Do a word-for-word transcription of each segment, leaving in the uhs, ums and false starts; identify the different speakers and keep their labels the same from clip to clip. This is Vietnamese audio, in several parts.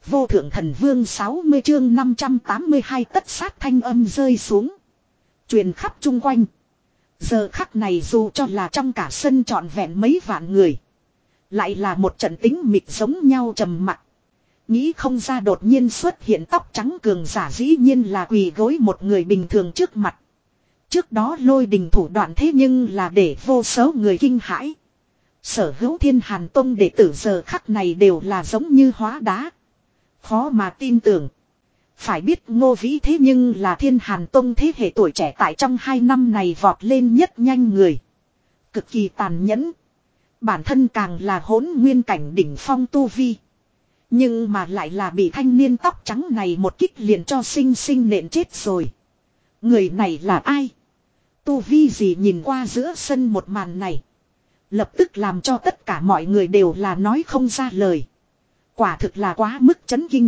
Speaker 1: Vô thượng thần vương sáu mươi chương năm trăm tám mươi hai tất sát thanh âm rơi xuống. Truyền khắp chung quanh. Giờ khắc này dù cho là trong cả sân trọn vẹn mấy vạn người. Lại là một trận tính mịt giống nhau trầm mặc. Nghĩ không ra đột nhiên xuất hiện tóc trắng cường giả dĩ nhiên là quỳ gối một người bình thường trước mặt. Trước đó lôi đình thủ đoạn thế nhưng là để vô số người kinh hãi. Sở hữu Thiên Hàn Tông đệ tử giờ khắc này đều là giống như hóa đá. Khó mà tin tưởng. Phải biết Ngô Vĩ thế nhưng là Thiên Hàn Tông thế hệ tuổi trẻ tại trong hai năm này vọt lên nhất nhanh người. Cực kỳ tàn nhẫn. Bản thân càng là hỗn nguyên cảnh đỉnh phong tu vi. Nhưng mà lại là bị thanh niên tóc trắng này một kích liền cho sinh sinh nện chết rồi. Người này là ai? Tu vi gì nhìn qua giữa sân một màn này. Lập tức làm cho tất cả mọi người đều là nói không ra lời. Quả thực là quá mức chấn kinh.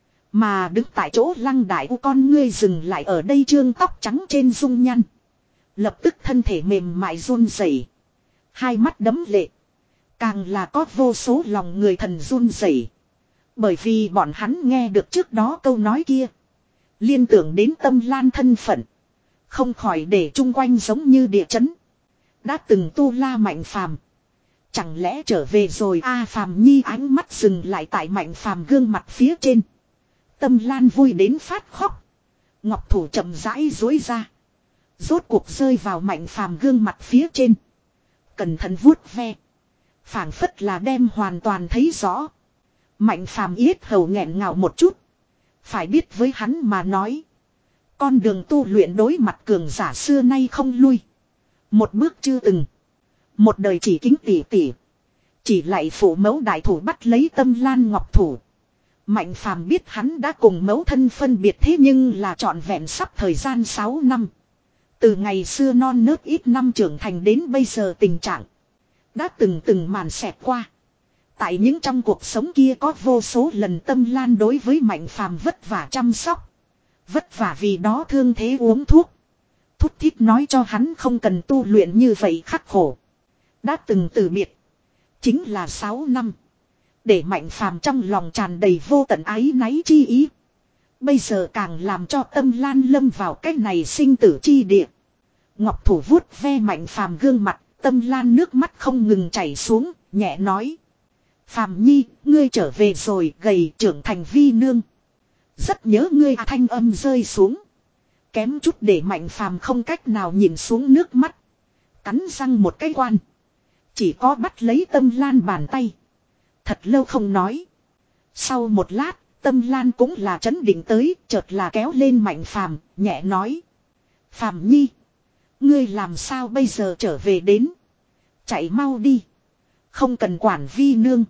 Speaker 1: Mà đứng tại chỗ Lăng Đại U con ngươi dừng lại ở đây trương tóc trắng trên dung nhăn. Lập tức thân thể mềm mại run rẩy, hai mắt đẫm lệ. Càng là có vô số lòng người thần run rẩy. Bởi vì bọn hắn nghe được trước đó câu nói kia. Liên tưởng đến Tâm Lan thân phận. Không khỏi để chung quanh giống như địa chấn. Đã từng tu la Mạnh Phàm, chẳng lẽ trở về rồi a à, Phàm Nhi ánh mắt dừng lại tại Mạnh Phàm gương mặt phía trên. Tâm Lan vui đến phát khóc. Ngọc thủ chậm rãi duỗi ra. Rốt cuộc rơi vào Mạnh Phàm gương mặt phía trên. Cẩn thận vuốt ve. Phảng phất là đem hoàn toàn thấy rõ. Mạnh Phàm yết hầu nghẹn ngào một chút. Phải biết với hắn mà nói. Con đường tu luyện đối mặt cường giả xưa nay không lui. Một bước chưa từng. Một đời chỉ kính tỉ tỉ. Chỉ lại phụ mẫu đại thủ bắt lấy Tâm Lan ngọc thủ. Mạnh Phàm biết hắn đã cùng mẫu thân phân biệt thế nhưng là trọn vẹn sắp thời gian sáu năm. Từ ngày xưa non nớt ít năm trưởng thành đến bây giờ tình trạng. Đã từng từng màn xẹt qua. Tại những trong cuộc sống kia có vô số lần Tâm Lan đối với Mạnh Phàm vất vả chăm sóc. Vất vả vì đó thương thế uống thuốc. Thúc thiết nói cho hắn không cần tu luyện như vậy khắc khổ. Đã từng từ biệt. Chính là sáu năm. Để Mạnh Phàm trong lòng tràn đầy vô tận ái náy chi ý. Bây giờ càng làm cho Tâm Lan lâm vào cái này sinh tử chi địa. Ngọc thủ vuốt ve Mạnh Phàm gương mặt. Tâm Lan nước mắt không ngừng chảy xuống. Nhẹ nói. Phàm Nhi, ngươi trở về rồi, gầy trưởng thành vi nương. Rất nhớ ngươi à, thanh âm rơi xuống. Kém chút để Mạnh Phàm không cách nào nhìn xuống nước mắt. Cắn răng một cái quan. Chỉ có bắt lấy Tâm Lan bàn tay. Thật lâu không nói. Sau một lát, Tâm Lan cũng là chấn định tới, chợt là kéo lên Mạnh Phàm, nhẹ nói. Phàm Nhi, ngươi làm sao bây giờ trở về đến? Chạy mau đi. Không cần quản vi nương.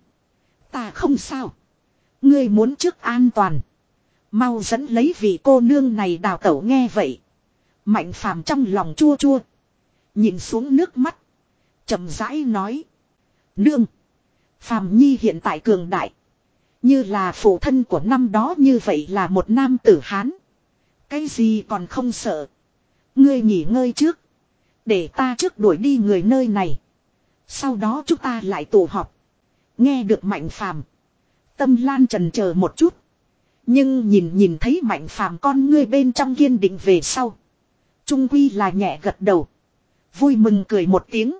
Speaker 1: Ta không sao. Ngươi muốn trước an toàn. Mau dẫn lấy vị cô nương này đào tẩu nghe vậy. Mạnh Phàm trong lòng chua chua. Nhìn xuống nước mắt. Chậm rãi nói. Nương. Phàm Nhi hiện tại cường đại. Như là phụ thân của năm đó như vậy là một nam tử Hán. Cái gì còn không sợ. Ngươi nghỉ ngơi trước. Để ta trước đuổi đi người nơi này. Sau đó chúng ta lại tụ họp. Nghe được Mạnh Phàm, Tâm Lan chần chờ một chút. Nhưng nhìn nhìn thấy Mạnh Phàm con ngươi bên trong kiên định về sau. Trung quy là nhẹ gật đầu. Vui mừng cười một tiếng.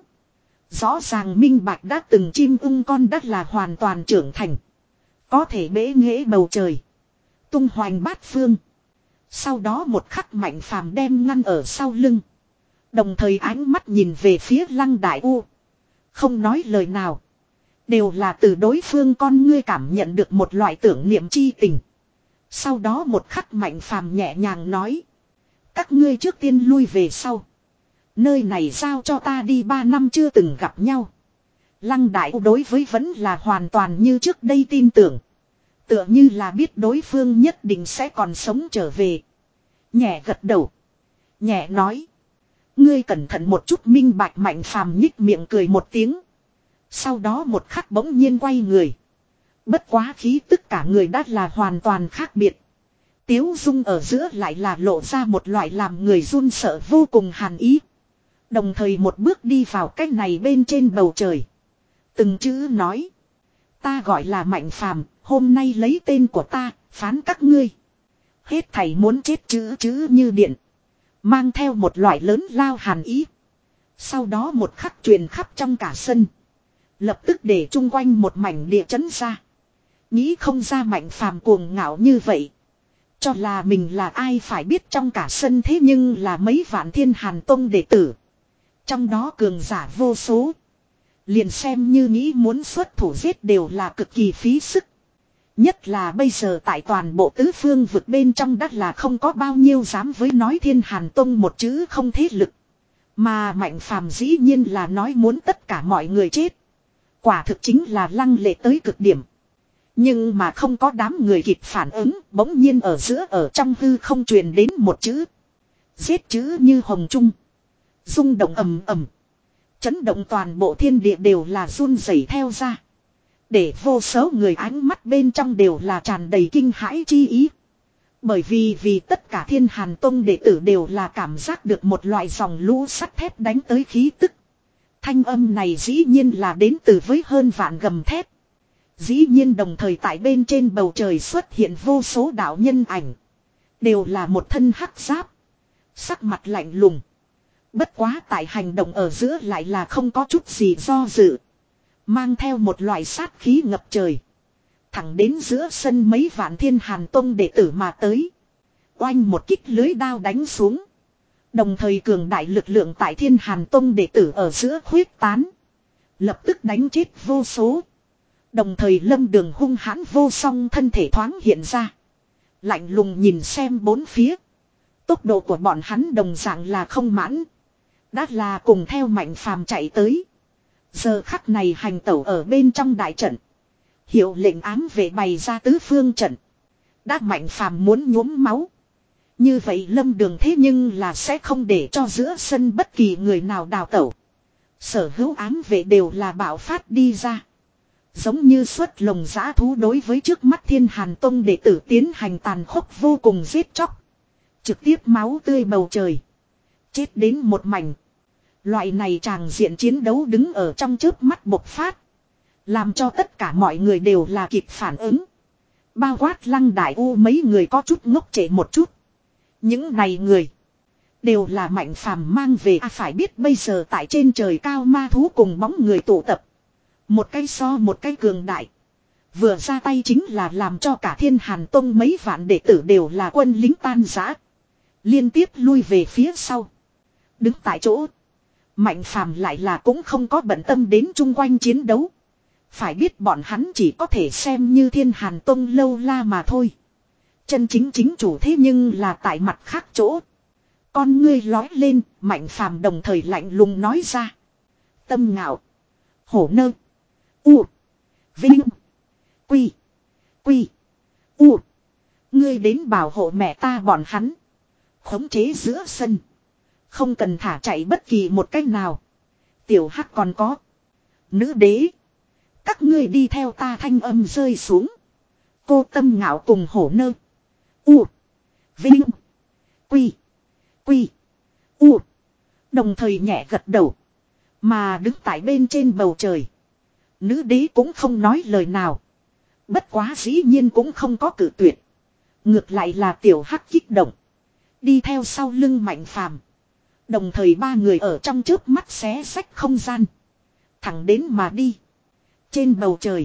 Speaker 1: Rõ ràng minh bạch đã từng chim ưng con đất là hoàn toàn trưởng thành. Có thể bế nghễ bầu trời. Tung hoành bát phương. Sau đó một khắc Mạnh Phàm đem ngăn ở sau lưng. Đồng thời ánh mắt nhìn về phía Lăng Đại U. Không nói lời nào. Đều là từ đối phương con ngươi cảm nhận được một loại tưởng niệm chi tình. Sau đó một khắc Mạnh Phàm nhẹ nhàng nói. Các ngươi trước tiên lui về sau. Nơi này giao cho ta đi ba năm chưa từng gặp nhau. Lăng Đại U đối với vẫn là hoàn toàn như trước đây tin tưởng. Tựa như là biết đối phương nhất định sẽ còn sống trở về. Nhẹ gật đầu. Nhẹ nói. Ngươi cẩn thận một chút minh bạch Mạnh Phàm nhích miệng cười một tiếng. Sau đó một khắc bỗng nhiên quay người. Bất quá khí tức cả người đã là hoàn toàn khác biệt. Tiếu dung ở giữa lại là lộ ra một loại làm người run sợ vô cùng hàn ý. Đồng thời một bước đi vào cái này bên trên bầu trời. Từng chữ nói. Ta gọi là Mạnh Phàm, Hôm nay lấy tên của ta, phán các ngươi. Hết thảy muốn chết chữ chữ như điện. Mang theo một loại lớn lao hàn ý. Sau đó một khắc truyền khắp trong cả sân. Lập tức để chung quanh một mảnh địa chấn ra. Nghĩ không ra Mạnh Phàm cuồng ngạo như vậy. Cho là mình là ai phải biết trong cả sân thế nhưng là mấy vạn Thiên Hàn Tông đệ tử. Trong đó cường giả vô số. Liền xem như nghĩ muốn xuất thủ giết đều là cực kỳ phí sức. Nhất là bây giờ tại toàn bộ tứ phương vực bên trong đất là không có bao nhiêu dám với nói Thiên Hàn Tông một chữ không thế lực. Mà Mạnh Phàm dĩ nhiên là nói muốn tất cả mọi người chết. Quả thực chính là lăng lệ tới cực điểm. Nhưng mà không có đám người kịp phản ứng, bỗng nhiên ở giữa ở trong hư không truyền đến một chữ. Giết chữ như hồng trung. Rung động ầm ầm. Chấn động toàn bộ thiên địa đều là run rẩy theo ra. Để vô số người ánh mắt bên trong đều là tràn đầy kinh hãi chi ý. Bởi vì vì tất cả Thiên Hàn Tông đệ tử đều là cảm giác được một loại dòng lũ sắt thép đánh tới khí tức. Thanh âm này dĩ nhiên là đến từ với hơn vạn gầm thép. Dĩ nhiên đồng thời tại bên trên bầu trời xuất hiện vô số đạo nhân ảnh. Đều là một thân hắc giáp. Sắc mặt lạnh lùng. Bất quá tại hành động ở giữa lại là không có chút gì do dự. Mang theo một loại sát khí ngập trời. Thẳng đến giữa sân mấy vạn Thiên Hàn Tông đệ tử mà tới. Oanh một kích lưới đao đánh xuống. Đồng thời cường đại lực lượng tại Thiên Hàn Tông đệ tử ở giữa khuyết tán. Lập tức đánh chết vô số. Đồng thời Lâm Đường hung hãn vô song thân thể thoáng hiện ra. Lạnh lùng nhìn xem bốn phía. Tốc độ của bọn hắn đồng dạng là không mãn. Đã là cùng theo Mạnh Phàm chạy tới. Giờ khắc này hành tẩu ở bên trong đại trận. Hiệu lệnh ám vệ bày ra tứ phương trận. Đã Mạnh Phàm muốn nhuốm máu. Như vậy Lâm Đường thế nhưng là sẽ không để cho giữa sân bất kỳ người nào đào tẩu. Sở hữu ám vệ đều là bạo phát đi ra. Giống như xuất lồng giã thú đối với trước mắt Thiên Hàn Tông đệ tử tiến hành tàn khốc vô cùng giết chóc. Trực tiếp máu tươi bầu trời. Chết đến một mảnh. Loại này tràng diện chiến đấu đứng ở trong chớp mắt bộc phát. Làm cho tất cả mọi người đều là kịp phản ứng. Bao quát Lăng Đại U mấy người có chút ngốc trệ một chút. Những này người. Đều là Mạnh Phàm mang về à phải biết bây giờ tại trên trời cao ma thú cùng bóng người tụ tập. Một cái so một cái cường đại. Vừa ra tay chính là làm cho cả Thiên Hàn Tông mấy vạn đệ tử đều là quân lính tan rã. Liên tiếp lui về phía sau. Đứng tại chỗ. Mạnh Phàm lại là cũng không có bận tâm đến chung quanh chiến đấu. Phải biết bọn hắn chỉ có thể xem như Thiên Hàn Tông lâu la mà thôi. Chân chính chính chủ thế nhưng là tại mặt khác chỗ. Con ngươi lói lên, Mạnh Phàm đồng thời lạnh lùng nói ra. Tâm ngạo. Hổ nơ. U. Vinh. Quy. Quy. U. Ngươi đến bảo hộ mẹ ta bọn hắn. Khống chế giữa sân. Không cần thả chạy bất kỳ một cách nào. Tiểu Hắc còn có. Nữ đế. Các ngươi đi theo ta thanh âm rơi xuống. Cô Tâm Ngạo cùng hổ nơ. U. Vinh. Quy. Quy. U. Đồng thời nhẹ gật đầu. Mà đứng tại bên trên bầu trời. Nữ đế cũng không nói lời nào. Bất quá dĩ nhiên cũng không có cử tuyệt. Ngược lại là Tiểu Hắc kích động. Đi theo sau lưng Mạnh Phàm. Đồng thời ba người ở trong chớp mắt xé xách không gian. Thẳng đến mà đi. Trên bầu trời.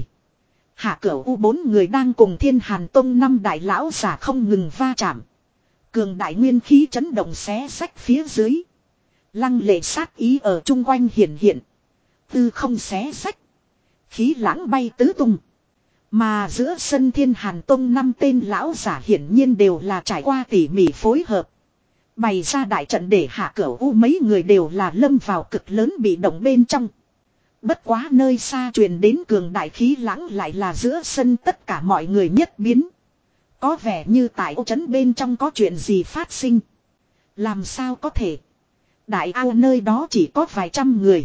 Speaker 1: Hạ Cửu U bốn người đang cùng Thiên Hàn Tông năm đại lão giả không ngừng va chạm. Cường đại nguyên khí chấn động xé xách phía dưới. Lăng lệ sát ý ở chung quanh hiện hiện. Tư không xé xách. Khí lãng bay tứ tung. Mà giữa sân Thiên Hàn Tông năm tên lão giả hiển nhiên đều là trải qua tỉ mỉ phối hợp. Bày ra đại trận để Hạ Cửu U mấy người đều là lâm vào cực lớn bị động bên trong. Bất quá nơi xa truyền đến cường đại khí lãng lại là giữa sân tất cả mọi người nhất biến. Có vẻ như tại ô trấn bên trong có chuyện gì phát sinh. Làm sao có thể. Đại ao nơi đó chỉ có vài trăm người.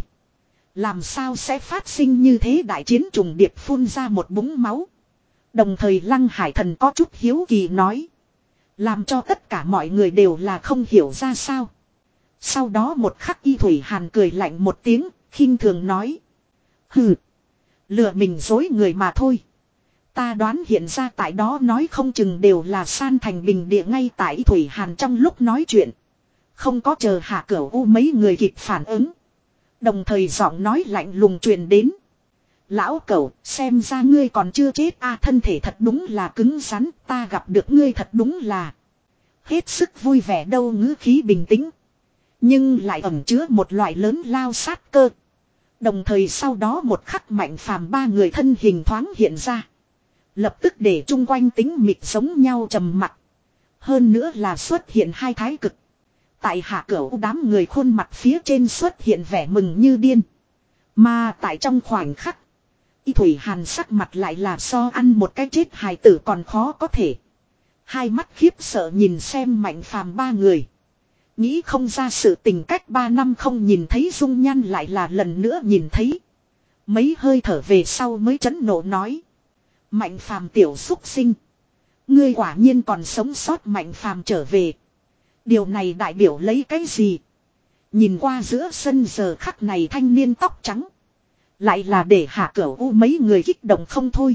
Speaker 1: Làm sao sẽ phát sinh như thế đại chiến trùng điệp phun ra một búng máu. Đồng thời Lăng Hải Thần có chút hiếu kỳ nói. Làm cho tất cả mọi người đều là không hiểu ra sao. Sau đó một khắc Y Thủy Hàn cười lạnh một tiếng, khinh thường nói. Hừ. Lừa mình dối người mà thôi. Ta đoán hiện ra tại đó nói không chừng đều là san thành bình địa ngay tại Thủy Hàn trong lúc nói chuyện. Không có chờ Hạ Cửu U mấy người kịp phản ứng. Đồng thời giọng nói lạnh lùng truyền đến. Lão Cẩu, xem ra ngươi còn chưa chết a, thân thể thật đúng là cứng rắn, ta gặp được ngươi thật đúng là. Hết sức vui vẻ đâu, ngữ khí bình tĩnh. Nhưng lại ẩn chứa một loại lớn lao sát cơ. Đồng thời sau đó một khắc Mạnh Phàm ba người thân hình thoáng hiện ra. Lập tức để chung quanh tính mịt giống nhau trầm mặc. Hơn nữa là xuất hiện hai thái cực. Tại Hạ Cửu đám người khuôn mặt phía trên xuất hiện vẻ mừng như điên. Mà tại trong khoảnh khắc, Y Thủy Hàn sắc mặt lại là so ăn một cái chết hài tử còn khó có thể. Hai mắt khiếp sợ nhìn xem Mạnh Phàm ba người. Nghĩ không ra sự tình cách ba năm không nhìn thấy dung nhan lại là lần nữa nhìn thấy. Mấy hơi thở về sau mới chấn nộ nói. Mạnh Phàm tiểu xúc sinh. Ngươi quả nhiên còn sống sót. Mạnh Phàm trở về. Điều này đại biểu lấy cái gì? Nhìn qua giữa sân giờ khắc này thanh niên tóc trắng. Lại là để Hạ Cửu U mấy người kích động không thôi.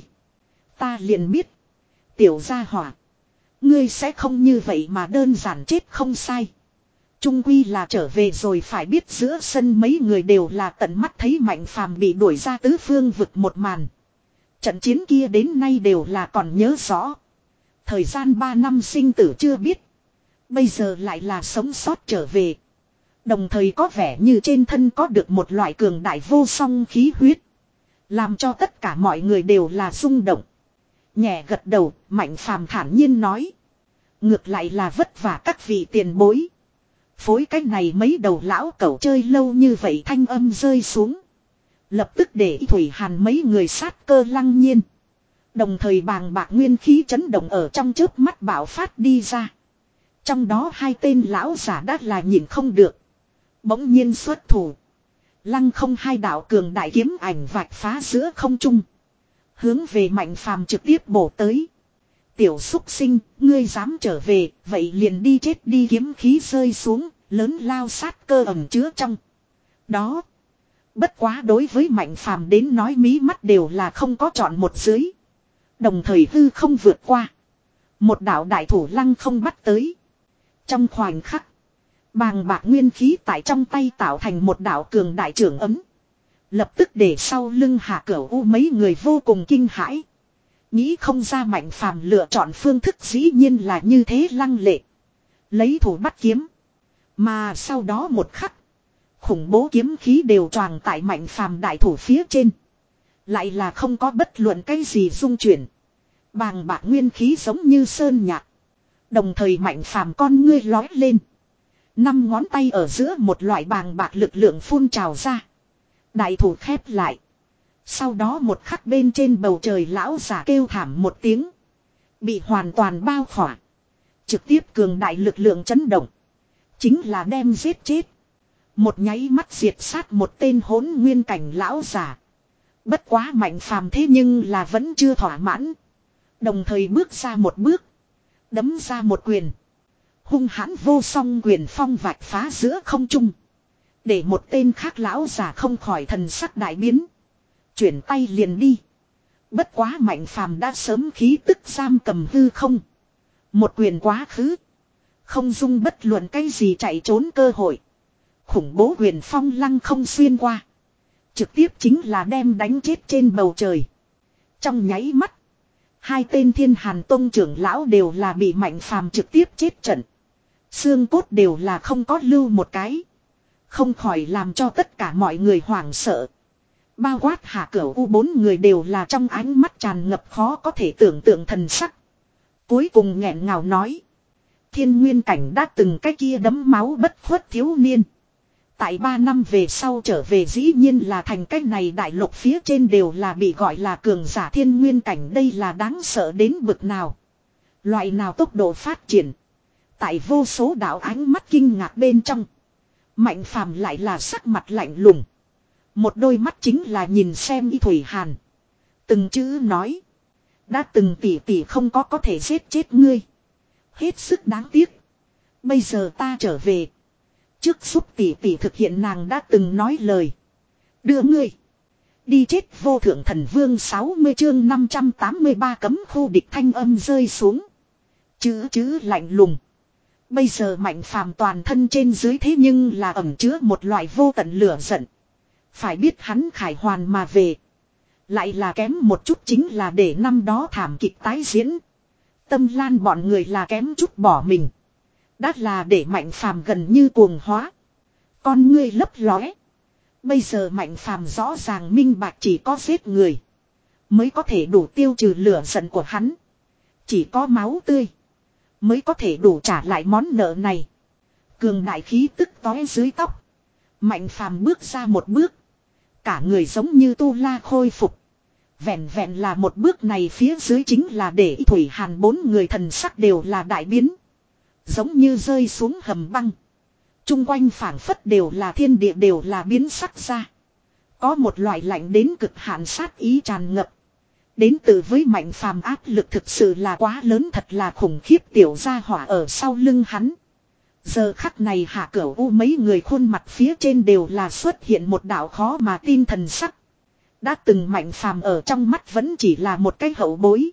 Speaker 1: Ta liền biết. Tiểu gia hỏa. Ngươi sẽ không như vậy mà đơn giản chết không sai. Trung quy là trở về rồi, phải biết giữa sân mấy người đều là tận mắt thấy Mạnh Phàm bị đuổi ra tứ phương vực một màn. Trận chiến kia đến nay đều là còn nhớ rõ. Thời gian ba năm sinh tử chưa biết. Bây giờ lại là sống sót trở về. Đồng thời có vẻ như trên thân có được một loại cường đại vô song khí huyết. Làm cho tất cả mọi người đều là rung động. Nhẹ gật đầu, Mạnh Phàm thản nhiên nói. Ngược lại là vất vả các vị tiền bối. Phối cách này mấy đầu lão cẩu chơi lâu như vậy, thanh âm rơi xuống. Lập tức để Thủy Hàn mấy người sát cơ lăng nhiên. Đồng thời bàng bạc nguyên khí chấn động ở trong chớp mắt bạo phát đi ra. Trong đó hai tên lão giả đã là nhìn không được. Bỗng nhiên xuất thủ. Lăng không hai đạo cường đại kiếm ảnh vạch phá giữa không trung. Hướng về Mạnh Phàm trực tiếp bổ tới. Tiểu xúc sinh, ngươi dám trở về, vậy liền đi chết đi. Kiếm khí rơi xuống, lớn lao sát cơ ẩn chứa trong đó. Bất quá đối với Mạnh Phàm đến nói mí mắt đều là không có chọn một dưới. Đồng thời hư không vượt qua. Một đạo đại thủ lăng không bắt tới. Trong khoảnh khắc, bàng bạc nguyên khí tại trong tay tạo thành một đạo cường đại trưởng ấm. Lập tức để sau lưng Hạ Cửu U mấy người vô cùng kinh hãi. Nghĩ không ra Mạnh Phàm lựa chọn phương thức dĩ nhiên là như thế lăng lệ. Lấy thủ bắt kiếm. Mà sau đó một khắc, khủng bố kiếm khí đều choàng tại Mạnh Phàm đại thủ phía trên. Lại là không có bất luận cái gì rung chuyển. Bàng bạc nguyên khí giống như sơn nhạc. Đồng thời Mạnh Phàm con ngươi lói lên. Năm ngón tay ở giữa một loại bàng bạc lực lượng phun trào ra. Đại thủ khép lại. Sau đó một khắc bên trên bầu trời lão giả kêu thảm một tiếng. Bị hoàn toàn bao khỏa. Trực tiếp cường đại lực lượng chấn động. Chính là đem giết chết. Một nháy mắt diệt sát một tên hỗn nguyên cảnh lão giả. Bất quá Mạnh Phàm thế nhưng là vẫn chưa thỏa mãn. Đồng thời bước ra một bước. Đấm ra một quyền. Hung hãn vô song quyền phong vạch phá giữa không trung. Để một tên khác lão giả không khỏi thần sắc đại biến. Chuyển tay liền đi. Bất quá Mạnh Phàm đã sớm khí tức giam cầm hư không. Một quyền quá khứ. Không dung bất luận cái gì chạy trốn cơ hội. Khủng bố quyền phong lăng không xuyên qua. Trực tiếp chính là đem đánh chết trên bầu trời. Trong nháy mắt, hai tên Thiên Hàn Tông trưởng lão đều là bị Mạnh Phàm trực tiếp chết trận. Xương cốt đều là không có lưu một cái. Không khỏi làm cho tất cả mọi người hoảng sợ. Bao quát Hạ Cửu U bốn người đều là trong ánh mắt tràn ngập khó có thể tưởng tượng thần sắc. Cuối cùng nghẹn ngào nói. Thiên nguyên cảnh đã từng cái kia đấm máu bất khuất thiếu niên. Tại ba năm về sau trở về dĩ nhiên là thành cách này đại lục phía trên đều là bị gọi là cường giả thiên nguyên cảnh, đây là đáng sợ đến bực nào. Loại nào tốc độ phát triển. Tại vô số đạo ánh mắt kinh ngạc bên trong. Mạnh Phàm lại là sắc mặt lạnh lùng. Một đôi mắt chính là nhìn xem Y Thủy Hàn. Từng chữ nói. Đã từng tỷ tỷ không có có thể giết chết ngươi. Hết sức đáng tiếc. Bây giờ ta trở về. Trước giúp tỷ tỷ thực hiện nàng đã từng nói lời. Đưa ngươi. Đi chết vô thượng thần vương sáu mươi chương năm trăm tám mươi ba cấm khu địch thanh âm rơi xuống. Chữ chữ lạnh lùng. Bây giờ Mạnh Phàm toàn thân trên dưới thế nhưng là ẩn chứa một loại vô tận lửa giận. Phải biết hắn khải hoàn mà về. Lại là kém một chút chính là để năm đó thảm kịch tái diễn. Tâm Lan bọn người là kém chút bỏ mình. Đã là để Mạnh Phàm gần như cuồng hóa. Con ngươi lấp lóe. Bây giờ Mạnh Phàm rõ ràng minh bạch chỉ có giết người mới có thể đủ tiêu trừ lửa giận của hắn. Chỉ có máu tươi mới có thể đủ trả lại món nợ này. Cường đại khí tức tóe dưới tóc. Mạnh Phàm bước ra một bước. Cả người giống như tu la khôi phục. Vẹn vẹn là một bước này phía dưới chính là để Thủy Hàn bốn người thần sắc đều là đại biến. Giống như rơi xuống hầm băng. Trung quanh phảng phất đều là thiên địa đều là biến sắc ra. Có một loại lạnh đến cực hạn sát ý tràn ngập. Đến từ với Mạnh Phàm áp lực thực sự là quá lớn, thật là khủng khiếp. Tiểu gia hỏa ở sau lưng hắn. Giờ khắc này Hạ Cửu U mấy người khuôn mặt phía trên đều là xuất hiện một đạo khó mà tin thần sắc. Đã từng Mạnh Phàm ở trong mắt vẫn chỉ là một cái hậu bối.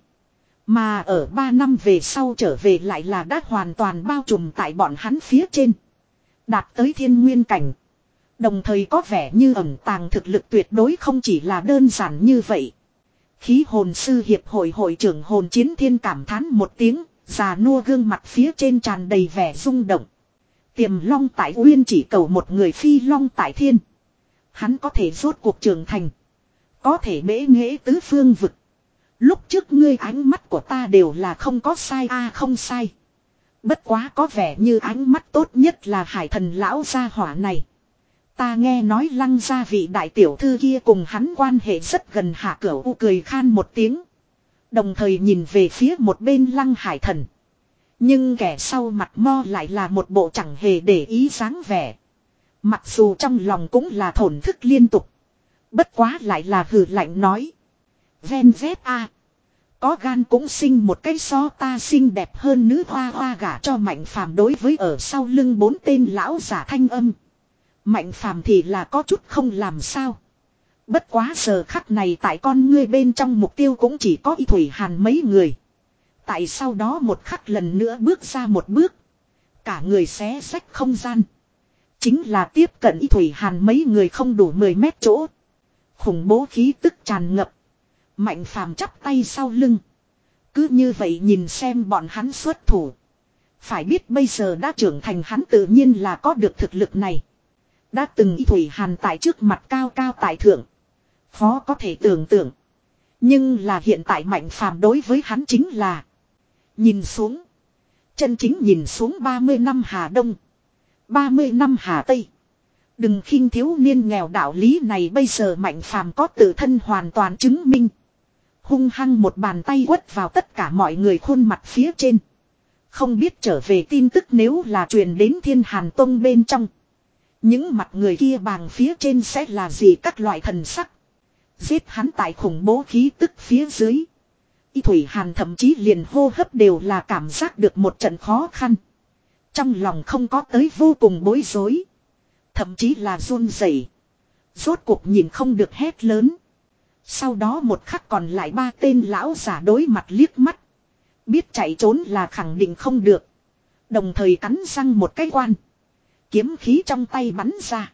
Speaker 1: Mà ở ba năm về sau trở về lại là đã hoàn toàn bao trùm tại bọn hắn phía trên. Đạt tới thiên nguyên cảnh. Đồng thời có vẻ như ẩn tàng thực lực tuyệt đối không chỉ là đơn giản như vậy. Khí hồn sư hiệp hội hội trưởng Hồn Chiến Thiên cảm thán một tiếng, già nua gương mặt phía trên tràn đầy vẻ rung động. Tiềm long tại uyên chỉ cầu một người phi long tại thiên. Hắn có thể rốt cuộc trưởng thành. Có thể bế nghệ tứ phương vực. Lúc trước ngươi ánh mắt của ta đều là không có sai a à, không sai. Bất quá có vẻ như ánh mắt tốt nhất là hải thần lão gia hỏa này. Ta nghe nói Lăng gia vị đại tiểu thư kia cùng hắn quan hệ rất gần. Hạ Cửu U cười khan một tiếng. Đồng thời nhìn về phía một bên Lăng Hải Thần. Nhưng kẻ sau mặt mo lại là một bộ chẳng hề để ý dáng vẻ. Mặc dù trong lòng cũng là thổn thức liên tục. Bất quá lại là hừ lạnh nói. Ven vét a, có gan cũng sinh một cái so ta xinh đẹp hơn nữ hoa hoa gả cho Mạnh Phàm. Đối với ở sau lưng bốn tên lão giả thanh âm, Mạnh Phàm thì là có chút không làm sao. Bất quá giờ khắc này tại con ngươi bên trong mục tiêu cũng chỉ có Y Thủy Hàn mấy người. Tại sau đó một khắc lần nữa bước ra một bước. Cả người xé xách không gian. Chính là tiếp cận Y Thủy Hàn mấy người không đủ mười mét chỗ. Khủng bố khí tức tràn ngập. Mạnh Phàm chắp tay sau lưng. Cứ như vậy nhìn xem bọn hắn xuất thủ. Phải biết bây giờ đã trưởng thành hắn tự nhiên là có được thực lực này. Đã từng Y Thủy Hàn tại trước mặt cao cao tại thượng. Khó có thể tưởng tượng. Nhưng là hiện tại Mạnh Phàm đối với hắn chính là nhìn xuống. Chân chính nhìn xuống ba mươi năm Hà Đông. ba mươi năm Hà Tây. Đừng khinh thiếu niên nghèo, đạo lý này bây giờ Mạnh Phàm có tự thân hoàn toàn chứng minh. Hung hăng một bàn tay quất vào tất cả mọi người khuôn mặt phía trên. Không biết trở về tin tức nếu là truyền đến Thiên Hàn Tông bên trong. Những mặt người kia bàng phía trên sẽ là gì các loại thần sắc. Giết hắn tại khủng bố khí tức phía dưới. Y Thủy Hàn thậm chí liền hô hấp đều là cảm giác được một trận khó khăn. Trong lòng không có tới vô cùng bối rối. Thậm chí là run rẩy. Rốt cuộc nhìn không được hét lớn. Sau đó một khắc còn lại ba tên lão giả đối mặt liếc mắt. Biết chạy trốn là khẳng định không được. Đồng thời cắn răng một cái quan. Kiếm khí trong tay bắn ra.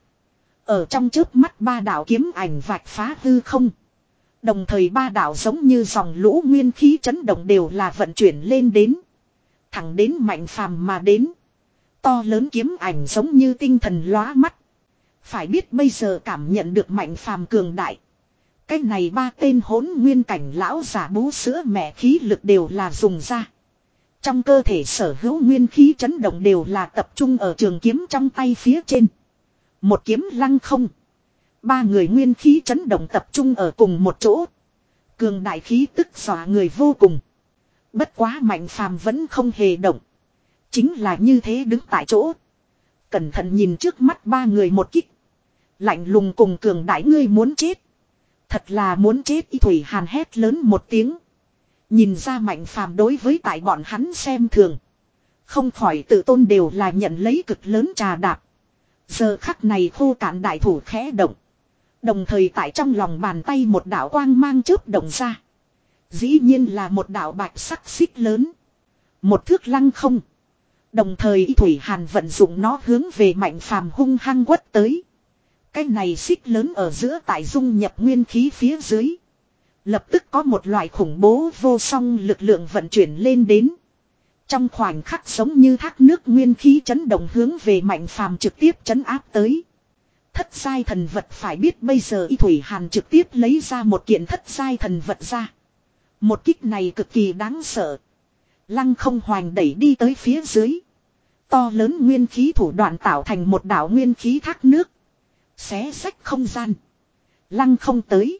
Speaker 1: Ở trong chớp mắt ba đạo kiếm ảnh vạch phá hư không. Đồng thời ba đạo giống như dòng lũ nguyên khí chấn động đều là vận chuyển lên đến. Thẳng đến Mạnh Phàm mà đến. To lớn kiếm ảnh giống như tinh thần lóa mắt. Phải biết bây giờ cảm nhận được Mạnh Phàm cường đại. Cái này ba tên hỗn nguyên cảnh lão giả bú sữa mẹ khí lực đều là dùng ra. Trong cơ thể sở hữu nguyên khí chấn động đều là tập trung ở trường kiếm trong tay phía trên. Một kiếm lăng không. Ba người nguyên khí chấn động tập trung ở cùng một chỗ. Cường đại khí tức dọa người vô cùng. Bất quá Mạnh Phàm vẫn không hề động. Chính là như thế đứng tại chỗ. Cẩn thận nhìn trước mắt ba người một kích. Lạnh lùng cùng cường đại, ngươi muốn chết. Thật là muốn chết. Y Thủy Hàn hét lớn một tiếng. Nhìn ra Mạnh Phàm đối với tại bọn hắn xem thường. Không khỏi tự tôn đều là nhận lấy cực lớn trà đạp. Giờ khắc này khô cạn đại thủ khẽ động. Đồng thời tại trong lòng bàn tay một đạo quang mang chớp động ra. Dĩ nhiên là một đạo bạch sắc xích lớn. Một thước lăng không. Đồng thời Y Thủy Hàn vận dụng nó hướng về Mạnh Phàm hung hăng quất tới. Cái này xích lớn ở giữa tại dung nhập nguyên khí phía dưới. Lập tức có một loại khủng bố vô song lực lượng vận chuyển lên đến. Trong khoảnh khắc giống như thác nước nguyên khí chấn động hướng về Mạnh Phàm trực tiếp chấn áp tới. Thất giai thần vật phải biết bây giờ Y Thủy Hàn trực tiếp lấy ra một kiện thất giai thần vật ra. Một kích này cực kỳ đáng sợ. Lăng không hoành đẩy đi tới phía dưới. To lớn nguyên khí thủ đoạn tạo thành một đảo nguyên khí thác nước. Xé rách không gian. Lăng không tới.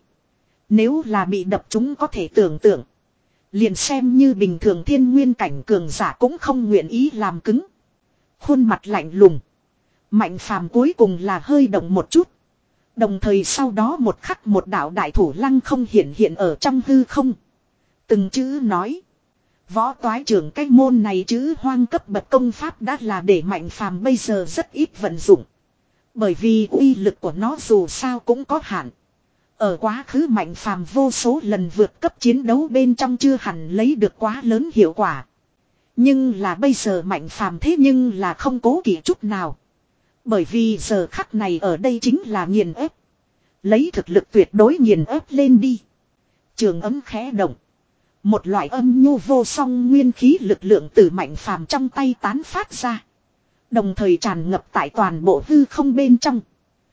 Speaker 1: Nếu là bị đập chúng có thể tưởng tượng. Liền xem như bình thường thiên nguyên cảnh cường giả cũng không nguyện ý làm cứng. Khuôn mặt lạnh lùng. Mạnh Phàm cuối cùng là hơi động một chút. Đồng thời sau đó một khắc một đạo đại thủ lăng không hiện hiện ở trong hư không. Từng chữ nói. Võ toái trưởng cái môn này chữ hoang cấp bậc công pháp đã là để Mạnh Phàm bây giờ rất ít vận dụng. Bởi vì uy lực của nó dù sao cũng có hạn. Ở quá khứ Mạnh Phàm vô số lần vượt cấp chiến đấu bên trong chưa hẳn lấy được quá lớn hiệu quả. Nhưng là bây giờ Mạnh Phàm thế nhưng là không cố kỵ chút nào. Bởi vì giờ khắc này ở đây chính là nghiền ép. Lấy thực lực tuyệt đối nghiền ép lên đi. Trường ấm khẽ động. Một loại âm nhu vô song nguyên khí lực lượng từ Mạnh Phàm trong tay tán phát ra. Đồng thời tràn ngập tại toàn bộ hư không bên trong.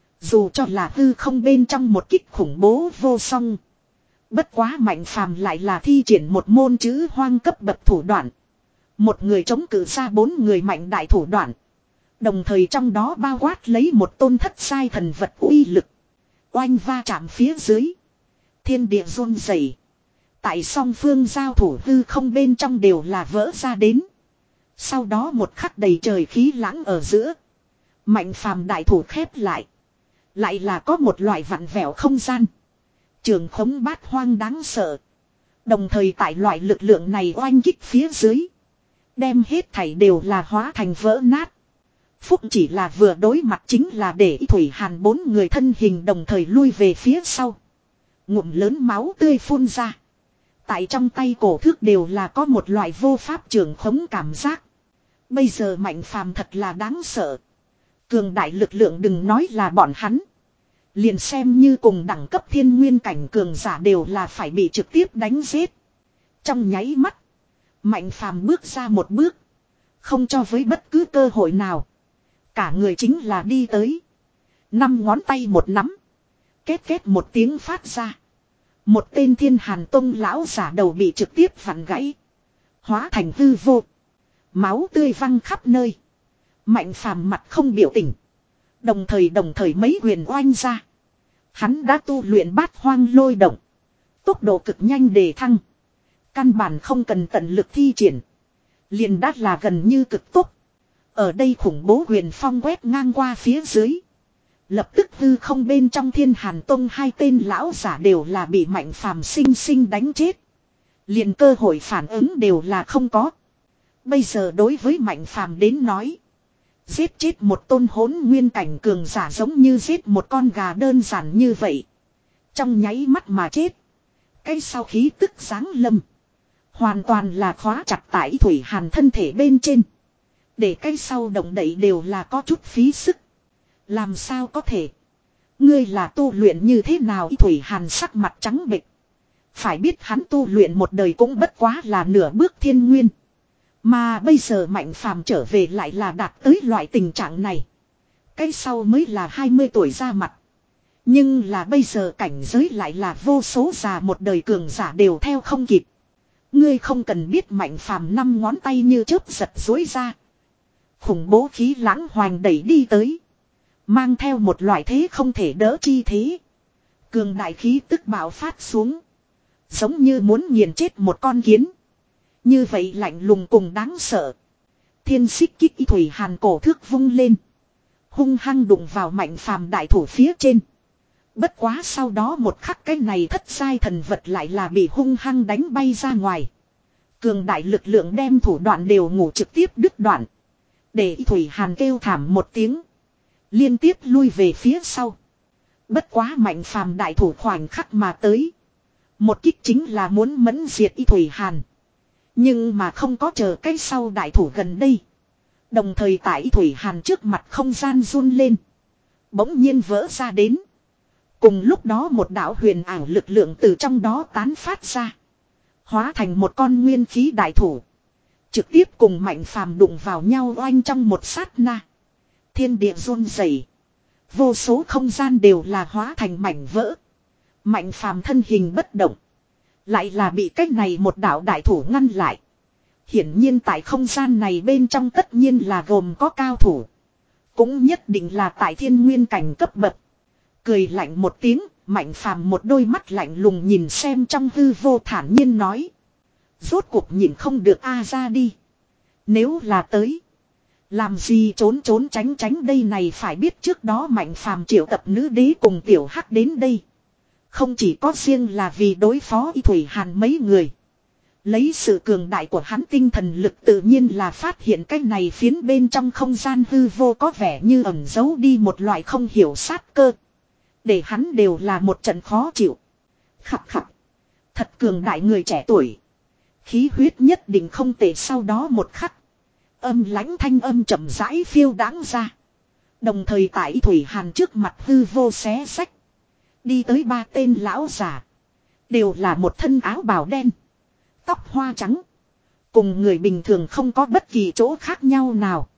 Speaker 1: Dù cho là hư không bên trong một kích khủng bố vô song. Bất quá Mạnh Phàm lại là thi triển một môn chữ hoang cấp bậc thủ đoạn. Một người chống cự ra bốn người mạnh đại thủ đoạn. Đồng thời trong đó bao quát lấy một tôn thất sai thần vật uy lực. Oanh va chạm phía dưới. Thiên địa run rẩy. Tại song phương giao thủ hư không bên trong đều là vỡ ra đến. Sau đó một khắc đầy trời khí lãng ở giữa. Mạnh Phàm đại thủ khép lại. Lại là có một loại vặn vẹo không gian. Trường khống bát hoang đáng sợ. Đồng thời tại loại lực lượng này oanh kích phía dưới. Đem hết thảy đều là hóa thành vỡ nát. Phúc chỉ là vừa đối mặt chính là để Thủy Hàn bốn người thân hình đồng thời lui về phía sau. Ngụm lớn máu tươi phun ra. Tại trong tay cổ thước đều là có một loại vô pháp trường khống cảm giác. Bây giờ Mạnh Phàm thật là đáng sợ. Cường đại lực lượng đừng nói là bọn hắn. Liền xem như cùng đẳng cấp thiên nguyên cảnh cường giả đều là phải bị trực tiếp đánh giết. Trong nháy mắt. Mạnh Phàm bước ra một bước. Không cho với bất cứ cơ hội nào. Cả người chính là đi tới. Năm ngón tay một nắm. Két két một tiếng phát ra. Một tên Thiên Hàn Tông lão giả đầu bị trực tiếp vặn gãy. Hóa thành hư vô. Máu tươi văng khắp nơi. Mạnh Phàm mặt không biểu tình. Đồng thời đồng thời mấy quyền oanh ra. Hắn đã tu luyện bát hoang lôi động. Tốc độ cực nhanh đề thăng. Căn bản không cần tận lực thi triển. Liền đắt là gần như cực tốc. Ở đây khủng bố huyền phong quét ngang qua phía dưới. Lập tức hư không bên trong Thiên Hàn Tông hai tên lão giả đều là bị Mạnh Phàm sinh sinh đánh chết. Liền cơ hội phản ứng đều là không có. Bây giờ đối với Mạnh Phàm đến nói. Giết chết một tôn hỗn nguyên cảnh cường giả giống như giết một con gà đơn giản như vậy. Trong nháy mắt mà chết. Cái sau khí tức giáng lâm. Hoàn toàn là khóa chặt tại Thủy Hàn thân thể bên trên. Để cái sau động đậy đều là có chút phí sức. Làm sao có thể? Ngươi là tu luyện như thế nào? Thủy Hàn sắc mặt trắng bệch. Phải biết hắn tu luyện một đời cũng bất quá là nửa bước thiên nguyên. Mà bây giờ Mạnh Phàm trở về lại là đạt tới loại tình trạng này. Cái sau mới là hai mươi tuổi ra mặt. Nhưng là bây giờ cảnh giới lại là vô số già một đời cường giả đều theo không kịp. Ngươi không cần biết Mạnh Phàm năm ngón tay như chớp giật dối ra. Khủng bố khí lãng hoành đẩy đi tới. Mang theo một loại thế không thể đỡ chi thế. Cường đại khí tức bạo phát xuống. Giống như muốn nghiền chết một con kiến. Như vậy lạnh lùng cùng đáng sợ. Thiên xích kích Thủy Hàn cổ thước vung lên. Hung hăng đụng vào Mạnh Phàm đại thủ phía trên. Bất quá sau đó một khắc cái này thất giai thần vật lại là bị hung hăng đánh bay ra ngoài. Cường đại lực lượng đem thủ đoạn đều ngủ trực tiếp đứt đoạn. Để Thủy Hàn kêu thảm một tiếng. Liên tiếp lui về phía sau. Bất quá Mạnh Phàm đại thủ khoảnh khắc mà tới. Một kích chính là muốn mẫn diệt Y Thủy Hàn. Nhưng mà không có chờ cái sau đại thủ gần đây. Đồng thời tại Y Thủy Hàn trước mặt không gian run lên. Bỗng nhiên vỡ ra đến. Cùng lúc đó một đạo huyền ảo lực lượng từ trong đó tán phát ra. Hóa thành một con nguyên khí đại thủ. Trực tiếp cùng Mạnh Phàm đụng vào nhau oanh trong một sát na. Thiên địa run rẩy. Vô số không gian đều là hóa thành mảnh vỡ. Mạnh Phàm thân hình bất động. Lại là bị cách này một đạo đại thủ ngăn lại. Hiển nhiên tại không gian này bên trong tất nhiên là gồm có cao thủ. Cũng nhất định là tại thiên nguyên cảnh cấp bậc. Cười lạnh một tiếng, Mạnh Phàm một đôi mắt lạnh lùng nhìn xem trong hư vô thản nhiên nói. Rốt cuộc nhìn không được a ra đi. Nếu là tới. Làm gì trốn trốn tránh tránh đây này phải biết trước đó Mạnh Phàm triệu tập nữ đế cùng tiểu hắc đến đây. Không chỉ có riêng là vì đối phó Y Thủy Hàn mấy người. Lấy sự cường đại của hắn tinh thần lực tự nhiên là phát hiện cái này phiến bên trong không gian hư vô có vẻ như ẩn giấu đi một loại không hiểu sát cơ. Để hắn đều là một trận khó chịu. Khập khập. Thật cường đại người trẻ tuổi. Khí huyết nhất định không tệ sau đó một khắc. Âm lãnh thanh âm chậm rãi phiêu đáng ra. Đồng thời tại Y Thủy Hàn trước mặt hư vô xé sách. Đi tới ba tên lão già. Đều là một thân áo bào đen. Tóc hoa trắng. Cùng người bình thường không có bất kỳ chỗ khác nhau nào.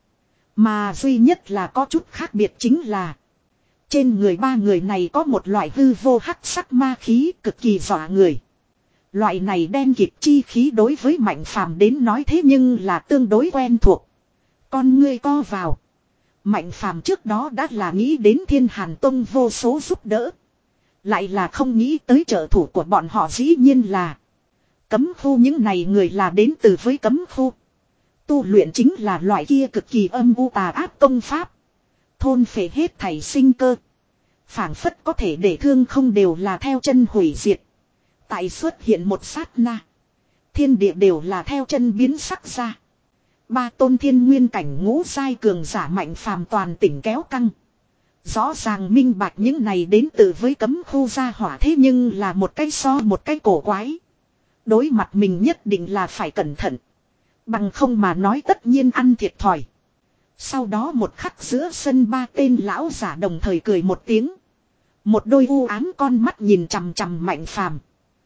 Speaker 1: Mà duy nhất là có chút khác biệt chính là. Trên người ba người này có một loại hư vô hắc sắc ma khí cực kỳ dọa người. Loại này đen kịt chi khí đối với Mạnh Phàm đến nói thế nhưng là tương đối quen thuộc. Con ngươi co vào. Mạnh Phàm trước đó đã là nghĩ đến Thiên Hàn Tông vô số giúp đỡ. Lại là không nghĩ tới trợ thủ của bọn họ dĩ nhiên là. Cấm khu những này người là đến từ với cấm khu. Tu luyện chính là loại kia cực kỳ âm u tà ác công pháp. Thôn phệ hết thảy sinh cơ. Phảng phất có thể để thương không đều là theo chân hủy diệt. Tại xuất hiện một sát na. Thiên địa đều là theo chân biến sắc ra. Ba tôn thiên nguyên cảnh ngũ giai cường giả Mạnh Phàm toàn tỉnh kéo căng. Rõ ràng minh bạch những này đến từ với cấm khu gia hỏa thế nhưng là một cái so một cái cổ quái. Đối mặt mình nhất định là phải cẩn thận. Bằng không mà nói tất nhiên ăn thiệt thòi. Sau đó một khắc giữa sân ba tên lão giả đồng thời cười một tiếng. Một đôi u ám con mắt nhìn chằm chằm Mạnh Phàm,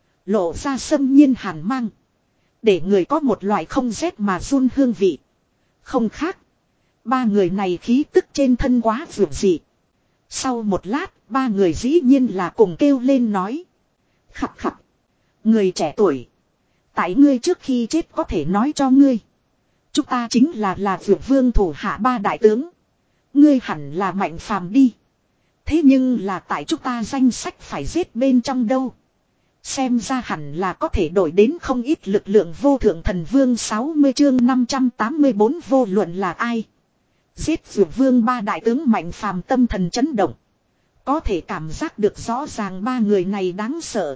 Speaker 1: lộ ra xâm nhiên hàn mang. Để người có một loại không rét mà run hương vị. Không khác. Ba người này khí tức trên thân quá vượt dị. Sau một lát, ba người dĩ nhiên là cùng kêu lên nói. Khập khập. Người trẻ tuổi. Tại ngươi trước khi chết có thể nói cho ngươi. Chúng ta chính là là Dược Vương thủ hạ ba đại tướng. Ngươi hẳn là Mạnh Phàm đi. Thế nhưng là tại chúng ta danh sách phải giết bên trong đâu. Xem ra hẳn là có thể đổi đến không ít lực lượng vô thượng thần vương sáu mươi chương năm trăm tám mươi bốn vô luận là ai. Giết Dược Vương ba đại tướng Mạnh Phàm tâm thần chấn động. Có thể cảm giác được rõ ràng ba người này đáng sợ.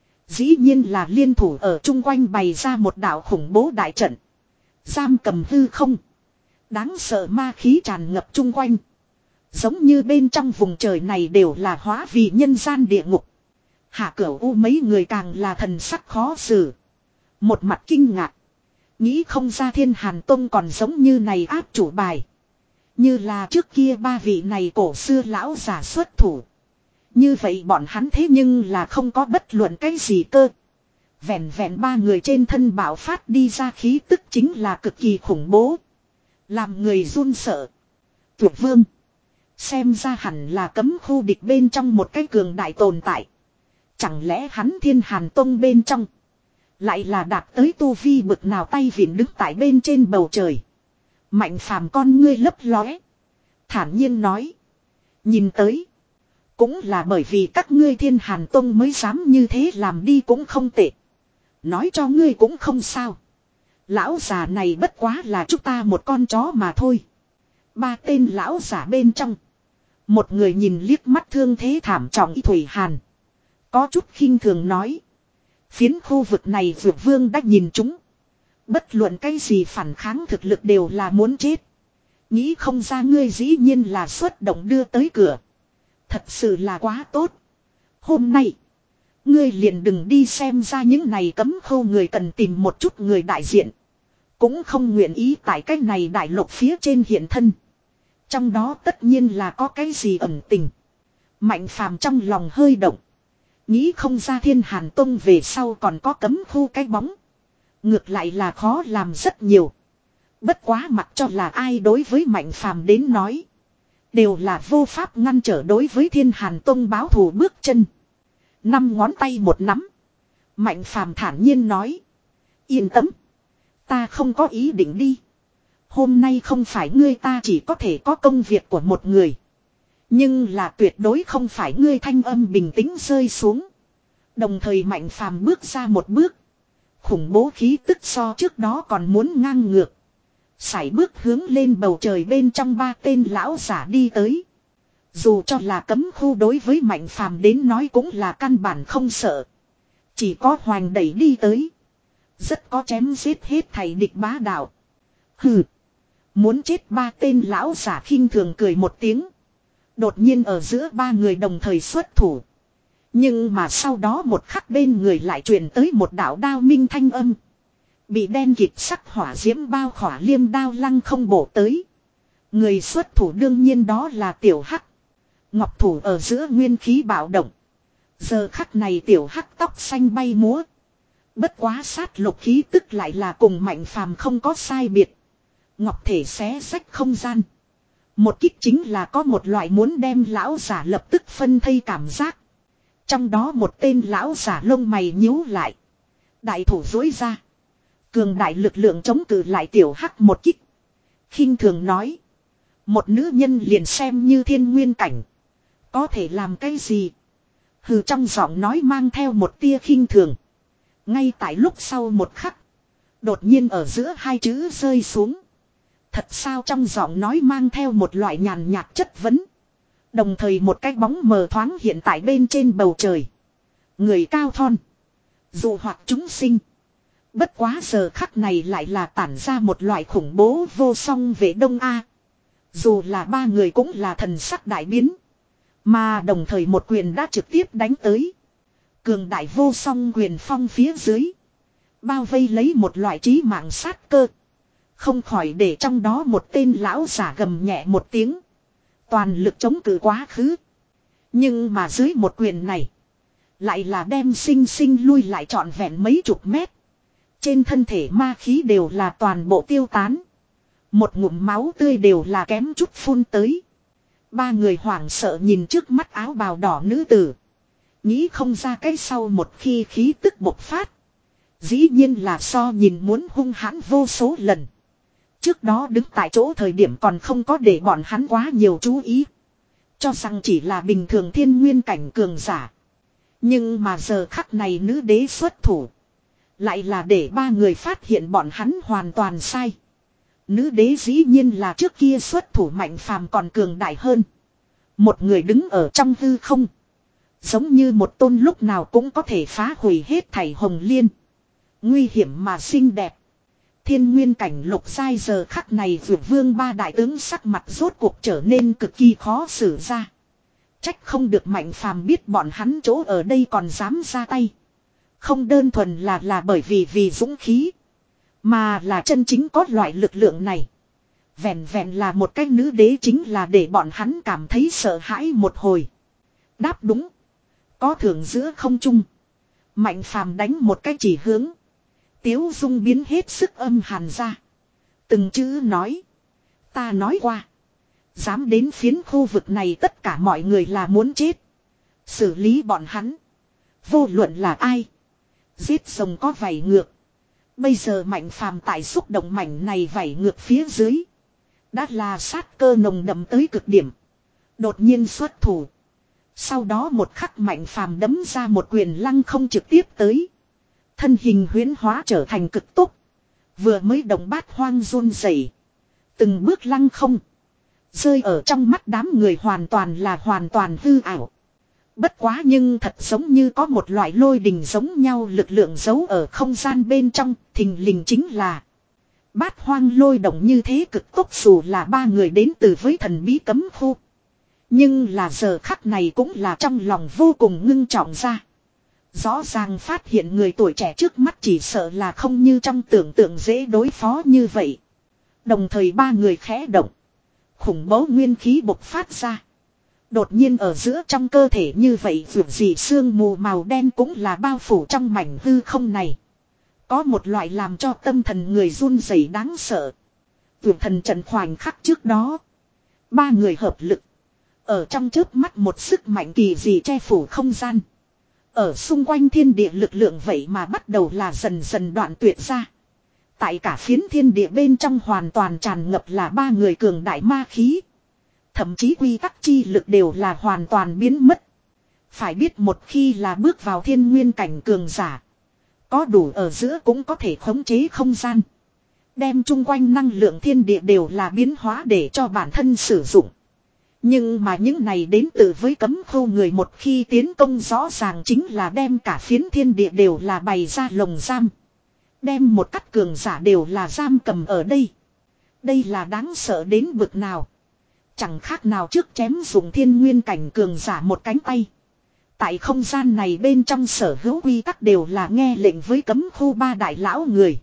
Speaker 1: Dĩ nhiên là liên thủ ở chung quanh bày ra một đạo khủng bố đại trận. Giam cầm hư không. Đáng sợ ma khí tràn ngập chung quanh. Giống như bên trong vùng trời này đều là hóa vì nhân gian địa ngục. Hạ Cửu U mấy người càng là thần sắc khó xử. Một mặt kinh ngạc. Nghĩ không ra Thiên Hàn Tông còn giống như này áp chủ bài. Như là trước kia ba vị này cổ xưa lão giả xuất thủ. Như vậy bọn hắn thế nhưng là không có bất luận cái gì cơ. Vẹn vẹn ba người trên thân bạo phát đi ra khí tức chính là cực kỳ khủng bố. Làm người run sợ. Tuyệt Vương. Xem ra hẳn là cấm khu địch bên trong một cái cường đại tồn tại. Chẳng lẽ hắn Thiên Hàn Tông bên trong. Lại là đạt tới tu vi bực nào tay vịn đứng tại bên trên bầu trời. Mạnh Phàm con ngươi lấp lóe. Thản nhiên nói. Nhìn tới. Cũng là bởi vì các ngươi Thiên Hàn Tông mới dám như thế làm đi cũng không tệ. Nói cho ngươi cũng không sao. Lão già này bất quá là chúng ta một con chó mà thôi. Ba tên lão giả bên trong. Một người nhìn liếc mắt thương thế thảm trọng Y Thủy Hàn. Có chút khinh thường nói. Phiến khu vực này Dược Vương đã nhìn chúng. Bất luận cái gì phản kháng thực lực đều là muốn chết. Nghĩ không ra ngươi dĩ nhiên là xuất động đưa tới cửa. Thật sự là quá tốt. Hôm nay. Ngươi liền đừng đi xem ra những này cấm khu người cần tìm một chút người đại diện. Cũng không nguyện ý tại cái này đại lục phía trên hiện thân. Trong đó tất nhiên là có cái gì ẩn tình. Mạnh phàm trong lòng hơi động. Nghĩ không ra Thiên Hàn Tông về sau còn có cấm khu cái bóng. Ngược lại là khó làm rất nhiều. Bất quá mặc cho là ai đối với Mạnh phàm đến nói. Đều là vô pháp ngăn trở đối với Thiên Hàn Tông báo thù bước chân. Năm ngón tay một nắm. Mạnh phàm thản nhiên nói. Yên tâm. Ta không có ý định đi. Hôm nay không phải ngươi ta chỉ có thể có công việc của một người. Nhưng là tuyệt đối không phải ngươi. Thanh âm bình tĩnh rơi xuống. Đồng thời Mạnh phàm bước ra một bước. Khủng bố khí tức so trước đó còn muốn ngang ngược. Sải bước hướng lên bầu trời bên trong ba tên lão giả đi tới. Dù cho là cấm khu đối với Mạnh phàm đến nói cũng là căn bản không sợ. Chỉ có hoành đẩy đi tới. Rất có chém giết hết thầy địch bá đạo. Hừ. Muốn chết ba tên lão giả khinh thường cười một tiếng. Đột nhiên ở giữa ba người đồng thời xuất thủ. Nhưng mà sau đó một khắc bên người lại truyền tới một đạo đao minh thanh âm. Bị đen kịt sắc hỏa diễm bao khỏa liêm đao lăng không bổ tới. Người xuất thủ đương nhiên đó là Tiểu Hắc. Ngọc thủ ở giữa nguyên khí bạo động. Giờ khắc này Tiểu Hắc tóc xanh bay múa. Bất quá sát lục khí tức lại là cùng Mạnh phàm không có sai biệt. Ngọc thể xé rách không gian. Một kích chính là có một loại muốn đem lão giả lập tức phân thây cảm giác. Trong đó một tên lão giả lông mày nhíu lại. Đại thủ dối ra. Cường đại lực lượng chống cự lại Tiểu Hắc một kích. Khinh thường nói. Một nữ nhân liền xem như thiên nguyên cảnh. Có thể làm cái gì? Hừ, trong giọng nói mang theo một tia khinh thường. Ngay tại lúc sau một khắc. Đột nhiên ở giữa hai chữ rơi xuống. Thật sao trong giọng nói mang theo một loại nhàn nhạt chất vấn. Đồng thời một cái bóng mờ thoáng hiện tại bên trên bầu trời. Người cao thon. Dụ hoặc chúng sinh. Bất quá giờ khắc này lại là tản ra một loại khủng bố vô song về Đông A. Dù là ba người cũng là thần sắc đại biến. Mà đồng thời một quyền đã trực tiếp đánh tới. Cường đại vô song quyền phong phía dưới. Bao vây lấy một loại trí mạng sát cơ. Không khỏi để trong đó một tên lão giả gầm nhẹ một tiếng. Toàn lực chống cự quá khứ. Nhưng mà dưới một quyền này. Lại là đem sinh sinh lui lại trọn vẹn mấy chục mét. Trên thân thể ma khí đều là toàn bộ tiêu tán. Một ngụm máu tươi đều là kém chút phun tới. Ba người hoảng sợ nhìn trước mắt áo bào đỏ nữ tử. Nghĩ không ra cái sau một khi khí tức bộc phát. Dĩ nhiên là so nhìn muốn hung hãn vô số lần. Trước đó đứng tại chỗ thời điểm còn không có để bọn hắn quá nhiều chú ý. Cho rằng chỉ là bình thường thiên nguyên cảnh cường giả. Nhưng mà giờ khắc này nữ đế xuất thủ. Lại là để ba người phát hiện bọn hắn hoàn toàn sai. Nữ đế dĩ nhiên là trước kia xuất thủ Mạnh phàm còn cường đại hơn. Một người đứng ở trong hư không. Giống như một tôn lúc nào cũng có thể phá hủy hết thảy hồng liên. Nguy hiểm mà xinh đẹp. Thiên nguyên cảnh lục giai giờ khắc này vượt vương ba đại tướng sắc mặt rốt cuộc trở nên cực kỳ khó xử ra. Trách không được Mạnh phàm biết bọn hắn chỗ ở đây còn dám ra tay. Không đơn thuần là là bởi vì vì dũng khí. Mà là chân chính có loại lực lượng này. Vẹn vẹn là một cái nữ đế chính là để bọn hắn cảm thấy sợ hãi một hồi. Đáp đúng. Có thưởng giữa không trung. Mạnh phàm đánh một cái chỉ hướng. Tiếu dung biến hết sức âm hàn ra. Từng chữ nói. Ta nói qua. Dám đến phiến khu vực này tất cả mọi người là muốn chết. Xử lý bọn hắn. Vô luận là ai. Giết rồng có vảy ngược. Bây giờ Mạnh phàm tại xúc động mảnh này vảy ngược phía dưới. Đã là sát cơ nồng đậm tới cực điểm. Đột nhiên xuất thủ. Sau đó một khắc Mạnh phàm đấm ra một quyền lăng không trực tiếp tới. Thân hình huyễn hóa trở thành cực tốc. Vừa mới động bát hoang run rẩy, từng bước lăng không. Rơi ở trong mắt đám người hoàn toàn là hoàn toàn hư ảo. Bất quá nhưng thật giống như có một loại lôi đình giống nhau lực lượng giấu ở không gian bên trong. Thình lình chính là bát hoang lôi động như thế cực tốc dù là ba người đến từ với thần bí cấm khu. Nhưng là giờ khắc này cũng là trong lòng vô cùng ngưng trọng ra. Rõ ràng phát hiện người tuổi trẻ trước mắt chỉ sợ là không như trong tưởng tượng dễ đối phó như vậy. Đồng thời ba người khẽ động. Khủng bố nguyên khí bộc phát ra. Đột nhiên ở giữa trong cơ thể như vậy vượt gì sương mù màu đen cũng là bao phủ trong mảnh hư không này. Có một loại làm cho tâm thần người run rẩy đáng sợ. Vượt thần trận khoảnh khắc trước đó. Ba người hợp lực. Ở trong chớp mắt một sức mạnh kỳ dị che phủ không gian. Ở xung quanh thiên địa lực lượng vậy mà bắt đầu là dần dần đoạn tuyệt ra. Tại cả phiến thiên địa bên trong hoàn toàn tràn ngập là ba người cường đại ma khí. Thậm chí quy tắc chi lực đều là hoàn toàn biến mất. Phải biết một khi là bước vào thiên nguyên cảnh cường giả. Có đủ ở giữa cũng có thể khống chế không gian. Đem chung quanh năng lượng thiên địa đều là biến hóa để cho bản thân sử dụng. Nhưng mà những này đến từ với cấm khu người một khi tiến công rõ ràng chính là đem cả phiến thiên địa đều là bày ra lồng giam. Đem một cách cường giả đều là giam cầm ở đây. Đây là đáng sợ đến bực nào. Chẳng khác nào trước chém dùng thiên nguyên cảnh cường giả một cánh tay. Tại không gian này bên trong sở hữu quy tắc đều là nghe lệnh với cấm khu ba đại lão người.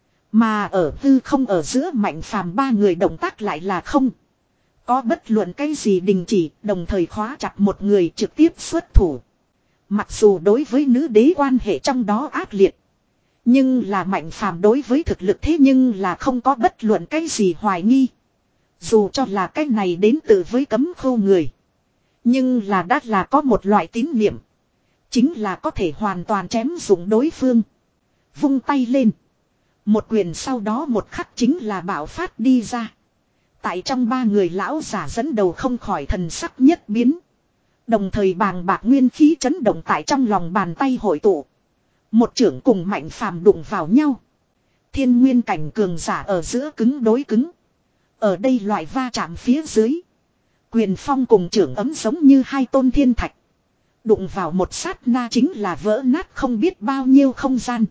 Speaker 1: Mà ở tư không ở giữa Mạnh Phàm ba người động tác lại là không. Có bất luận cái gì đình chỉ, đồng thời khóa chặt một người trực tiếp xuất thủ. Mặc dù đối với nữ đế quan hệ trong đó ác liệt. Nhưng là Mạnh Phàm đối với thực lực thế nhưng là không có bất luận cái gì hoài nghi. Dù cho là cái này đến từ với cấm khu người. Nhưng là đã là có một loại tín niệm. Chính là có thể hoàn toàn chém dụng đối phương. Vung tay lên. Một quyền sau đó một khắc chính là bạo phát đi ra. Tại trong ba người lão giả dẫn đầu không khỏi thần sắc nhất biến. Đồng thời bàng bạc nguyên khí chấn động tại trong lòng bàn tay hội tụ. Một trưởng cùng Mạnh Phàm đụng vào nhau. Thiên nguyên cảnh cường giả ở giữa cứng đối cứng. Ở đây loại va chạm phía dưới. Quyền phong cùng trưởng ấm giống như hai tôn thiên thạch. Đụng vào một sát na chính là vỡ nát không biết bao nhiêu không gian.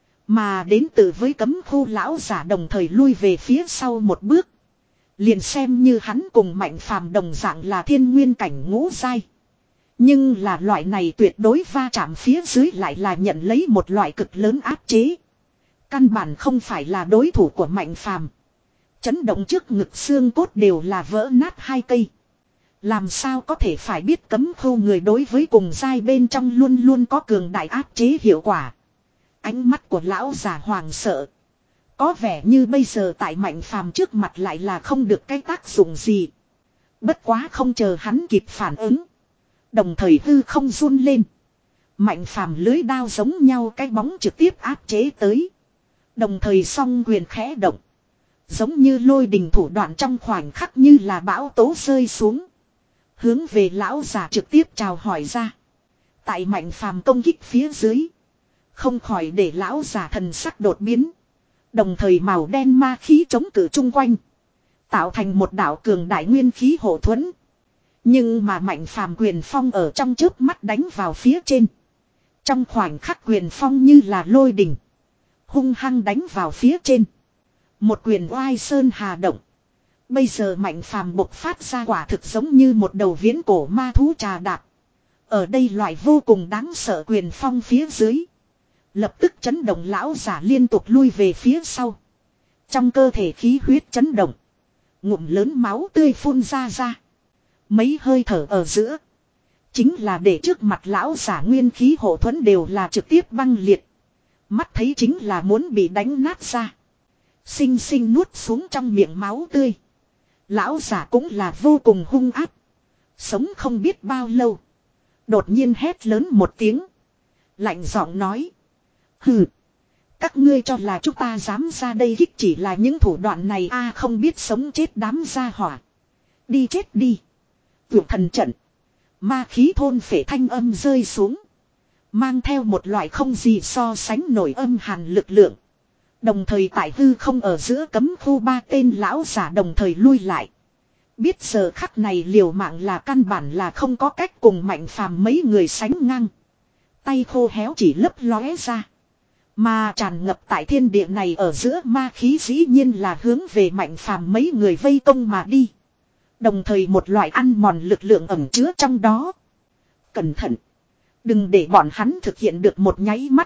Speaker 1: Mà đến từ với cấm khu lão giả đồng thời lui về phía sau một bước. Liền xem như hắn cùng Mạnh Phàm đồng dạng là thiên nguyên cảnh ngũ giai. Nhưng là loại này tuyệt đối va chạm phía dưới lại là nhận lấy một loại cực lớn áp chế. Căn bản không phải là đối thủ của Mạnh Phàm. Chấn động trước ngực xương cốt đều là vỡ nát hai cây. Làm sao có thể phải biết cấm khu người đối với cùng giai bên trong luôn luôn có cường đại áp chế hiệu quả. Ánh mắt của lão già hoàng sợ. Có vẻ như bây giờ tại Mạnh Phàm trước mặt lại là không được cái tác dụng gì. Bất quá không chờ hắn kịp phản ứng. Đồng thời hư không run lên. Mạnh Phàm lưới đao giống nhau cái bóng trực tiếp áp chế tới. Đồng thời song quyền khẽ động. Giống như lôi đình thủ đoạn trong khoảnh khắc như là bão tố rơi xuống. Hướng về lão già trực tiếp chào hỏi ra. Tại Mạnh Phàm công kích phía dưới. Không khỏi để lão già thần sắc đột biến. Đồng thời màu đen ma khí chống cự chung quanh. Tạo thành một đạo cường đại nguyên khí hộ thuẫn. Nhưng mà Mạnh Phàm quyền phong ở trong chớp mắt đánh vào phía trên. Trong khoảnh khắc quyền phong như là lôi đình. Hung hăng đánh vào phía trên. Một quyền oai sơn hà động. Bây giờ Mạnh Phàm bộc phát ra quả thực giống như một đầu viễn cổ ma thú trà đạp. Ở đây loại vô cùng đáng sợ quyền phong phía dưới. Lập tức chấn động lão giả liên tục lui về phía sau. Trong cơ thể khí huyết chấn động. Ngụm lớn máu tươi phun ra ra. Mấy hơi thở ở giữa. Chính là để trước mặt lão giả nguyên khí hộ thuẫn đều là trực tiếp băng liệt. Mắt thấy chính là muốn bị đánh nát ra. Xinh xinh nuốt xuống trong miệng máu tươi. Lão giả cũng là vô cùng hung ác. Sống không biết bao lâu. Đột nhiên hét lớn một tiếng. Lạnh giọng nói. Hừ. Các ngươi cho là chúng ta dám ra đây kích chỉ là những thủ đoạn này a à, không biết sống chết đám gia hỏa. Đi chết đi. Vượt thần trận. Ma khí thôn phệ thanh âm rơi xuống. Mang theo một loại không gì so sánh nổi âm hàn lực lượng. Đồng thời tại hư không ở giữa cấm khu ba tên lão giả đồng thời lui lại. Biết giờ khắc này liều mạng là căn bản là không có cách cùng Mạnh Phàm mấy người sánh ngang. Tay khô héo chỉ lấp lóe ra. Mà tràn ngập tại thiên địa này ở giữa ma khí dĩ nhiên là hướng về Mạnh Phàm mấy người vây công mà đi. Đồng thời một loại ăn mòn lực lượng ẩn chứa trong đó. Cẩn thận. Đừng để bọn hắn thực hiện được một nháy mắt.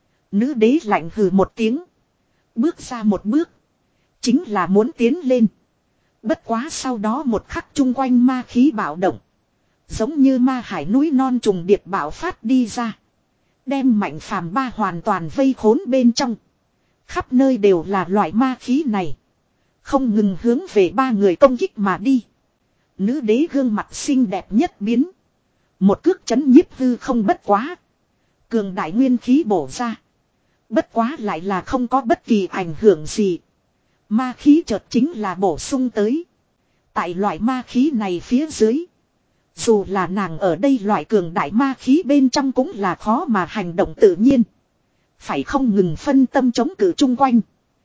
Speaker 1: Nữ đế lạnh hừ một tiếng. Bước ra một bước. Chính là muốn tiến lên. Bất quá sau đó một khắc chung quanh ma khí bạo động. Giống như ma hải núi non trùng điệp bạo phát đi ra. Đem Mạnh Phàm ba hoàn toàn vây khốn bên trong. Khắp nơi đều là loại ma khí này. Không ngừng hướng về ba người công kích mà đi. Nữ đế gương mặt xinh đẹp nhất biến. Một cước chấn nhiếp hư không bất quá. Cường đại nguyên khí bổ ra. Bất quá lại là không có bất kỳ ảnh hưởng gì. Ma khí chợt chính là bổ sung tới. Tại loại ma khí này phía dưới. Dù là nàng ở đây loại cường đại ma khí bên trong cũng là khó mà hành động tự nhiên. Phải không ngừng phân tâm chống cự chung quanh.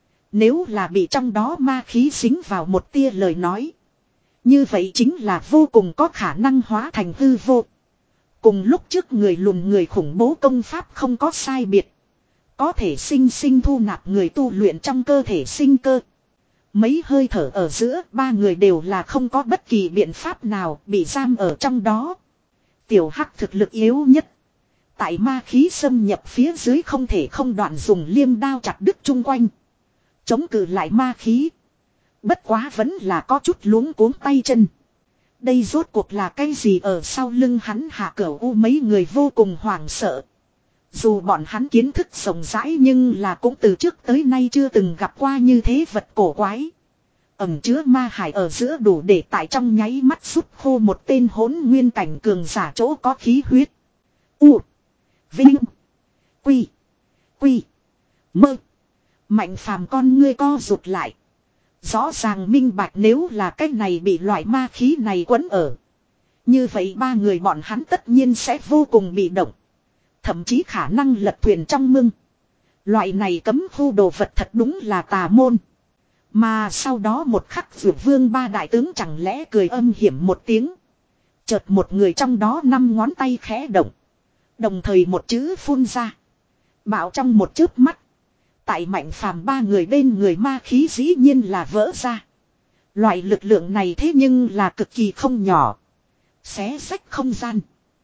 Speaker 1: Nếu là bị trong đó ma khí dính vào một tia lời nói. Như vậy chính là vô cùng có khả năng hóa thành hư vô. Cùng lúc trước người lùn người khủng bố công pháp không có sai biệt. Có thể sinh sinh thu nạp người tu luyện trong cơ thể sinh cơ. Mấy hơi thở ở giữa ba người đều là không có bất kỳ biện pháp nào bị giam ở trong đó. Tiểu Hắc thực lực yếu nhất. Tại ma khí xâm nhập phía dưới không thể không đoạn dùng liêm đao chặt đứt chung quanh. Chống cự lại ma khí. Bất quá vẫn là có chút luống cuống tay chân. Đây rốt cuộc là cái gì ở sau lưng hắn hạ cửu u mấy người vô cùng hoảng sợ. Dù bọn hắn kiến thức rộng rãi nhưng là cũng từ trước tới nay chưa từng gặp qua như thế vật cổ quái. Ẩm chứa ma hải ở giữa đủ để tại trong nháy mắt rút khô một tên hỗn nguyên cảnh cường giả chỗ có khí huyết. U. Vinh. Quy. Quy. Mơ. Mạnh Phàm con ngươi co rụt lại. Rõ ràng minh bạch nếu là cái này bị loại ma khí này quấn ở. Như vậy ba người bọn hắn tất nhiên sẽ vô cùng bị động. Thậm chí khả năng lật thuyền trong mưng. Loại này cấm khu đồ vật thật đúng là tà môn. Mà sau đó một khắc Dược Vương ba đại tướng chẳng lẽ cười âm hiểm một tiếng. Chợt một người trong đó năm ngón tay khẽ động. Đồng thời một chữ phun ra. Bảo trong một chớp mắt. Tại Mạnh Phàm ba người bên người ma khí dĩ nhiên là vỡ ra. Loại lực lượng này thế nhưng là cực kỳ không nhỏ. Xé rách không gian.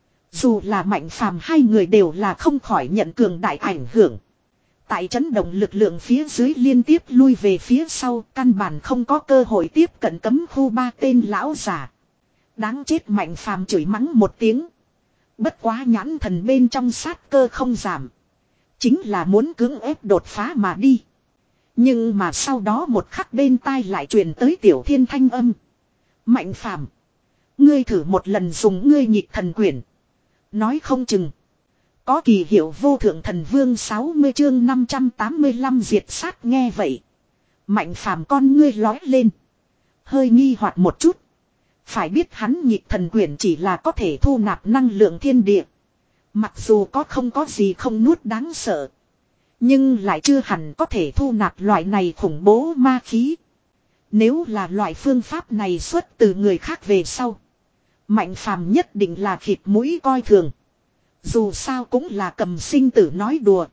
Speaker 1: Dù là Mạnh Phàm hai người đều là không khỏi nhận cường đại ảnh hưởng. Tại chấn động lực lượng phía dưới liên tiếp lui về phía sau, căn bản không có cơ hội tiếp cận cấm khu ba tên lão giả. Đáng chết Mạnh Phàm chửi mắng một tiếng. Bất quá nhãn thần bên trong sát cơ không giảm. Chính là muốn cưỡng ép đột phá mà đi. Nhưng mà sau đó một khắc bên tai lại truyền tới Tiểu Thiên thanh âm. Mạnh Phàm, ngươi thử một lần dùng ngươi nhịp thần quyển. Nói không chừng. Có kỳ hiệu vô thượng thần vương sáu mươi chương năm trăm tám mươi lăm diệt sát nghe vậy. Mạnh Phàm con ngươi lói lên. Hơi nghi hoặc một chút. Phải biết hắn nhịp thần quyển chỉ là có thể thu nạp năng lượng thiên địa. Mặc dù có không có gì không nuốt đáng sợ. Nhưng lại chưa hẳn có thể thu nạp loại này khủng bố ma khí. Nếu là loại phương pháp này xuất từ người khác về sau. Mạnh Phàm nhất định là khịt mũi coi thường. Dù sao cũng là cầm sinh tử nói đùa.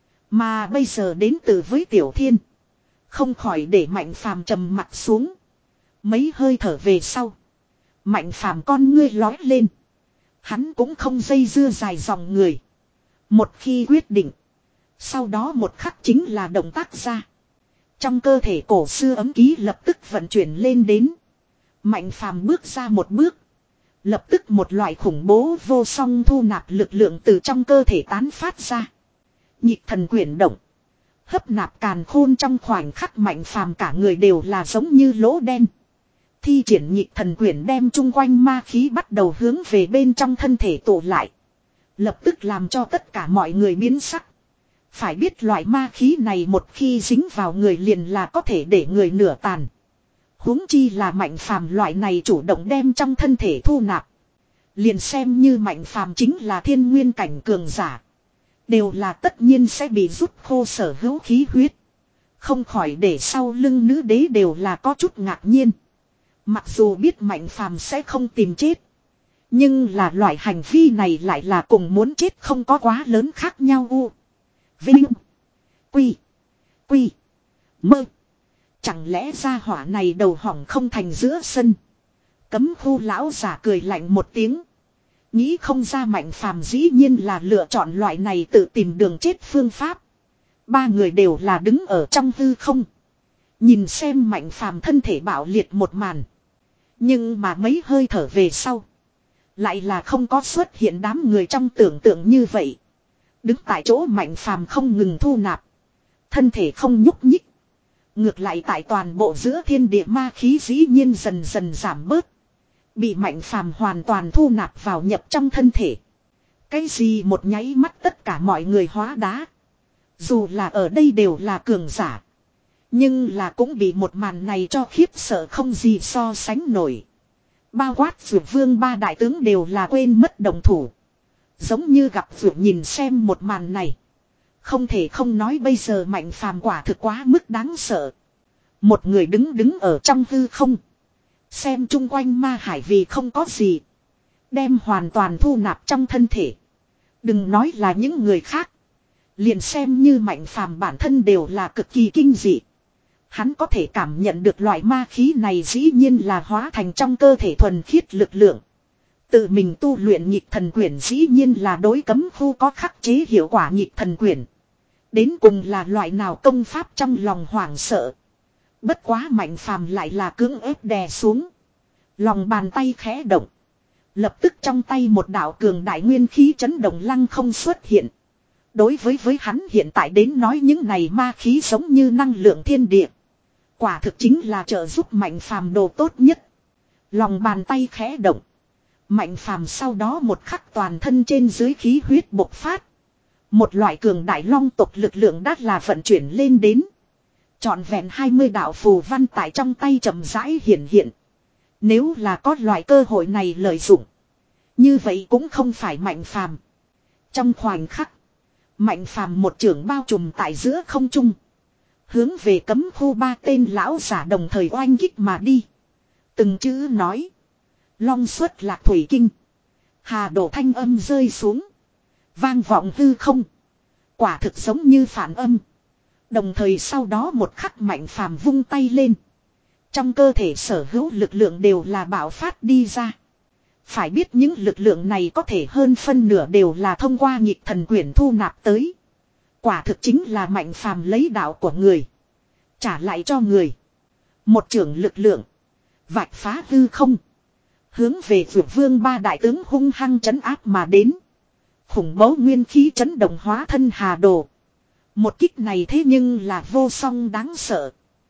Speaker 1: Mà bây giờ đến từ với Tiểu Thiên. Không khỏi để Mạnh Phàm trầm mặt xuống. Mấy hơi thở về sau. Mạnh Phàm con ngươi lói lên. Hắn cũng không dây dưa dài dòng người. Một khi quyết định. Sau đó một khắc chính là động tác ra. Trong cơ thể cổ xưa ấm ký lập tức vận chuyển lên đến. Mạnh Phàm bước ra một bước. Lập tức một loại khủng bố vô song thu nạp lực lượng từ trong cơ thể tán phát ra. Nhịp thần quyển động. Hấp nạp càn khôn trong khoảnh khắc Mạnh Phàm cả người đều là giống như lỗ đen. Thi triển nhịp thần quyển đem chung quanh ma khí bắt đầu hướng về bên trong thân thể tụ lại. Lập tức làm cho tất cả mọi người biến sắc. Phải biết loại ma khí này một khi dính vào người liền là có thể để người nửa tàn. Huống chi là Mạnh Phàm loại này chủ động đem trong thân thể thu nạp. Liền xem như Mạnh Phàm chính là thiên nguyên cảnh cường giả. Đều là tất nhiên sẽ bị rút khô sở hữu khí huyết. Không khỏi để sau lưng nữ đế đều là có chút ngạc nhiên. Mặc dù biết Mạnh Phàm sẽ không tìm chết. Nhưng là loại hành vi này lại là cùng muốn chết không có quá lớn khác nhau u. Vinh. Quy. Quy. Mơ. Chẳng lẽ gia hỏa này đầu hỏng không thành giữa sân. Cấm khu lão giả cười lạnh một tiếng. Nghĩ không ra Mạnh Phàm dĩ nhiên là lựa chọn loại này tự tìm đường chết phương pháp. Ba người đều là đứng ở trong hư không. Nhìn xem Mạnh Phàm thân thể bạo liệt một màn. Nhưng mà mấy hơi thở về sau. Lại là không có xuất hiện đám người trong tưởng tượng như vậy. Đứng tại chỗ Mạnh Phàm không ngừng thu nạp. Thân thể không nhúc nhích. Ngược lại tại toàn bộ giữa thiên địa ma khí dĩ nhiên dần dần giảm bớt. Bị Mạnh Phàm hoàn toàn thu nạp vào nhập trong thân thể. Cái gì một nháy mắt tất cả mọi người hóa đá. Dù là ở đây đều là cường giả. Nhưng là cũng bị một màn này cho khiếp sợ không gì so sánh nổi. Bao quát Dược Vương ba đại tướng đều là quên mất đồng thủ. Giống như gặp Dược nhìn xem một màn này. Không thể không nói bây giờ Mạnh Phàm quả thực quá mức đáng sợ. Một người đứng đứng ở trong hư không. Xem chung quanh ma hải vì không có gì. Đem hoàn toàn thu nạp trong thân thể. Đừng nói là những người khác. Liền xem như Mạnh Phàm bản thân đều là cực kỳ kinh dị. Hắn có thể cảm nhận được loại ma khí này dĩ nhiên là hóa thành trong cơ thể thuần khiết lực lượng. Tự mình tu luyện nhịp thần quyển dĩ nhiên là đối cấm khu có khắc chế hiệu quả nhịp thần quyển. Đến cùng là loại nào công pháp trong lòng hoảng sợ. Bất quá Mạnh Phàm lại là cưỡng ép đè xuống. Lòng bàn tay khẽ động. Lập tức trong tay một đạo cường đại nguyên khí chấn động lăng không xuất hiện. Đối với với hắn hiện tại đến nói những này ma khí giống như năng lượng thiên địa. Quả thực chính là trợ giúp Mạnh Phàm đồ tốt nhất. Lòng bàn tay khẽ động. Mạnh Phàm sau đó một khắc toàn thân trên dưới khí huyết bộc phát. Một loại cường đại long tộc lực lượng đắt là vận chuyển lên đến. Trọn vẹn hai mươi đạo phù văn tại trong tay chậm rãi hiện hiện. Nếu là có loại cơ hội này lợi dụng. Như vậy cũng không phải Mạnh Phàm. Trong khoảnh khắc. Mạnh Phàm một chưởng bao trùm tại giữa không trung. Hướng về cấm khu ba tên lão giả đồng thời oanh kích mà đi. Từng chữ nói. Long xuất lạc thủy kinh. Hà đổ thanh âm rơi xuống. Vang vọng hư không. Quả thực giống như phản âm. Đồng thời sau đó một khắc Mạnh Phàm vung tay lên. Trong cơ thể sở hữu lực lượng đều là bạo phát đi ra. Phải biết những lực lượng này có thể hơn phân nửa đều là thông qua nhịp thần quyển thu nạp tới. Quả thực chính là Mạnh Phàm lấy đạo của người. Trả lại cho người. Một trưởng lực lượng. Vạch phá hư không. Hướng về Dược Vương ba đại tướng hung hăng trấn áp mà đến. Khủng bố nguyên khí chấn động hóa thân hà đồ. Một kích này thế nhưng là vô song đáng sợ.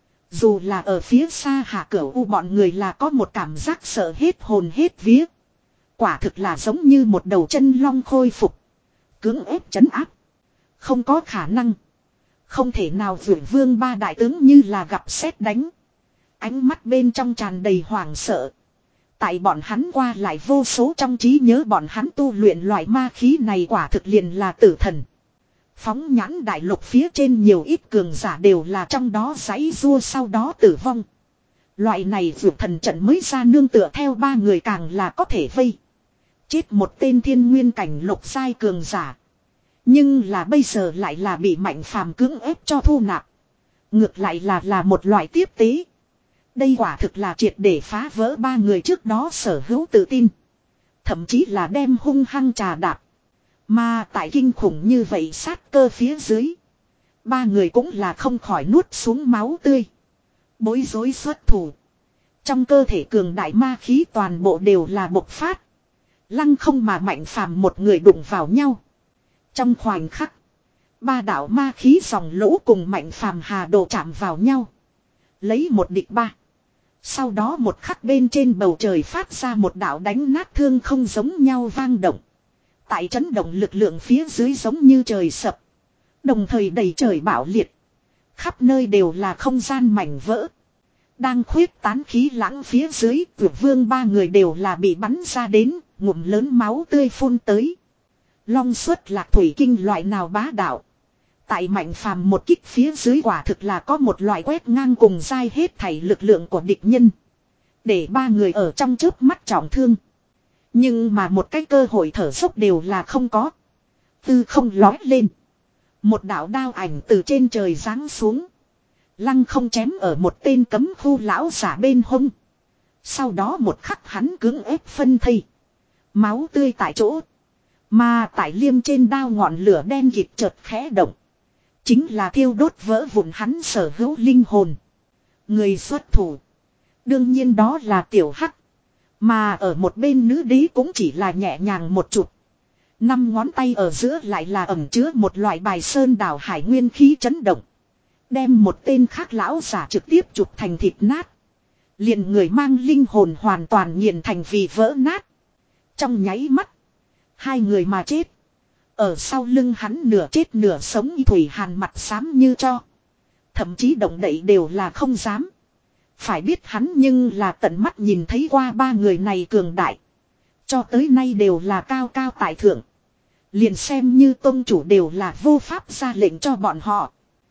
Speaker 1: Dù là ở phía xa hạ cửu u bọn người là có một cảm giác sợ hết hồn hết vía. Quả thực là giống như một đầu chân long khôi phục. Cưỡng ép chấn áp. Không có khả năng. Không thể nào Dược Vương ba đại tướng như là gặp sét đánh. Ánh mắt bên trong tràn đầy hoảng sợ. Tại bọn hắn qua lại vô số trong trí nhớ bọn hắn tu luyện loại ma khí này quả thực liền là tử thần. Phóng nhãn đại lục phía trên nhiều ít cường giả đều là trong đó giãy rua sau đó tử vong. Loại này Dược thần trận mới ra nương tựa theo ba người càng là có thể vây. Chết một tên thiên nguyên cảnh lục giai cường giả. Nhưng là bây giờ lại là bị Mạnh Phàm cưỡng ép cho thu nạp. Ngược lại là là một loại tiếp tế. Đây quả thực là triệt để phá vỡ ba người trước đó sở hữu tự tin. Thậm chí là đem hung hăng trà đạp. Mà tại kinh khủng như vậy sát cơ phía dưới. Ba người cũng là không khỏi nuốt xuống máu tươi. Bối rối xuất thủ. Trong cơ thể cường đại ma khí toàn bộ đều là bộc phát. Lăng không mà Mạnh Phàm một người đụng vào nhau. Trong khoảnh khắc. Ba đạo ma khí dòng lũ cùng Mạnh Phàm hà đồ chạm vào nhau. Lấy một địch ba. Sau đó một khắc bên trên bầu trời phát ra một đạo đánh nát thương không giống nhau vang động. Tại chấn động lực lượng phía dưới giống như trời sập. Đồng thời đầy trời bạo liệt. Khắp nơi đều là không gian mảnh vỡ. Đang khuyết tán khí lãng phía dưới, Dược Vương ba người đều là bị bắn ra đến, ngụm lớn máu tươi phun tới. Long xuất lạc thủy kinh loại nào bá đạo. Tại Mạnh Phàm một kích phía dưới quả thực là có một loại quét ngang cùng dai hết thảy lực lượng của địch nhân. Để ba người ở trong chớp mắt trọng thương. Nhưng mà một cái cơ hội thở dốc đều là không có. Tư không lói lên. Một đạo đao ảnh từ trên trời giáng xuống. Lăng không chém ở một tên cấm khu lão giả bên hông. Sau đó một khắc hắn cưỡng ép phân thây. Máu tươi tại chỗ. Mà tại liêm trên đao ngọn lửa đen kịt chợt khẽ động. Chính là thiêu đốt vỡ vụn hắn sở hữu linh hồn. Người xuất thủ. Đương nhiên đó là tiểu hắc. Mà ở một bên nữ đế cũng chỉ là nhẹ nhàng một chút. Năm ngón tay ở giữa lại là ẩn chứa một loại bài sơn đảo hải nguyên khí chấn động. Đem một tên khác lão giả trực tiếp chụp thành thịt nát. Liền người mang linh hồn hoàn toàn nghiền thành vì vỡ nát. Trong nháy mắt. Hai người mà chết. Ở sau lưng hắn nửa chết nửa sống Thủy Hàn mặt xám như cho. Thậm chí động đậy đều là không dám. Phải biết hắn nhưng là tận mắt nhìn thấy qua ba người này cường đại. Cho tới nay đều là cao cao tại thượng. Liền xem như tôn chủ đều là vô pháp ra lệnh cho bọn họ.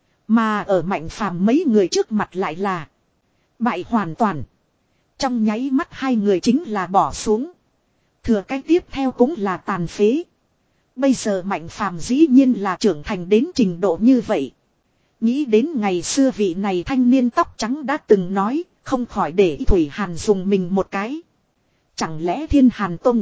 Speaker 1: Mà ở Mạnh Phàm mấy người trước mặt lại là bại hoàn toàn. Trong nháy mắt hai người chính là bỏ xuống. Thừa cái tiếp theo cũng là tàn phế. Bây giờ Mạnh Phàm dĩ nhiên là trưởng thành đến trình độ như vậy. Nghĩ đến ngày xưa vị này thanh niên tóc trắng đã từng nói, không khỏi để Thủy Hàn dùng mình một cái. Chẳng lẽ Thiên Hàn Tông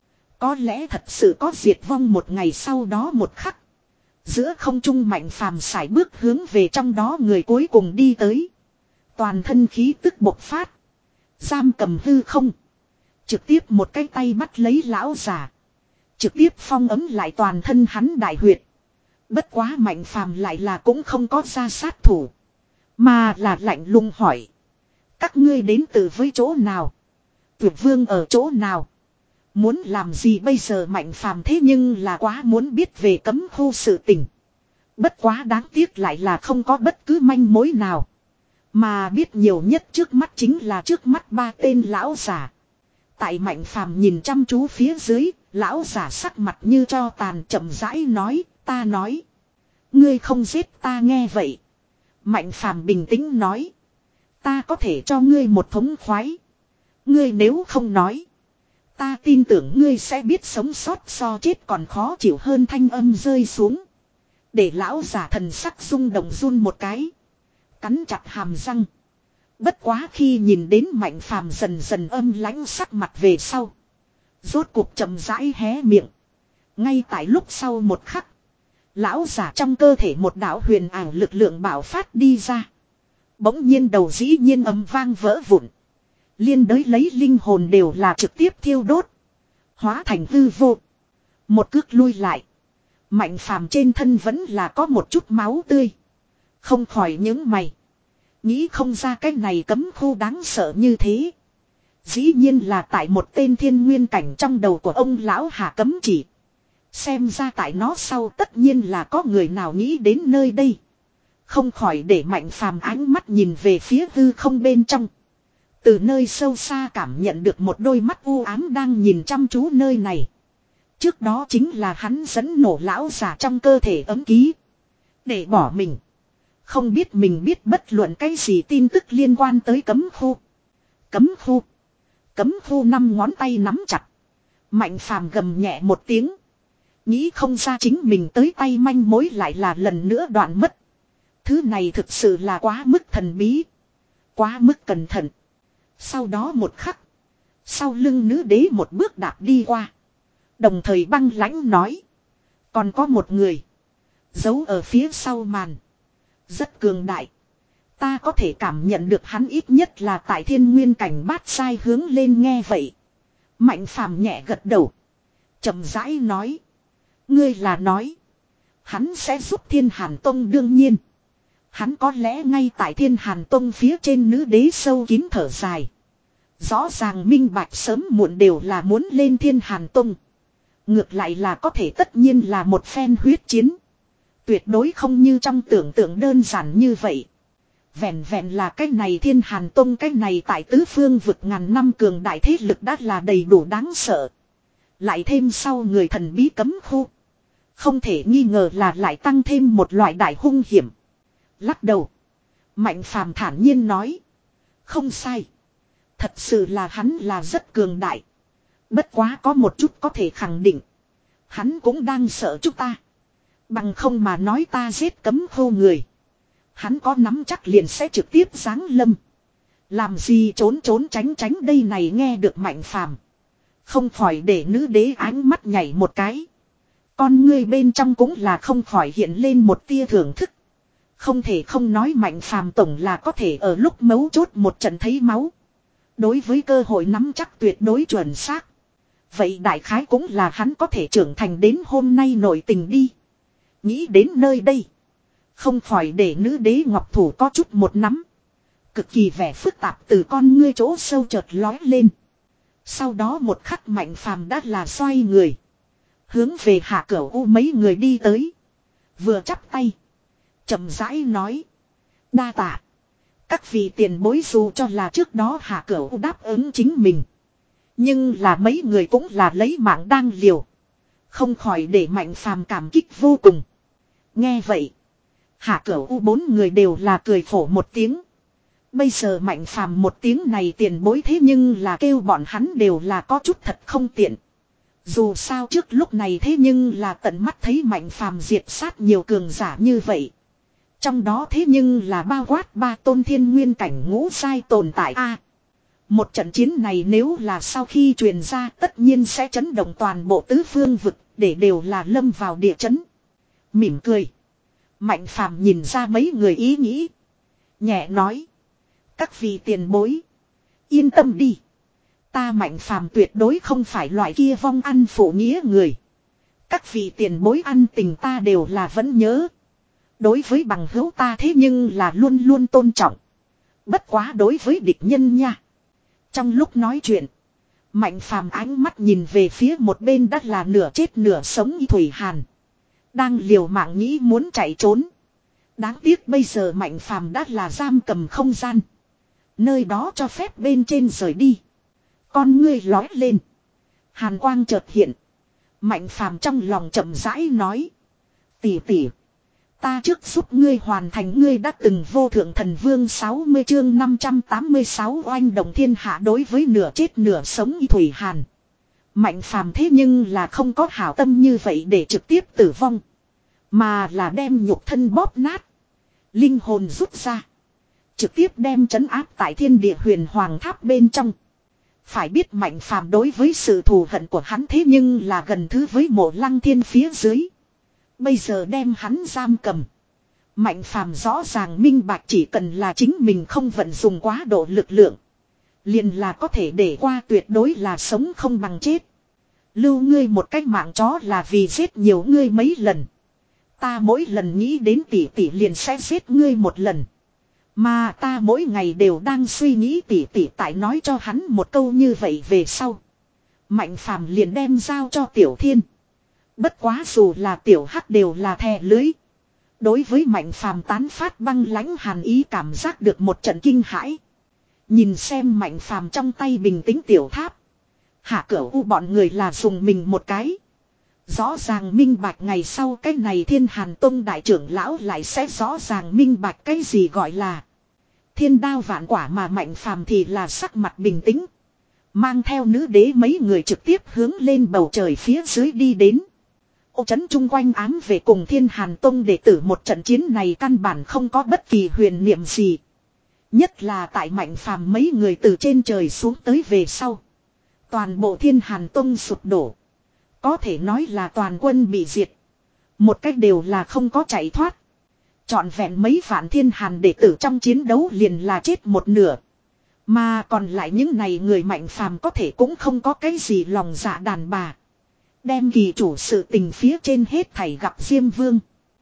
Speaker 1: có lẽ thật sự có diệt vong một ngày sau đó một khắc. Giữa không trung Mạnh Phàm sải bước hướng về trong đó người cuối cùng đi tới. Toàn thân khí tức bộc phát. Giam cầm hư không. Trực tiếp một cái tay bắt lấy lão già. Trực tiếp phong ấm lại toàn thân hắn đại huyệt. Bất quá Mạnh Phàm lại là cũng không có ra sát thủ. Mà là lạnh lùng hỏi. Các ngươi đến từ với chỗ nào? Tuyệt vương ở chỗ nào? Muốn làm gì bây giờ Mạnh Phàm thế nhưng là quá muốn biết về cấm khu sự tình. Bất quá đáng tiếc lại là không có bất cứ manh mối nào. Mà biết nhiều nhất trước mắt chính là trước mắt ba tên lão giả. Tại Mạnh Phàm nhìn chăm chú phía dưới, lão giả sắc mặt như cho tàn chậm rãi nói, ta nói. Ngươi không giết ta nghe vậy. Mạnh Phàm bình tĩnh nói. Ta có thể cho ngươi một thống khoái. Ngươi nếu không nói. Ta tin tưởng ngươi sẽ biết sống sót so chết còn khó chịu hơn thanh âm rơi xuống. Để lão giả thần sắc rung động run một cái. Cắn chặt hàm răng. Bất quá khi nhìn đến Mạnh Phàm dần dần âm lãnh sắc mặt về sau. Rốt cuộc chậm rãi hé miệng. Ngay tại lúc sau một khắc. Lão giả trong cơ thể một đạo huyền ảo lực lượng bạo phát đi ra. Bỗng nhiên đầu dĩ nhiên âm vang vỡ vụn. Liên đới lấy linh hồn đều là trực tiếp thiêu đốt. Hóa thành hư vô. Một cước lui lại. Mạnh Phàm trên thân vẫn là có một chút máu tươi. Không khỏi những mày. Nghĩ không ra cái này cấm khu đáng sợ như thế. Dĩ nhiên là tại một tên thiên nguyên cảnh trong đầu của ông lão hạ cấm chỉ. Xem ra tại nó sau tất nhiên là có người nào nghĩ đến nơi đây. Không khỏi để Mạnh Phàm ánh mắt nhìn về phía hư không bên trong. Từ nơi sâu xa cảm nhận được một đôi mắt u ám đang nhìn chăm chú nơi này. Trước đó chính là hắn dẫn nổ lão giả trong cơ thể ấm ký. Để bỏ mình. Không biết mình biết bất luận cái gì tin tức liên quan tới cấm khu. Cấm khu. Cấm khu năm ngón tay nắm chặt. Mạnh Phàm gầm nhẹ một tiếng. Nghĩ không ra chính mình tới tay manh mối lại là lần nữa đoạn mất. Thứ này thực sự là quá mức thần bí. Quá mức cẩn thận. Sau đó một khắc. Sau lưng nữ đế một bước đạp đi qua. Đồng thời băng lãnh nói. Còn có một người. Giấu ở phía sau màn. Rất cường đại. Ta có thể cảm nhận được hắn ít nhất là tại thiên nguyên cảnh bát sai hướng lên nghe vậy. Mạnh Phàm nhẹ gật đầu. Chậm rãi nói. Ngươi là nói. Hắn sẽ giúp Thiên Hàn Tông đương nhiên. Hắn có lẽ ngay tại Thiên Hàn Tông phía trên nữ đế sâu kín thở dài. Rõ ràng minh bạch sớm muộn đều là muốn lên Thiên Hàn Tông. Ngược lại là có thể tất nhiên là một phen huyết chiến. Tuyệt đối không như trong tưởng tượng đơn giản như vậy. Vẹn vẹn là cái này Thiên Hàn Tông cái này tại tứ phương vực ngàn năm cường đại thế lực đã là đầy đủ đáng sợ. Lại thêm sau người thần bí cấm khu. Không thể nghi ngờ là lại tăng thêm một loại đại hung hiểm. Lắc đầu. Mạnh Phàm thản nhiên nói. Không sai. Thật sự là hắn là rất cường đại. Bất quá có một chút có thể khẳng định. Hắn cũng đang sợ chúng ta. Bằng không mà nói ta giết cấm khu người. Hắn có nắm chắc liền sẽ trực tiếp giáng lâm. Làm gì trốn trốn tránh tránh đây này nghe được Mạnh Phàm. Không khỏi để nữ đế ánh mắt nhảy một cái. Con ngươi bên trong cũng là không khỏi hiện lên một tia thưởng thức. Không thể không nói Mạnh Phàm tổng là có thể ở lúc mấu chốt một trận thấy máu. Đối với cơ hội nắm chắc tuyệt đối chuẩn xác. Vậy đại khái cũng là hắn có thể trưởng thành đến hôm nay nội tình đi. Nghĩ đến nơi đây. Không khỏi để nữ đế ngọc thủ có chút một nắm. Cực kỳ vẻ phức tạp từ con ngươi chỗ sâu chợt lói lên. Sau đó một khắc Mạnh Phàm đã là xoay người. Hướng về Hạ Cửu U mấy người đi tới. Vừa chắp tay. Chậm rãi nói. Đa tạ. Các vị tiền bối dù cho là trước đó Hạ Cửu U đáp ứng chính mình. Nhưng là mấy người cũng là lấy mạng đang liều. Không khỏi để Mạnh Phàm cảm kích vô cùng. Nghe vậy. Hạ Cửu U bốn người đều là cười khổ một tiếng. Bây giờ Mạnh Phàm một tiếng này tiền bối thế nhưng là kêu bọn hắn đều là có chút thật không tiện. Dù sao trước lúc này thế nhưng là tận mắt thấy Mạnh Phàm diệt sát nhiều cường giả như vậy. Trong đó thế nhưng là bao quát ba tôn thiên nguyên cảnh ngũ sai tồn tại a. Một trận chiến này nếu là sau khi truyền ra tất nhiên sẽ chấn động toàn bộ tứ phương vực để đều là lâm vào địa chấn. Mỉm cười. Mạnh Phàm nhìn ra mấy người ý nghĩ. Nhẹ nói. Các vị tiền bối. Yên tâm đi. Ta Mạnh Phàm tuyệt đối không phải loại kia vong ăn phụ nghĩa người. Các vị tiền bối ăn tình ta đều là vẫn nhớ. Đối với bằng hữu ta thế nhưng là luôn luôn tôn trọng. Bất quá đối với địch nhân nha. Trong lúc nói chuyện. Mạnh Phàm ánh mắt nhìn về phía một bên đất là nửa chết nửa sống Y Thủy Hàn. Đang liều mạng nghĩ muốn chạy trốn. Đáng tiếc bây giờ Mạnh Phàm đã là giam cầm không gian. Nơi đó cho phép bên trên rời đi. Con ngươi lói lên. Hàn quang chợt hiện. Mạnh Phàm trong lòng chậm rãi nói. Tỷ tỷ. Ta trước giúp ngươi hoàn thành ngươi đã từng vô thượng thần vương sáu mươi chương năm trăm tám mươi sáu oanh động thiên hạ đối với nửa chết nửa sống Y Thủy Hàn. Mạnh Phàm thế nhưng là không có hảo tâm như vậy để trực tiếp tử vong. Mà là đem nhục thân bóp nát. Linh hồn rút ra. Trực tiếp đem trấn áp tại thiên địa huyền hoàng tháp bên trong. Phải biết Mạnh Phàm đối với sự thù hận của hắn thế nhưng là gần thứ với Mộ Lăng Thiên phía dưới. Bây giờ đem hắn giam cầm. Mạnh Phàm rõ ràng minh bạch chỉ cần là chính mình không vận dùng quá độ lực lượng. Liền là có thể để qua tuyệt đối là sống không bằng chết. Lưu ngươi một cách mạng chó là vì giết nhiều ngươi mấy lần. Ta mỗi lần nghĩ đến tỷ tỷ liền sẽ giết ngươi một lần. Mà ta mỗi ngày đều đang suy nghĩ tỷ tỷ tại nói cho hắn một câu như vậy về sau. Mạnh Phàm liền đem giao cho Tiểu Thiên. Bất quá dù là Tiểu Hắc đều là thè lưới. Đối với Mạnh Phàm tán phát băng lãnh hàn ý cảm giác được một trận kinh hãi. Nhìn xem Mạnh Phàm trong tay bình tĩnh tiểu tháp. Hạ Cửu U bọn người là dùng mình một cái. Rõ ràng minh bạch ngày sau cái này Thiên Hàn Tông đại trưởng lão lại sẽ rõ ràng minh bạch cái gì gọi là thiên đao vạn quả mà Mạnh Phàm thì là sắc mặt bình tĩnh. Mang theo nữ đế mấy người trực tiếp hướng lên bầu trời phía dưới đi đến. Ô chấn chung quanh ám về cùng Thiên Hàn Tông đệ tử một trận chiến này căn bản không có bất kỳ huyền niệm gì. Nhất là tại Mạnh Phàm mấy người từ trên trời xuống tới về sau. Toàn bộ Thiên Hàn Tông sụp đổ. Có thể nói là toàn quân bị diệt. Một cách đều là không có chạy thoát. Trọn vẹn mấy vạn Thiên Hàn đệ tử trong chiến đấu liền là chết một nửa. Mà còn lại những này người Mạnh Phàm có thể cũng không có cái gì lòng dạ đàn bà. Đem kỳ chủ sự tình phía trên hết thảy gặp Diêm Vương.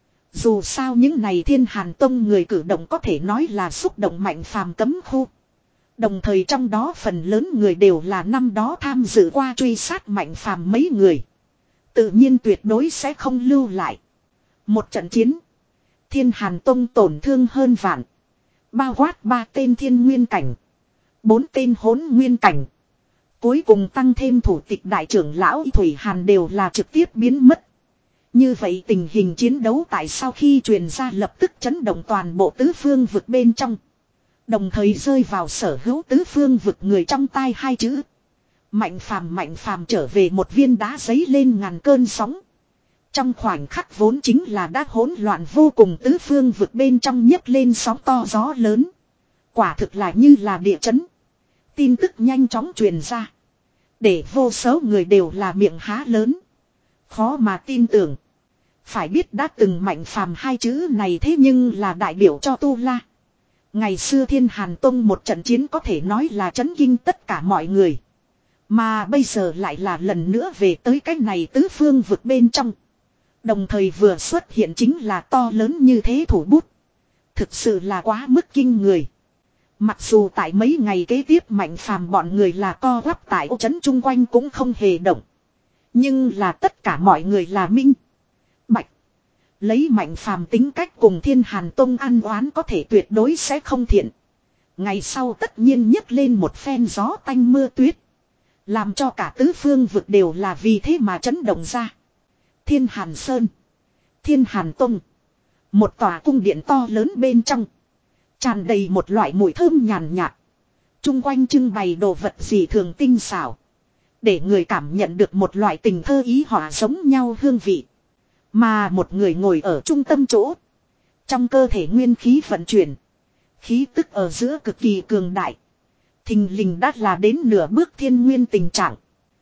Speaker 1: Dù sao những này Thiên Hàn Tông người cử động có thể nói là xúc động Mạnh Phàm cấm khu. Đồng thời trong đó phần lớn người đều là năm đó tham dự qua truy sát Mạnh Phàm mấy người. Tự nhiên tuyệt đối sẽ không lưu lại. Một trận chiến. Thiên Hàn Tông tổn thương hơn vạn. Bao quát ba tên thiên nguyên cảnh. Bốn tên hỗn nguyên cảnh. Cuối cùng tăng thêm thủ tịch đại trưởng lão Thủy Hàn đều là trực tiếp biến mất. Như vậy tình hình chiến đấu tại sau khi truyền ra lập tức chấn động toàn bộ tứ phương vực bên trong. Đồng thời rơi vào sở hữu tứ phương vực người trong tai hai chữ. Mạnh Phàm Mạnh Phàm trở về một viên đá giấy lên ngàn cơn sóng. Trong khoảnh khắc vốn chính là đã hỗn loạn vô cùng tứ phương vực bên trong nhấc lên sóng to gió lớn. Quả thực là như là địa chấn. Tin tức nhanh chóng truyền ra. Để vô số người đều là miệng há lớn. Khó mà tin tưởng. Phải biết đã từng Mạnh Phàm hai chữ này thế nhưng là đại biểu cho Tu La. Ngày xưa Thiên Hàn Tông một trận chiến có thể nói là chấn kinh tất cả mọi người. Mà bây giờ lại là lần nữa về tới cái này tứ phương vực bên trong. Đồng thời vừa xuất hiện chính là to lớn như thế thủ bút. Thực sự là quá mức kinh người. Mặc dù tại mấy ngày kế tiếp Mạnh Phàm bọn người là co quắp tại ô trấn chung quanh cũng không hề động. Nhưng là tất cả mọi người là minh. Bạch. Lấy Mạnh Phàm tính cách cùng Thiên Hàn Tông ăn oán có thể tuyệt đối sẽ không thiện. Ngày sau tất nhiên nhấc lên một phen gió tanh mưa tuyết. Làm cho cả tứ phương vực đều là vì thế mà chấn động ra. Thiên Hàn Sơn. Thiên Hàn Tông. Một tòa cung điện to lớn bên trong. Tràn đầy một loại mùi thơm nhàn nhạt. Trung quanh trưng bày đồ vật gì thường tinh xảo. Để người cảm nhận được một loại tình thơ ý họa giống nhau hương vị. Mà một người ngồi ở trung tâm chỗ. Trong cơ thể nguyên khí vận chuyển. Khí tức ở giữa cực kỳ cường đại. Thình lình đắt là đến nửa bước thiên nguyên tình trạng.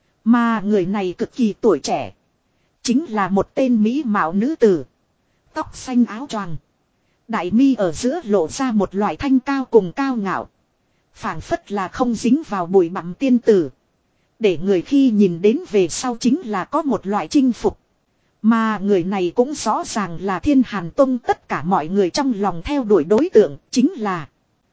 Speaker 1: Mà người này cực kỳ tuổi trẻ. Chính là một tên mỹ mạo nữ tử. Tóc xanh áo choàng. Đại mi ở giữa lộ ra một loại thanh cao cùng cao ngạo. Phảng phất là không dính vào bụi bặm tiên tử. Để người khi nhìn đến về sau chính là có một loại chinh phục. Mà người này cũng rõ ràng là Thiên Hàn Tông tất cả mọi người trong lòng theo đuổi đối tượng chính là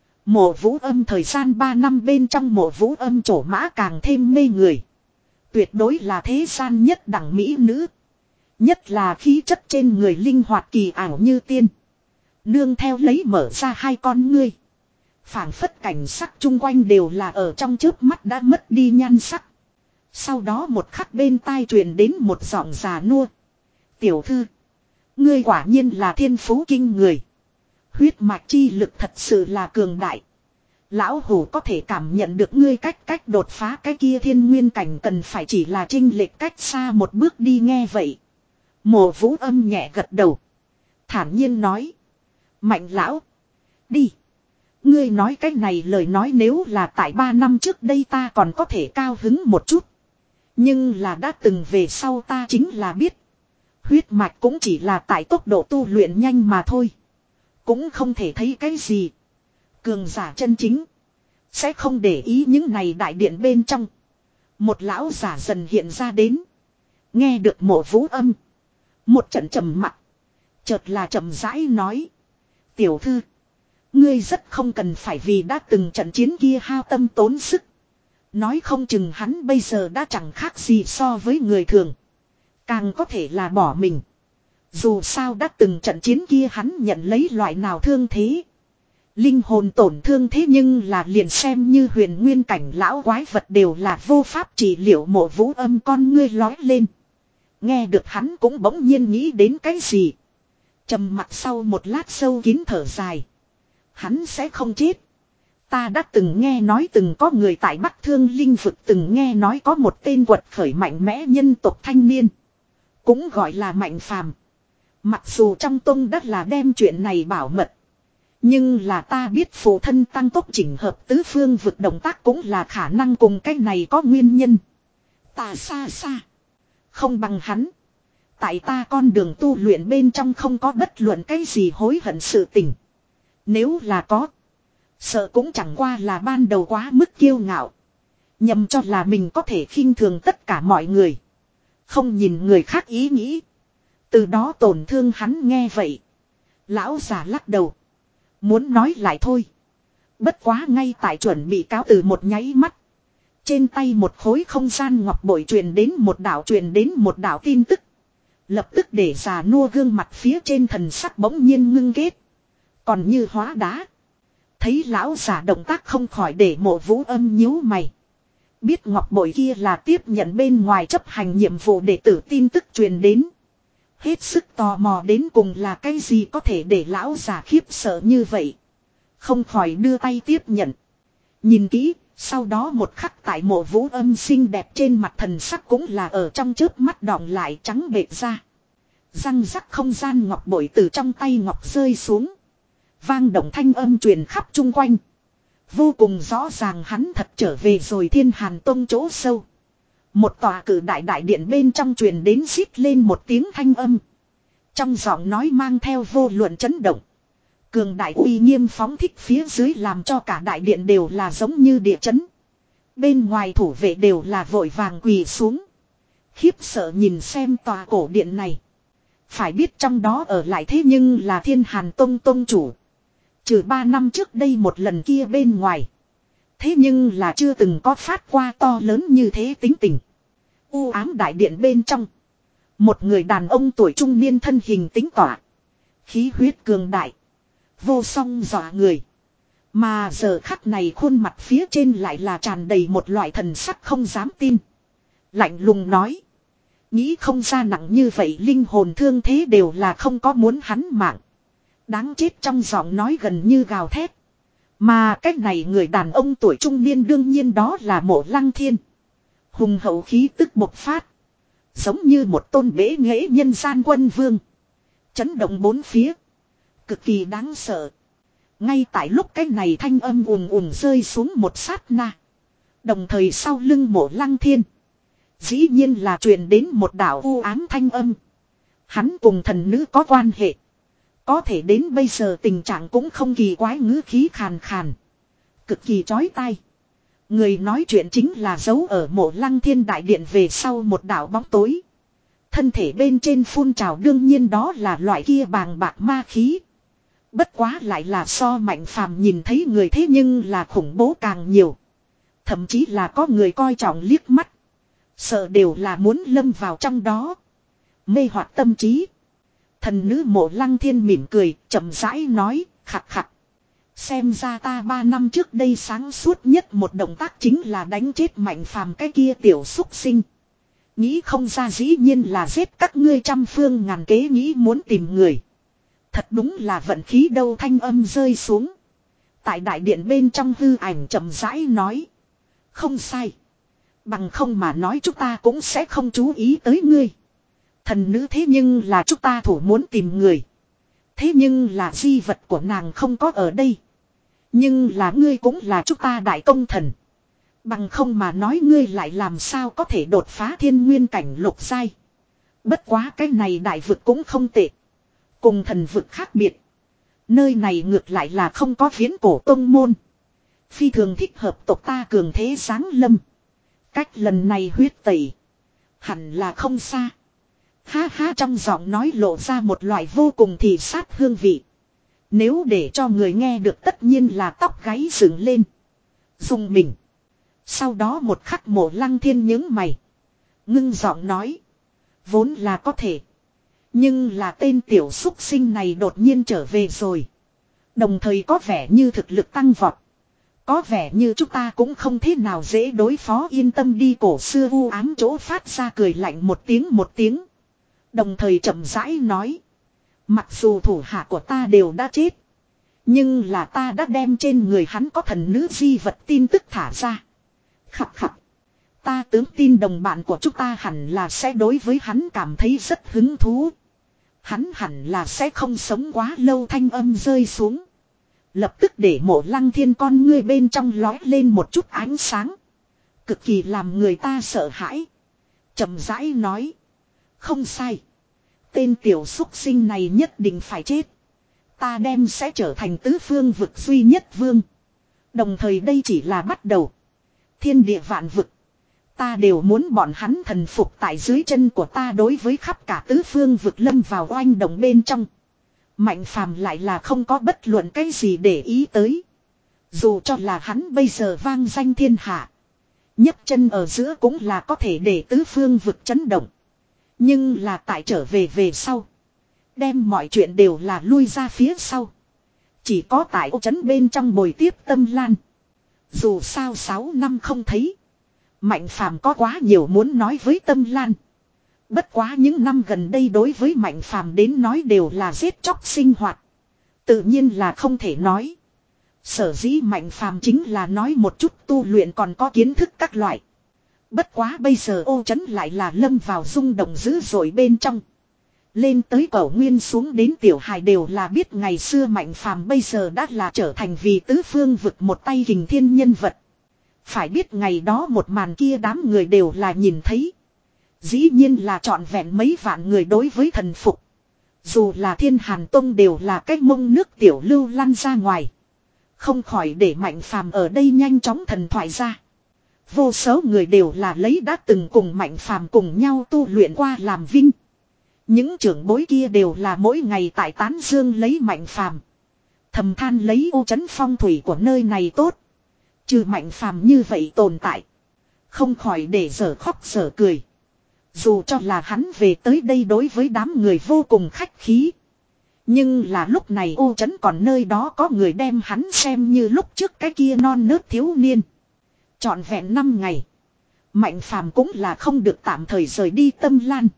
Speaker 1: Mộ Vũ Âm. Thời gian ba năm bên trong Mộ Vũ Âm trổ mã càng thêm mê người. Tuyệt đối là thế gian nhất đẳng mỹ nữ. Nhất là khí chất trên người linh hoạt kỳ ảo như tiên. Nương theo lấy mở ra hai con ngươi. Phảng phất cảnh sắc chung quanh đều là ở trong chớp mắt đã mất đi nhan sắc. Sau đó một khắc bên tai truyền đến một giọng già nua. Tiểu thư. Ngươi quả nhiên là thiên phú kinh người. Huyết mạch chi lực thật sự là cường đại. Lão hủ có thể cảm nhận được ngươi cách cách đột phá cái kia thiên nguyên cảnh cần phải chỉ là chênh lệch cách xa một bước đi nghe vậy. Mộ Vũ Âm nhẹ gật đầu. Thản nhiên nói. Mạnh lão. Đi. Ngươi nói cái này lời nói nếu là tại ba năm trước đây ta còn có thể cao hứng một chút. Nhưng là đã từng về sau ta chính là biết. Huyết mạch cũng chỉ là tại tốc độ tu luyện nhanh mà thôi. Cũng không thể thấy cái gì. Cường giả chân chính. Sẽ không để ý những này đại điện bên trong. Một lão giả dần hiện ra đến. Nghe được Mộ Vũ Âm. Một trận trầm mặc. Chợt là chậm rãi nói. Tiểu thư. Ngươi rất không cần phải vì đã từng trận chiến kia hao tâm tốn sức. Nói không chừng hắn bây giờ đã chẳng khác gì so với người thường. Càng có thể là bỏ mình. Dù sao đã từng trận chiến kia hắn nhận lấy loại nào thương thế. Linh hồn tổn thương thế nhưng là liền xem như huyền nguyên cảnh lão quái vật đều là vô pháp trị liệu. Mộ Vũ Âm con ngươi lói lên. Nghe được hắn cũng bỗng nhiên nghĩ đến cái gì. Trầm mặt sau một lát sâu kín thở dài. Hắn sẽ không chết. Ta đã từng nghe nói từng có người tại Bắc Thương Linh vực từng nghe nói có một tên quật khởi mạnh mẽ nhân tộc thanh niên. Cũng gọi là Mạnh Phàm. Mặc dù trong tông đất là đem chuyện này bảo mật. Nhưng là ta biết phụ thân tăng tốc chỉnh hợp tứ phương vực động tác cũng là khả năng cùng cái này có nguyên nhân. Ta xa xa. Không bằng hắn. Tại ta con đường tu luyện bên trong không có bất luận cái gì hối hận sự tình. Nếu là có. Sợ cũng chẳng qua là ban đầu quá mức kiêu ngạo. Nhầm cho là mình có thể khinh thường tất cả mọi người. Không nhìn người khác ý nghĩ. Từ đó tổn thương hắn nghe vậy. Lão già lắc đầu. Muốn nói lại thôi. Bất quá ngay tại chuẩn bị cáo từ một nháy mắt. Trên tay một khối không gian ngọc bội truyền đến một đảo truyền đến một đảo tin tức. Lập tức để già nua gương mặt phía trên thần sắc bỗng nhiên ngưng kết. Còn như hóa đá. Thấy lão già động tác không khỏi để Mộ Vũ Âm nhíu mày. Biết ngọc bội kia là tiếp nhận bên ngoài chấp hành nhiệm vụ để tử tin tức truyền đến. Hết sức tò mò đến cùng là cái gì có thể để lão già khiếp sợ như vậy. Không khỏi đưa tay tiếp nhận. Nhìn kỹ, sau đó một khắc tại Mộ Vũ Âm xinh đẹp trên mặt thần sắc cũng là ở trong chớp mắt đọng lại trắng bệch ra. Răng rắc không gian ngọc bội từ trong tay ngọc rơi xuống. Vang động thanh âm truyền khắp chung quanh. Vô cùng rõ ràng hắn thật trở về rồi Thiên Hàn Tông chỗ sâu. Một tòa cử đại đại điện bên trong truyền đến rít lên một tiếng thanh âm. Trong giọng nói mang theo vô luận chấn động. Cường đại uy nghiêm phóng thích phía dưới làm cho cả đại điện đều là giống như địa chấn. Bên ngoài thủ vệ đều là vội vàng quỳ xuống. Khiếp sợ nhìn xem tòa cổ điện này. Phải biết trong đó ở lại thế nhưng là Thiên Hàn Tông tông chủ. Trừ ba năm trước đây một lần kia bên ngoài. Thế nhưng là chưa từng có phát qua to lớn như thế tính tình. U ám đại điện bên trong. Một người đàn ông tuổi trung niên thân hình tính tỏa. Khí huyết cường đại. Vô song dọa người. Mà giờ khắc này khuôn mặt phía trên lại là tràn đầy một loại thần sắc không dám tin. Lạnh lùng nói. Nghĩ không ra nặng như vậy linh hồn thương thế đều là không có muốn hắn mạng. Đáng chết trong giọng nói gần như gào thét. Mà cách này người đàn ông tuổi trung niên đương nhiên đó là Mộ Lăng Thiên. Hùng hậu khí tức bộc phát. Giống như một tôn bế nghệ nhân gian quân vương. Chấn động bốn phía. Cực kỳ đáng sợ. Ngay tại lúc cái này thanh âm ùm ùm rơi xuống một sát na. Đồng thời sau lưng Mộ Lăng Thiên. Dĩ nhiên là truyền đến một đạo u ám thanh âm. Hắn cùng thần nữ có quan hệ. Có thể đến bây giờ tình trạng cũng không kỳ quái, ngữ khí khàn khàn. Cực kỳ chói tai. Người nói chuyện chính là giấu ở Mộ Lăng Thiên đại điện về sau một đạo bóng tối. Thân thể bên trên phun trào đương nhiên đó là loại kia bàng bạc ma khí. Bất quá lại là so Mạnh Phàm nhìn thấy người thế nhưng là khủng bố càng nhiều. Thậm chí là có người coi trọng liếc mắt. Sợ đều là muốn lâm vào trong đó. Mê hoặc tâm trí. Thần nữ Mộ Lăng Thiên mỉm cười, chậm rãi nói, khặt khặt. Xem ra ta ba năm trước đây sáng suốt nhất một động tác chính là đánh chết Mạnh Phàm cái kia tiểu xúc sinh. Nghĩ không ra dĩ nhiên là giết các ngươi trăm phương ngàn kế nghĩ muốn tìm người. Thật đúng là vận khí đâu, thanh âm rơi xuống. Tại đại điện bên trong hư ảnh chậm rãi nói. Không sai. Bằng không mà nói chúng ta cũng sẽ không chú ý tới ngươi. Thần nữ thế nhưng là chúng ta thủ muốn tìm người. Thế nhưng là di vật của nàng không có ở đây. Nhưng là ngươi cũng là chúng ta đại công thần. Bằng không mà nói ngươi lại làm sao có thể đột phá thiên nguyên cảnh lục giai. Bất quá cái này đại vực cũng không tệ. Cùng thần vực khác biệt. Nơi này ngược lại là không có viễn cổ tông môn. Phi thường thích hợp tộc ta cường thế giáng lâm. Cách lần này huyết tẩy. Hẳn là không xa. Ha ha, trong giọng nói lộ ra một loại vô cùng thị sát hương vị. Nếu để cho người nghe được tất nhiên là tóc gáy dựng lên. Dùng mình. Sau đó một khắc Mộ Lăng Thiên nhướng mày. Ngưng giọng nói. Vốn là có thể. Nhưng là tên tiểu xúc sinh này đột nhiên trở về rồi. Đồng thời có vẻ như thực lực tăng vọt. Có vẻ như chúng ta cũng không thế nào dễ đối phó, yên tâm đi. Cổ xưa u ám chỗ phát ra cười lạnh một tiếng một tiếng. Đồng thời chậm rãi nói. Mặc dù thủ hạ của ta đều đã chết. Nhưng là ta đã đem trên người hắn có thần nữ di vật tin tức thả ra. Khập khập. Ta tướng tin đồng bạn của chúng ta hẳn là sẽ đối với hắn cảm thấy rất hứng thú. Hắn hẳn là sẽ không sống quá lâu, thanh âm rơi xuống. Lập tức để Mộ Lăng Thiên con ngươi bên trong lói lên một chút ánh sáng. Cực kỳ làm người ta sợ hãi. Chậm rãi nói. Không sai. Tên tiểu xúc sinh này nhất định phải chết. Ta đem sẽ trở thành tứ phương vực duy nhất vương. Đồng thời đây chỉ là bắt đầu. Thiên địa vạn vực. Ta đều muốn bọn hắn thần phục tại dưới chân của ta. Đối với khắp cả tứ phương vực lâm vào oanh động bên trong. Mạnh Phàm lại là không có bất luận cái gì để ý tới. Dù cho là hắn bây giờ vang danh thiên hạ. nhấc chân ở giữa cũng là có thể để tứ phương vực chấn động. Nhưng là tại trở về về sau. Đem mọi chuyện đều là lui ra phía sau. Chỉ có tại ô chấn bên trong bồi tiếp Tâm Lan. Dù sao sáu năm không thấy. Mạnh Phàm có quá nhiều muốn nói với Tâm Lan. Bất quá những năm gần đây đối với Mạnh Phàm đến nói đều là giết chóc sinh hoạt. Tự nhiên là không thể nói. Sở dĩ Mạnh Phàm chính là nói một chút tu luyện còn có kiến thức các loại. Bất quá bây giờ ô chấn lại là lâm vào rung động dữ dội bên trong. Lên tới cổ nguyên xuống đến tiểu hài đều là biết ngày xưa Mạnh Phàm bây giờ đã là trở thành vì tứ phương vực một tay kình thiên nhân vật. Phải biết ngày đó một màn kia đám người đều là nhìn thấy. Dĩ nhiên là trọn vẹn mấy vạn người đối với thần phục. Dù là Thiên Hàn Tông đều là cách mông nước tiểu lưu lăn ra ngoài. Không khỏi để Mạnh Phàm ở đây nhanh chóng thần thoại ra. Vô số người đều là lấy đã từng cùng Mạnh Phàm cùng nhau tu luyện qua làm vinh. Những trưởng bối kia đều là mỗi ngày tại tán dương lấy Mạnh Phàm, thầm than lấy ô trấn phong thủy của nơi này tốt. Trừ Mạnh Phàm như vậy tồn tại, không khỏi để dở khóc dở cười. Dù cho là hắn về tới đây đối với đám người vô cùng khách khí, nhưng là lúc này ô trấn còn nơi đó có người đem hắn xem như lúc trước cái kia non nớt thiếu niên. Trọn vẹn năm ngày, Mạnh Phàm cũng là không được tạm thời rời đi Tâm Lan.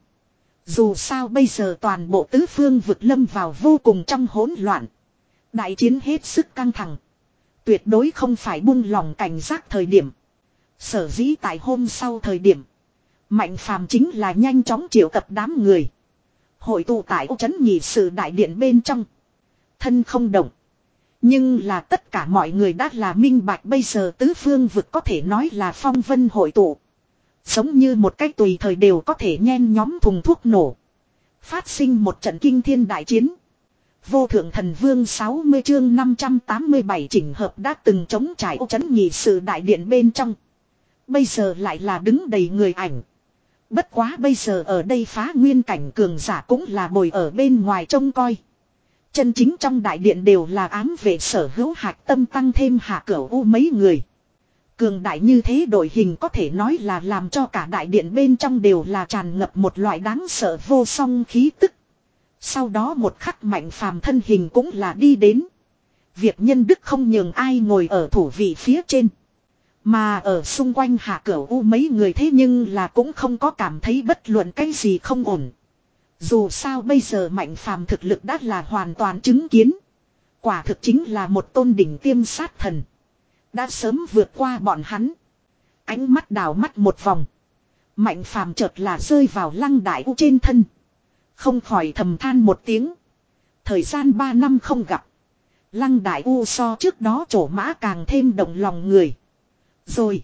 Speaker 1: Dù sao bây giờ toàn bộ tứ phương vực lâm vào vô cùng trong hỗn loạn. Đại chiến hết sức căng thẳng. Tuyệt đối không phải buông lòng cảnh giác thời điểm. Sở dĩ tại hôm sau thời điểm, Mạnh Phàm chính là nhanh chóng triệu tập đám người. Hội tụ tại ô trấn nhị sự đại điện bên trong. Thân không động. Nhưng là tất cả mọi người đã là minh bạch bây giờ tứ phương vực có thể nói là phong vân hội tụ. Giống như một cách tùy thời đều có thể nhen nhóm thùng thuốc nổ. Phát sinh một trận kinh thiên đại chiến. Vô thượng thần vương sáu mươi chương năm trăm tám mươi bảy chỉnh hợp đã từng chống trải ô trấn nhị sự đại điện bên trong. Bây giờ lại là đứng đầy người ảnh. Bất quá bây giờ ở đây phá nguyên cảnh cường giả cũng là bồi ở bên ngoài trông coi. Chân chính trong đại điện đều là ám vệ sở hữu hạc tâm tăng thêm hạ cửu u mấy người. Cường đại như thế đội hình có thể nói là làm cho cả đại điện bên trong đều là tràn ngập một loại đáng sợ vô song khí tức. Sau đó một khắc Mạnh Phàm thân hình cũng là đi đến. Việc nhân đức không nhường ai ngồi ở thủ vị phía trên. Mà ở xung quanh hạ cửu u mấy người thế nhưng là cũng không có cảm thấy bất luận cái gì không ổn. Dù sao bây giờ Mạnh Phàm thực lực đã là hoàn toàn chứng kiến. Quả thực chính là một tôn đỉnh tiêm sát thần. Đã sớm vượt qua bọn hắn. Ánh mắt đảo mắt một vòng. Mạnh Phàm chợt là rơi vào Lăng Đại U trên thân. Không khỏi thầm than một tiếng. Thời gian ba năm không gặp. Lăng Đại U so trước đó trổ mã càng thêm động lòng người. Rồi.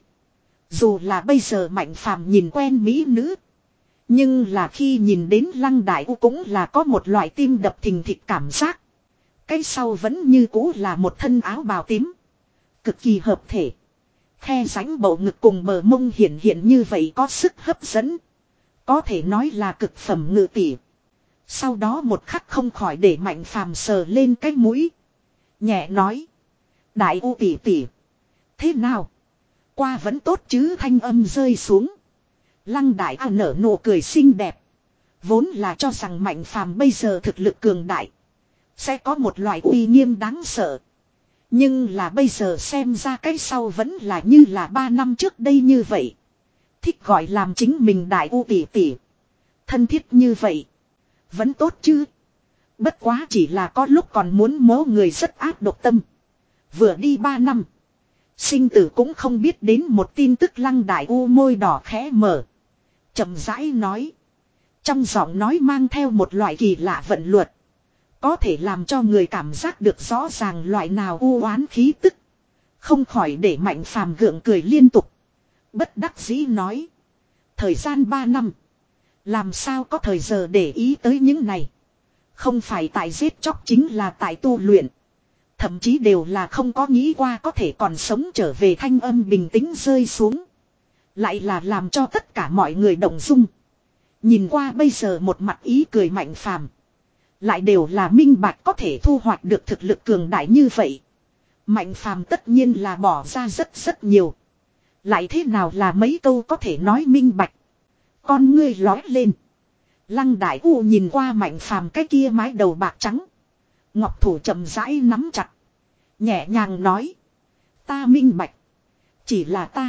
Speaker 1: Dù là bây giờ Mạnh Phàm nhìn quen mỹ nữ. Nhưng là khi nhìn đến Lăng Đại U cũng là có một loại tim đập thình thịch cảm giác. Cái sau vẫn như cũ là một thân áo bào tím. Cực kỳ hợp thể. Khe rãnh bầu ngực cùng bờ mông hiện hiện như vậy có sức hấp dẫn. Có thể nói là cực phẩm ngự tỷ. Sau đó một khắc không khỏi để Mạnh Phàm sờ lên cái mũi. Nhẹ nói. Đại U tỷ tỷ. Thế nào? Qua vẫn tốt chứ, thanh âm rơi xuống. Lăng Đại A nở nụ cười xinh đẹp. Vốn là cho rằng Mạnh Phàm bây giờ thực lực cường đại. Sẽ có một loại uy nghiêm đáng sợ. Nhưng là bây giờ xem ra cái sau vẫn là như là ba năm trước đây như vậy. Thích gọi làm chính mình Đại U tỷ tỷ. Thân thiết như vậy. Vẫn tốt chứ. Bất quá chỉ là có lúc còn muốn mố người rất ác độc tâm. Vừa đi ba năm. Sinh tử cũng không biết đến một tin tức. Lăng Đại U môi đỏ khẽ mở. Chậm rãi nói. Trong giọng nói mang theo một loại kỳ lạ vận luật. Có thể làm cho người cảm giác được rõ ràng loại nào u oán khí tức. Không khỏi để Mạnh Phàm gượng cười liên tục. Bất đắc dĩ nói. Thời gian ba năm. Làm sao có thời giờ để ý tới những này. Không phải tại giết chóc chính là tại tu luyện. Thậm chí đều là không có nghĩ qua có thể còn sống trở về. Thanh âm bình tĩnh rơi xuống. Lại là làm cho tất cả mọi người động dung. Nhìn qua bây giờ một mặt ý cười Mạnh Phàm, lại đều là minh bạch có thể thu hoạch được thực lực cường đại như vậy. Mạnh Phàm tất nhiên là bỏ ra rất rất nhiều. Lại thế nào là mấy câu có thể nói minh bạch. Con ngươi lói lên. Lăng Đại U nhìn qua Mạnh Phàm cái kia mái đầu bạc trắng. Ngọc thủ chậm rãi nắm chặt. Nhẹ nhàng nói. Ta minh bạch. Chỉ là ta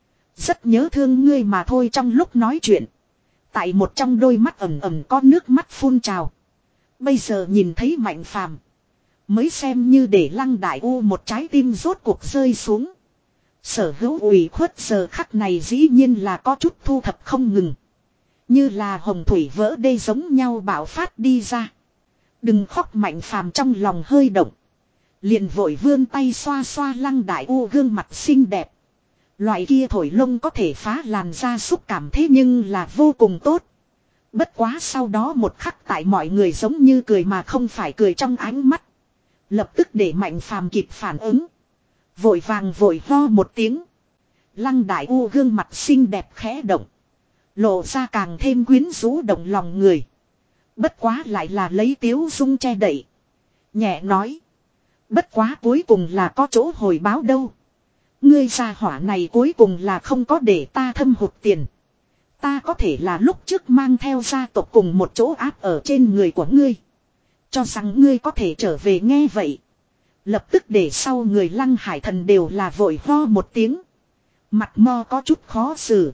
Speaker 1: rất nhớ thương ngươi mà thôi. Trong lúc nói chuyện, tại một trong đôi mắt ẩm ẩm có nước mắt phun trào. Bây giờ nhìn thấy Mạnh Phàm, mới xem như để Lăng Đại U một trái tim rốt cuộc rơi xuống. Sở hữu ủy khuất giờ khắc này dĩ nhiên là có chút thu thập không ngừng. Như là hồng thủy vỡ đê giống nhau bạo phát đi ra. Đừng khóc, Mạnh Phàm trong lòng hơi động. Liền vội vươn tay xoa xoa Lăng Đại U gương mặt xinh đẹp. Loại kia thổi lông có thể phá làn da xúc cảm thế nhưng là vô cùng tốt. Bất quá sau đó một khắc tại mọi người giống như cười mà không phải cười trong ánh mắt. Lập tức để Mạnh Phàm kịp phản ứng. Vội vàng vội ho một tiếng. Lăng Đại U gương mặt xinh đẹp khẽ động. Lộ ra càng thêm quyến rũ động lòng người. Bất quá lại là lấy tiếu dung che đậy. Nhẹ nói. Bất quá cuối cùng là có chỗ hồi báo đâu. Ngươi gia hỏa này cuối cùng là không có để ta thâm hụt tiền. Ta có thể là lúc trước mang theo gia tộc cùng một chỗ áp ở trên người của ngươi. Cho rằng ngươi có thể trở về, nghe vậy. Lập tức để sau người Lăng Hải Thần đều là vội ho một tiếng. Mặt mo có chút khó xử.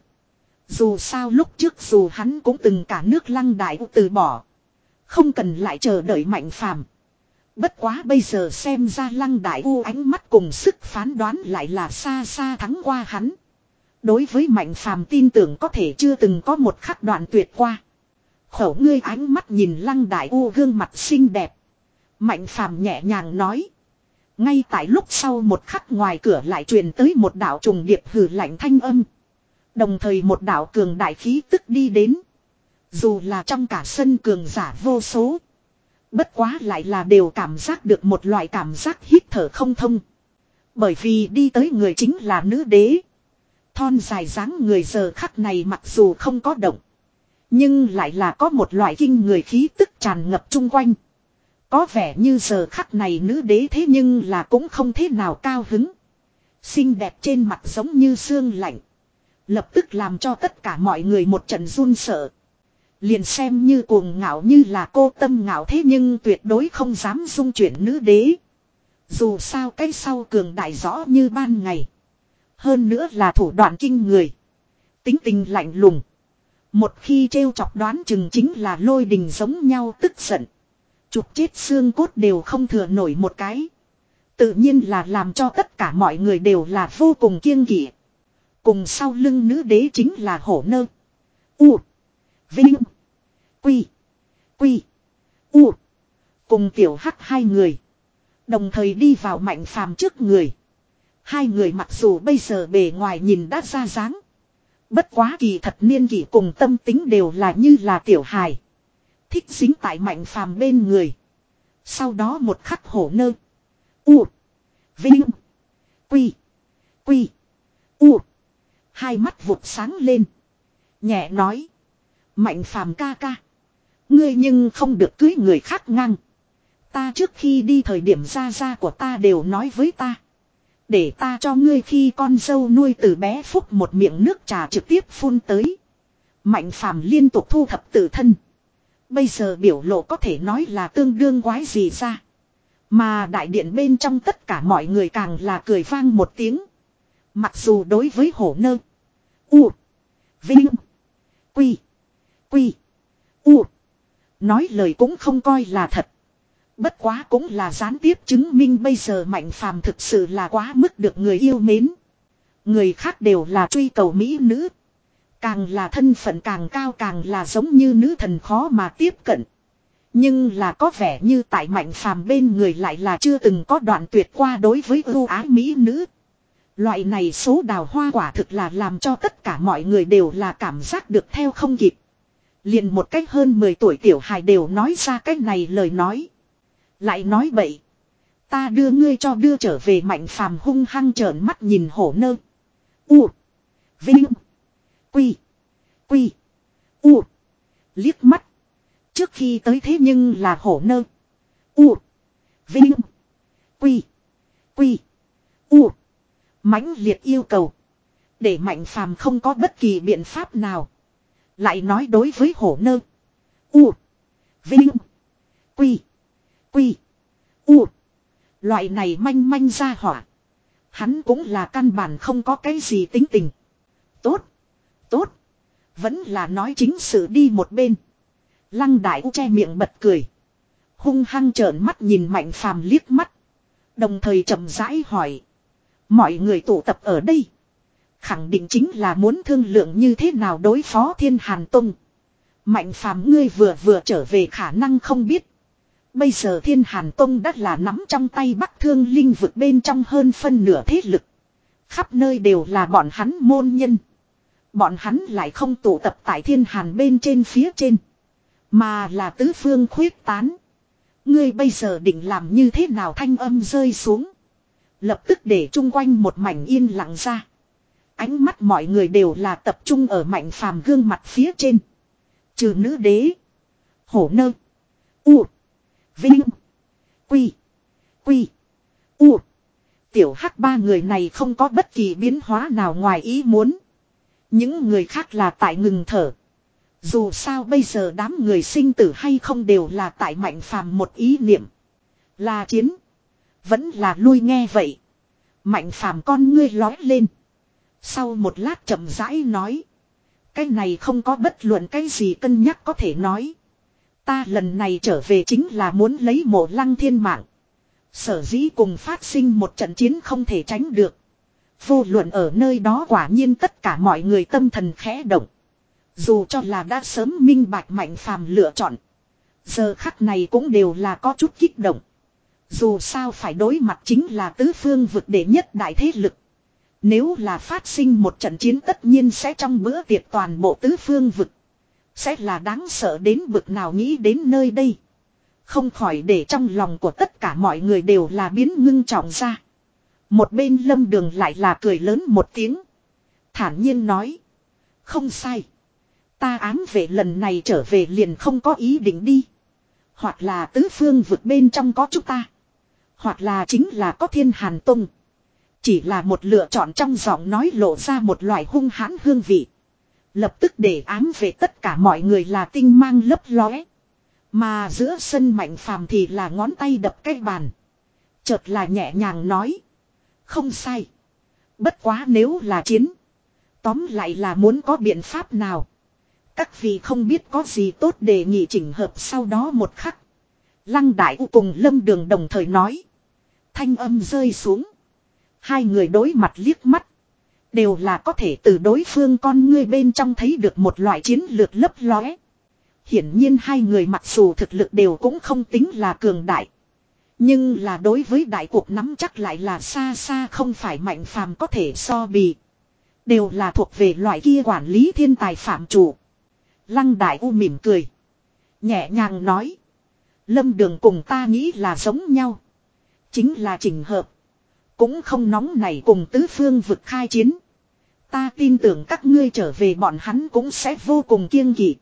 Speaker 1: Dù sao lúc trước dù hắn cũng từng cả nước Lăng Đại U từ bỏ. Không cần lại chờ đợi Mạnh Phàm. Bất quá bây giờ xem ra Lăng Đại U ánh mắt cùng sức phán đoán lại là xa xa thắng qua hắn. Đối với Mạnh Phàm tin tưởng có thể chưa từng có một khắc đoạn tuyệt qua. Khẩu ngươi ánh mắt nhìn Lăng Đại U gương mặt xinh đẹp. Mạnh Phàm nhẹ nhàng nói. Ngay tại lúc sau một khắc ngoài cửa lại truyền tới một đạo trùng điệp hừ lạnh thanh âm. Đồng thời một đạo cường đại khí tức đi đến. Dù là trong cả sân cường giả vô số. Bất quá lại là đều cảm giác được một loại cảm giác hít thở không thông. Bởi vì đi tới người chính là nữ đế. Thon dài dáng người giờ khắc này mặc dù không có động. Nhưng lại là có một loại kinh người khí tức tràn ngập chung quanh. Có vẻ như giờ khắc này nữ đế thế nhưng là cũng không thế nào cao hứng. Xinh đẹp trên mặt giống như sương lạnh. Lập tức làm cho tất cả mọi người một trận run sợ. Liền xem như cuồng ngạo như là cô Tâm Ngạo thế nhưng tuyệt đối không dám dung chuyển nữ đế. Dù sao cái sau cường đại rõ như ban ngày. Hơn nữa là thủ đoạn kinh người. Tính tình lạnh lùng. Một khi trêu chọc đoán chừng chính là lôi đình giống nhau tức giận. Chụp chết xương cốt đều không thừa nổi một cái. Tự nhiên là làm cho tất cả mọi người đều là vô cùng kiêng kỵ. Cùng sau lưng nữ đế chính là Hổ Nơ. U. Vinh. Quy. Quy. U. Cùng tiểu hắc hai người. Đồng thời đi vào Mạnh Phàm trước người. Hai người mặc dù bây giờ bề ngoài nhìn đã ra dáng. Bất quá kỳ thật niên kỷ cùng tâm tính đều là như là tiểu hài. Thích dính tại Mạnh Phàm bên người. Sau đó một khắc Hổ Nơ. U. Vinh. Quy. Quy. U. Hai mắt vụt sáng lên. Nhẹ nói. Mạnh Phàm ca ca. Ngươi nhưng không được cưới người khác ngang. Ta trước khi đi thời điểm gia gia của ta đều nói với ta. Để ta cho ngươi khi con dâu nuôi từ bé phúc một miệng nước trà trực tiếp phun tới. Mạnh Phàm liên tục thu thập tự thân. Bây giờ biểu lộ có thể nói là tương đương quái gì ra. Mà đại điện bên trong tất cả mọi người càng là cười vang một tiếng. Mặc dù đối với Hổ Nơ. U. Vinh. Quy. Quy. U. Nói lời cũng không coi là thật. Bất quá cũng là gián tiếp chứng minh bây giờ Mạnh Phàm thực sự là quá mức được người yêu mến. Người khác đều là truy cầu mỹ nữ. Càng là thân phận càng cao càng là giống như nữ thần khó mà tiếp cận. Nhưng là có vẻ như tại Mạnh Phàm bên người lại là chưa từng có đoạn tuyệt qua đối với ưu ái mỹ nữ. Loại này số đào hoa quả thực là làm cho tất cả mọi người đều là cảm giác được theo không kịp. Liền một cách hơn mười tuổi tiểu hài đều nói ra cách này lời nói. Lại nói bậy. Ta đưa ngươi cho đưa trở về. Mạnh Phàm hung hăng trợn mắt nhìn Hổ Nơ. U. Vinh. Quy. Quy. U. Liếc mắt. Trước khi tới thế nhưng là Hổ Nơ. U. Vinh. Quy. Quy. U. Mãnh liệt yêu cầu. Để Mạnh Phàm không có bất kỳ biện pháp nào. Lại nói đối với Hổ Nơ. U. Vinh. Quy. Quy. U. Loại này manh manh ra hỏa. Hắn cũng là căn bản không có cái gì tính tình. Tốt. Tốt. Vẫn là nói chính sự đi một bên. Lăng Đại U che miệng bật cười. Hung hăng trợn mắt nhìn Mạnh Phàm liếc mắt. Đồng thời chậm rãi hỏi. Mọi người tụ tập ở đây. Khẳng định chính là muốn thương lượng như thế nào đối phó Thiên Hàn Tông. Mạnh phàm ngươi vừa vừa trở về khả năng không biết. Bây giờ Thiên Hàn Tông đã là nắm trong tay Bắc Thương Linh vực bên trong hơn phân nửa thế lực. Khắp nơi đều là bọn hắn môn nhân. Bọn hắn lại không tụ tập tại Thiên Hàn bên trên phía trên. Mà là tứ phương khuyết tán. Ngươi bây giờ định làm như thế nào thanh âm rơi xuống. Lập tức để chung quanh một mảnh yên lặng ra. Ánh mắt mọi người đều là tập trung ở Mạnh phàm gương mặt phía trên. Trừ nữ đế. Hổ nơ. U. Vinh. Quy. Quy. U. Tiểu hắc ba người này không có bất kỳ biến hóa nào ngoài ý muốn. Những người khác là tại ngừng thở. Dù sao bây giờ đám người sinh tử hay không đều là tại Mạnh phàm một ý niệm. Là chiến. Vẫn là lui nghe vậy. Mạnh phàm con ngươi lói lên. Sau một lát chậm rãi nói. Cái này không có bất luận cái gì cân nhắc có thể nói. Ta lần này trở về chính là muốn lấy Mộ Lăng Thiên mạng. Sở dĩ cùng phát sinh một trận chiến không thể tránh được. Vô luận ở nơi đó quả nhiên tất cả mọi người tâm thần khẽ động. Dù cho là đã sớm minh bạch Mạnh phàm lựa chọn. Giờ khắc này cũng đều là có chút kích động. Dù sao phải đối mặt chính là tứ phương vực đệ nhất đại thế lực. Nếu là phát sinh một trận chiến tất nhiên sẽ trong bữa tiệc toàn bộ tứ phương vực. Sẽ là đáng sợ đến bực nào nghĩ đến nơi đây. Không khỏi để trong lòng của tất cả mọi người đều là biến ngưng trọng ra. Một bên Lâm Đường lại là cười lớn một tiếng. Thản nhiên nói. Không sai. Ta ám về lần này trở về liền không có ý định đi. Hoặc là tứ phương vực bên trong có chúng ta. Hoặc là chính là có Thiên Hàn Tông. Chỉ là một lựa chọn trong giọng nói lộ ra một loại hung hãn hương vị. Lập tức để ám về tất cả mọi người là tinh mang lấp lóe. Mà giữa sân Mạnh phàm thì là ngón tay đập cái bàn. Chợt là nhẹ nhàng nói. Không sai. Bất quá nếu là chiến. Tóm lại là muốn có biện pháp nào. Các vị không biết có gì tốt đề nghị chỉnh hợp sau đó một khắc. Lăng Đại U cùng Lâm Đường đồng thời nói. Thanh âm rơi xuống. Hai người đối mặt liếc mắt. Đều là có thể từ đối phương con ngươi bên trong thấy được một loại chiến lược lấp lóe. Hiển nhiên hai người mặc dù thực lực đều cũng không tính là cường đại. Nhưng là đối với đại cuộc nắm chắc lại là xa xa không phải Mạnh phàm có thể so bì. Đều là thuộc về loại kia quản lý thiên tài phạm chủ. Lăng Đại U mỉm cười. Nhẹ nhàng nói. Lâm Đường cùng ta nghĩ là giống nhau. Chính là chỉnh hợp. Cũng không nóng nảy cùng tứ phương vực khai chiến. Ta tin tưởng các ngươi trở về bọn hắn cũng sẽ vô cùng kiêng kỵ.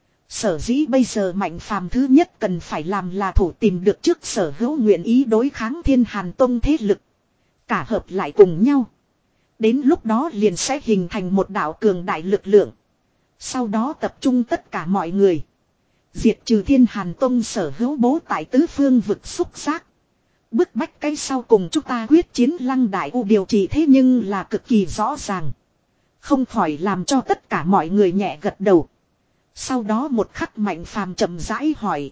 Speaker 1: Sở dĩ bây giờ Mạnh phàm thứ nhất cần phải làm là thủ tìm được trước sở hữu nguyện ý đối kháng Thiên Hàn Tông thế lực. Cả hợp lại cùng nhau. Đến lúc đó liền sẽ hình thành một đạo cường đại lực lượng. Sau đó tập trung tất cả mọi người. Diệt trừ Thiên Hàn Tông sở hữu bố tại tứ phương vực xúc giác. Bức bách cái sau cùng chúng ta quyết chiến. Lăng Đại U điều trị thế nhưng là cực kỳ rõ ràng. Không khỏi làm cho tất cả mọi người nhẹ gật đầu. Sau đó một khắc Mạnh phàm chậm rãi hỏi.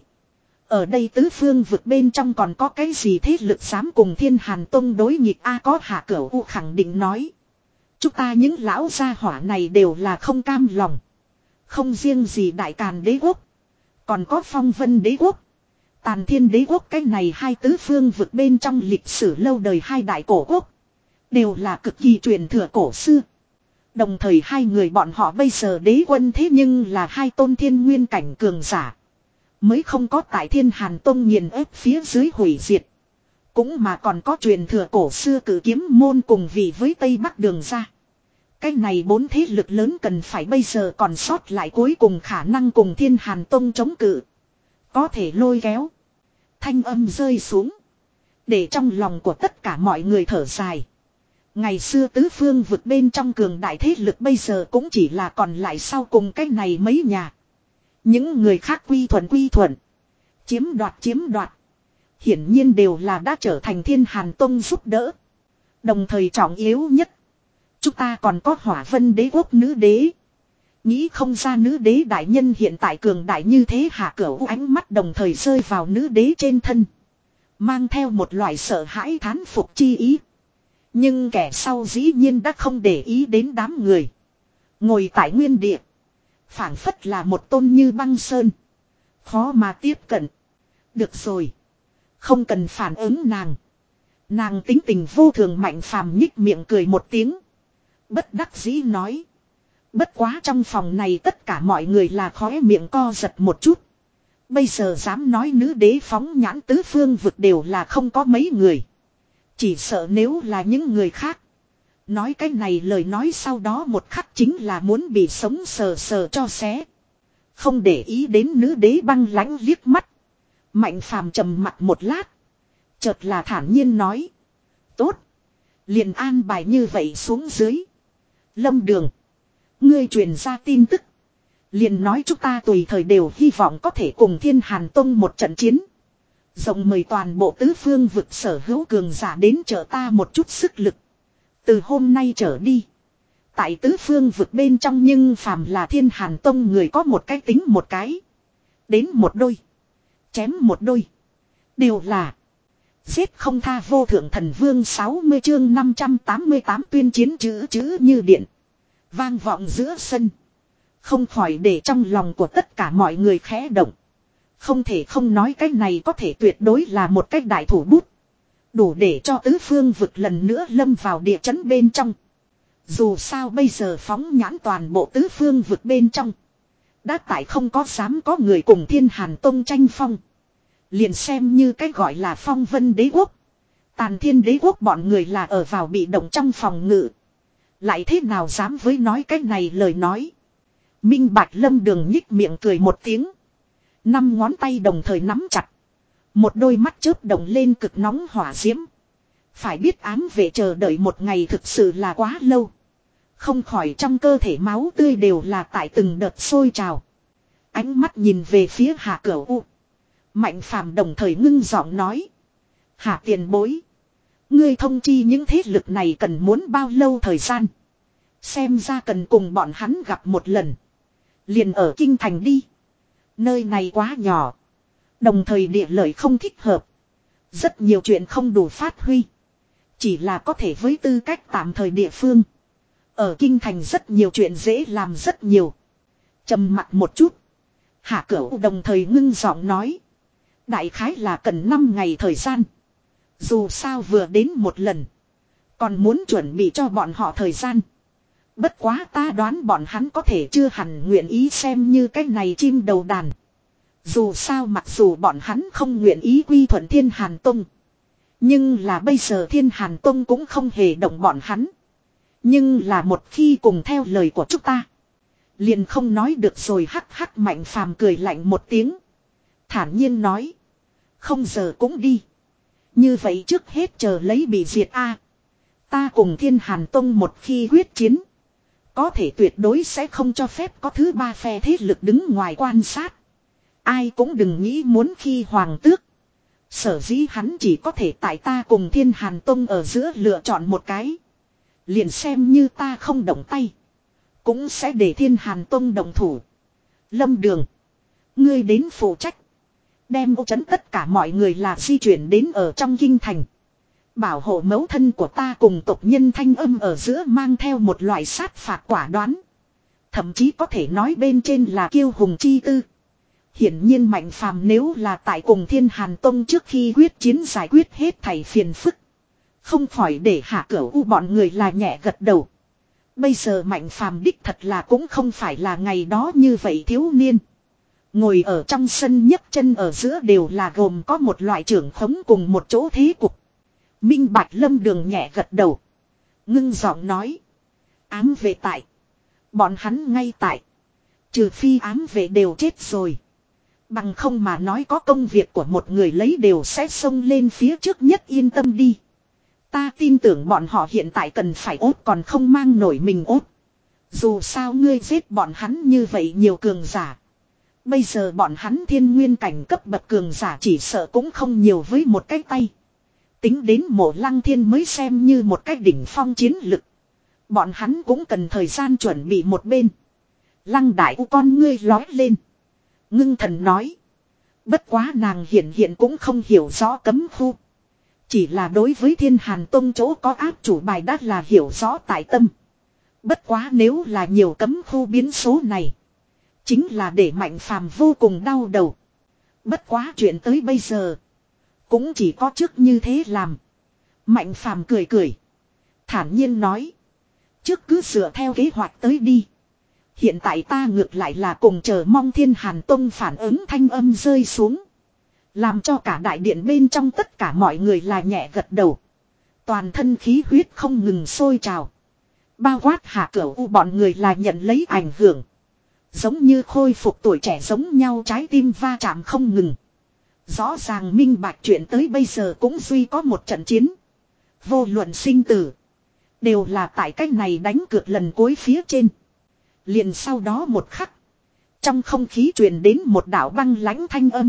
Speaker 1: Ở đây tứ phương vực bên trong còn có cái gì thế lực dám cùng Thiên Hàn Tông đối nghịch a? Có Hạ Cửu U khẳng định nói. Chúng ta những lão gia hỏa này đều là không cam lòng. Không riêng gì Đại Càn Đế Quốc. Còn có Phong Vân Đế Quốc. Tàn Thiên Đế Quốc, cái này hai tứ phương vực bên trong lịch sử lâu đời hai đại cổ quốc. Đều là cực kỳ truyền thừa cổ xưa. Đồng thời hai người bọn họ bây giờ đế quân thế nhưng là hai tôn thiên nguyên cảnh cường giả. Mới không có tại Thiên Hàn Tông nghiền ép phía dưới hủy diệt. Cũng mà còn có truyền thừa cổ xưa cử kiếm môn cùng vị với Tây Bắc đường ra. Cái này bốn thế lực lớn cần phải bây giờ còn sót lại cuối cùng khả năng cùng Thiên Hàn Tông chống cự. Có thể lôi kéo. Thanh âm rơi xuống. Để trong lòng của tất cả mọi người thở dài. Ngày xưa tứ phương vực bên trong cường đại thế lực bây giờ cũng chỉ là còn lại sau cùng cái này mấy nhà. Những người khác quy thuận quy thuận. Chiếm đoạt chiếm đoạt. Hiển nhiên đều là đã trở thành Thiên Hàn Tông giúp đỡ. Đồng thời trọng yếu nhất. Chúng ta còn có Hỏa Vân Đế Quốc nữ đế. Nghĩ không ra nữ đế đại nhân hiện tại cường đại như thế. Hạ Cửu ánh mắt đồng thời rơi vào nữ đế trên thân. Mang theo một loại sợ hãi thán phục chi ý. Nhưng kẻ sau dĩ nhiên đã không để ý đến đám người. Ngồi tại nguyên địa. Phảng phất là một tôn như băng sơn. Khó mà tiếp cận. Được rồi. Không cần phản ứng nàng. Nàng tính tình vô thường. Mạnh phàm nhích miệng cười một tiếng. Bất đắc dĩ nói. Bất quá trong phòng này tất cả mọi người là khóe miệng co giật một chút. Bây giờ dám nói nữ đế phóng nhãn tứ phương vực đều là không có mấy người. Chỉ sợ nếu là những người khác. Nói cái này lời nói sau đó một khắc chính là muốn bị sống sờ sờ cho xé. Không để ý đến nữ đế băng lãnh liếc mắt. Mạnh phàm trầm mặt một lát. Chợt là thản nhiên nói. Tốt. Liền an bài như vậy xuống dưới. Lâm Đường. Ngươi truyền ra tin tức. Liền nói chúng ta tùy thời đều hy vọng có thể cùng Thiên Hàn Tông một trận chiến. Rộng mời toàn bộ tứ phương vực sở hữu cường giả đến trợ ta một chút sức lực. Từ hôm nay trở đi. Tại tứ phương vực bên trong nhưng phàm là Thiên Hàn Tông người có một cái tính một cái. Đến một đôi. Chém một đôi. Đều là. Giết không tha vô thượng thần vương sáu mươi chương năm trăm tám mươi tám tuyên chiến chữ chữ như điện. Vang vọng giữa sân. Không khỏi để trong lòng của tất cả mọi người khẽ động. Không thể không nói cái này có thể tuyệt đối là một cách đại thủ bút. Đủ để cho tứ phương vực lần nữa lâm vào địa chấn bên trong. Dù sao bây giờ phóng nhãn toàn bộ tứ phương vực bên trong. Đã tại không có dám có người cùng Thiên Hàn Tông tranh phong. Liền xem như cái gọi là Phong Vân Đế Quốc. Tàn Thiên Đế Quốc bọn người là ở vào bị động trong phòng ngự. Lại thế nào dám với nói cái này lời nói. Minh Bạch Lâm Đường nhích miệng cười một tiếng. Năm ngón tay đồng thời nắm chặt. Một đôi mắt chớp động lên cực nóng hỏa diễm. Phải biết ám vệ chờ đợi một ngày thực sự là quá lâu. Không khỏi trong cơ thể máu tươi đều là tại từng đợt sôi trào. Ánh mắt nhìn về phía Hạ Cửu U. Mạnh phàm đồng thời ngưng giọng nói. Hạ tiền bối. Ngươi thông chi những thế lực này cần muốn bao lâu thời gian. Xem ra cần cùng bọn hắn gặp một lần. Liền ở kinh thành đi. Nơi này quá nhỏ. Đồng thời địa lợi không thích hợp. Rất nhiều chuyện không đủ phát huy. Chỉ là có thể với tư cách tạm thời địa phương. Ở kinh thành rất nhiều chuyện dễ làm rất nhiều. Trầm mặt một chút. Hạ Cửu đồng thời ngưng giọng nói. Đại khái là cần năm ngày thời gian. Dù sao vừa đến một lần. Còn muốn chuẩn bị cho bọn họ thời gian. Bất quá ta đoán bọn hắn có thể chưa hẳn nguyện ý xem như cái này chim đầu đàn. Dù sao mặc dù bọn hắn không nguyện ý quy thuận Thiên Hàn Tông. Nhưng là bây giờ Thiên Hàn Tông cũng không hề động bọn hắn. Nhưng là một khi cùng theo lời của chúng ta. Liền không nói được rồi. Hắc hắc Mạnh phàm cười lạnh một tiếng. Thản nhiên nói. Không giờ cũng đi. Như vậy trước hết chờ lấy bị diệt a. Ta cùng Thiên Hàn Tông một khi quyết chiến. Có thể tuyệt đối sẽ không cho phép có thứ ba phe thế lực đứng ngoài quan sát. Ai cũng đừng nghĩ muốn khi hoàng tước. Sở dĩ hắn chỉ có thể tại ta cùng Thiên Hàn Tông ở giữa lựa chọn một cái. Liền xem như ta không động tay. Cũng sẽ để Thiên Hàn Tông động thủ. Lâm Đường. Ngươi đến phụ trách. Đem ô trấn tất cả mọi người là di chuyển đến ở trong kinh thành. Bảo hộ mẫu thân của ta cùng tộc nhân thanh âm ở giữa mang theo một loại sát phạt quả đoán. Thậm chí có thể nói bên trên là kiêu hùng chi tư. Hiển nhiên Mạnh phàm nếu là tại cùng Thiên Hàn Tông trước khi quyết chiến giải quyết hết thảy phiền phức. Không khỏi để Hạ Cửu U bọn người là nhẹ gật đầu. Bây giờ Mạnh phàm đích thật là cũng không phải là ngày đó như vậy thiếu niên. Ngồi ở trong sân nhấc chân ở giữa đều là gồm có một loại trưởng khống cùng một chỗ thế cục. Minh Bạch Lâm Đường nhẹ gật đầu. Ngưng giọng nói. Ám vệ tại. Bọn hắn ngay tại. Trừ phi ám vệ đều chết rồi. Bằng không mà nói có công việc của một người lấy đều sẽ xông lên phía trước nhất yên tâm đi. Ta tin tưởng bọn họ hiện tại cần phải ốt còn không mang nổi mình ốt. Dù sao ngươi giết bọn hắn như vậy nhiều cường giả. Bây giờ bọn hắn thiên nguyên cảnh cấp bậc cường giả chỉ sợ cũng không nhiều với một cái tay. Tính đến Mộ Lăng Thiên mới xem như một cái đỉnh phong chiến lực. Bọn hắn cũng cần thời gian chuẩn bị một bên. Lăng Đại U con ngươi lói lên. Ngưng thần nói. Bất quá nàng hiện hiện cũng không hiểu rõ cấm khu. Chỉ là đối với Thiên Hàn Tông chỗ có áp chủ bài đắt là hiểu rõ tại tâm. Bất quá nếu là nhiều cấm khu biến số này. Chính là để Mạnh Phàm vô cùng đau đầu. Bất quá chuyện tới bây giờ. Cũng chỉ có trước như thế làm. Mạnh Phàm cười cười. Thản nhiên nói. Trước cứ dựa theo kế hoạch tới đi. Hiện tại ta ngược lại là cùng chờ mong Thiên Hàn Tông phản ứng thanh âm rơi xuống. Làm cho cả đại điện bên trong tất cả mọi người là nhẹ gật đầu. Toàn thân khí huyết không ngừng sôi trào. Bao quát Hạ Cửu U bọn người là nhận lấy ảnh hưởng. Giống như khôi phục tuổi trẻ giống nhau, trái tim va chạm không ngừng. Rõ ràng minh bạch chuyện tới bây giờ cũng duy có một trận chiến. Vô luận sinh tử. Đều là tại cách này đánh cược lần cuối phía trên. Liền sau đó một khắc. Trong không khí truyền đến một đạo băng lãnh thanh âm.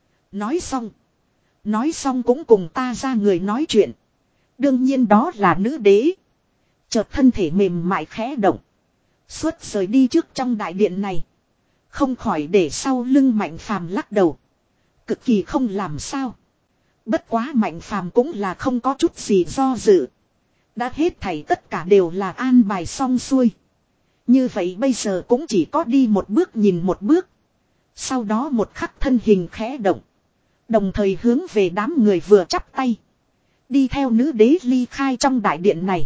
Speaker 1: Nói xong. Nói xong cũng cùng ta ra người nói chuyện. Đương nhiên đó là nữ đế. Chợt thân thể mềm mại khẽ động. Suốt rời đi trước trong đại điện này. Không khỏi để sau lưng Mạnh Phàm lắc đầu. Cực kỳ không làm sao. Bất quá Mạnh Phàm cũng là không có chút gì do dự. Đã hết thảy tất cả đều là an bài xong xuôi. Như vậy bây giờ cũng chỉ có đi một bước nhìn một bước. Sau đó một khắc thân hình khẽ động. Đồng thời hướng về đám người vừa chắp tay. Đi theo nữ đế ly khai trong đại điện này.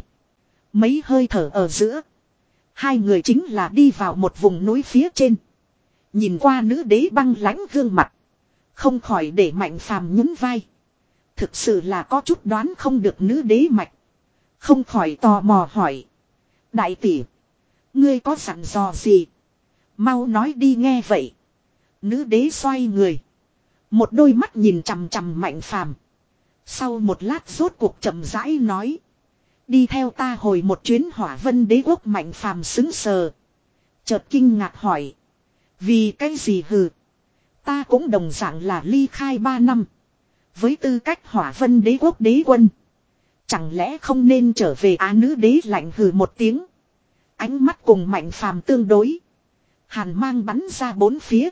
Speaker 1: Mấy hơi thở ở giữa. Hai người chính là đi vào một vùng núi phía trên. Nhìn qua nữ đế băng lãnh gương mặt. Không khỏi để Mạnh Phàm nhún vai. Thực sự là có chút đoán không được nữ đế mạch. Không khỏi tò mò hỏi. Đại tỷ. Ngươi có dặn dò gì? Mau nói đi nghe vậy. Nữ đế xoay người. Một đôi mắt nhìn chằm chằm Mạnh Phàm. Sau một lát rốt cuộc chậm rãi nói. Đi theo ta hồi một chuyến Hỏa Vân Đế Quốc. Mạnh Phàm xứng sờ. Chợt kinh ngạc hỏi. Vì cái gì hừ? Ta cũng đồng dạng là ly khai ba năm. Với tư cách Hỏa Vân Đế Quốc đế quân. Chẳng lẽ không nên trở về á? Nữ đế lạnh hừ một tiếng. Ánh mắt cùng Mạnh Phàm tương đối. Hàn mang bắn ra bốn phía.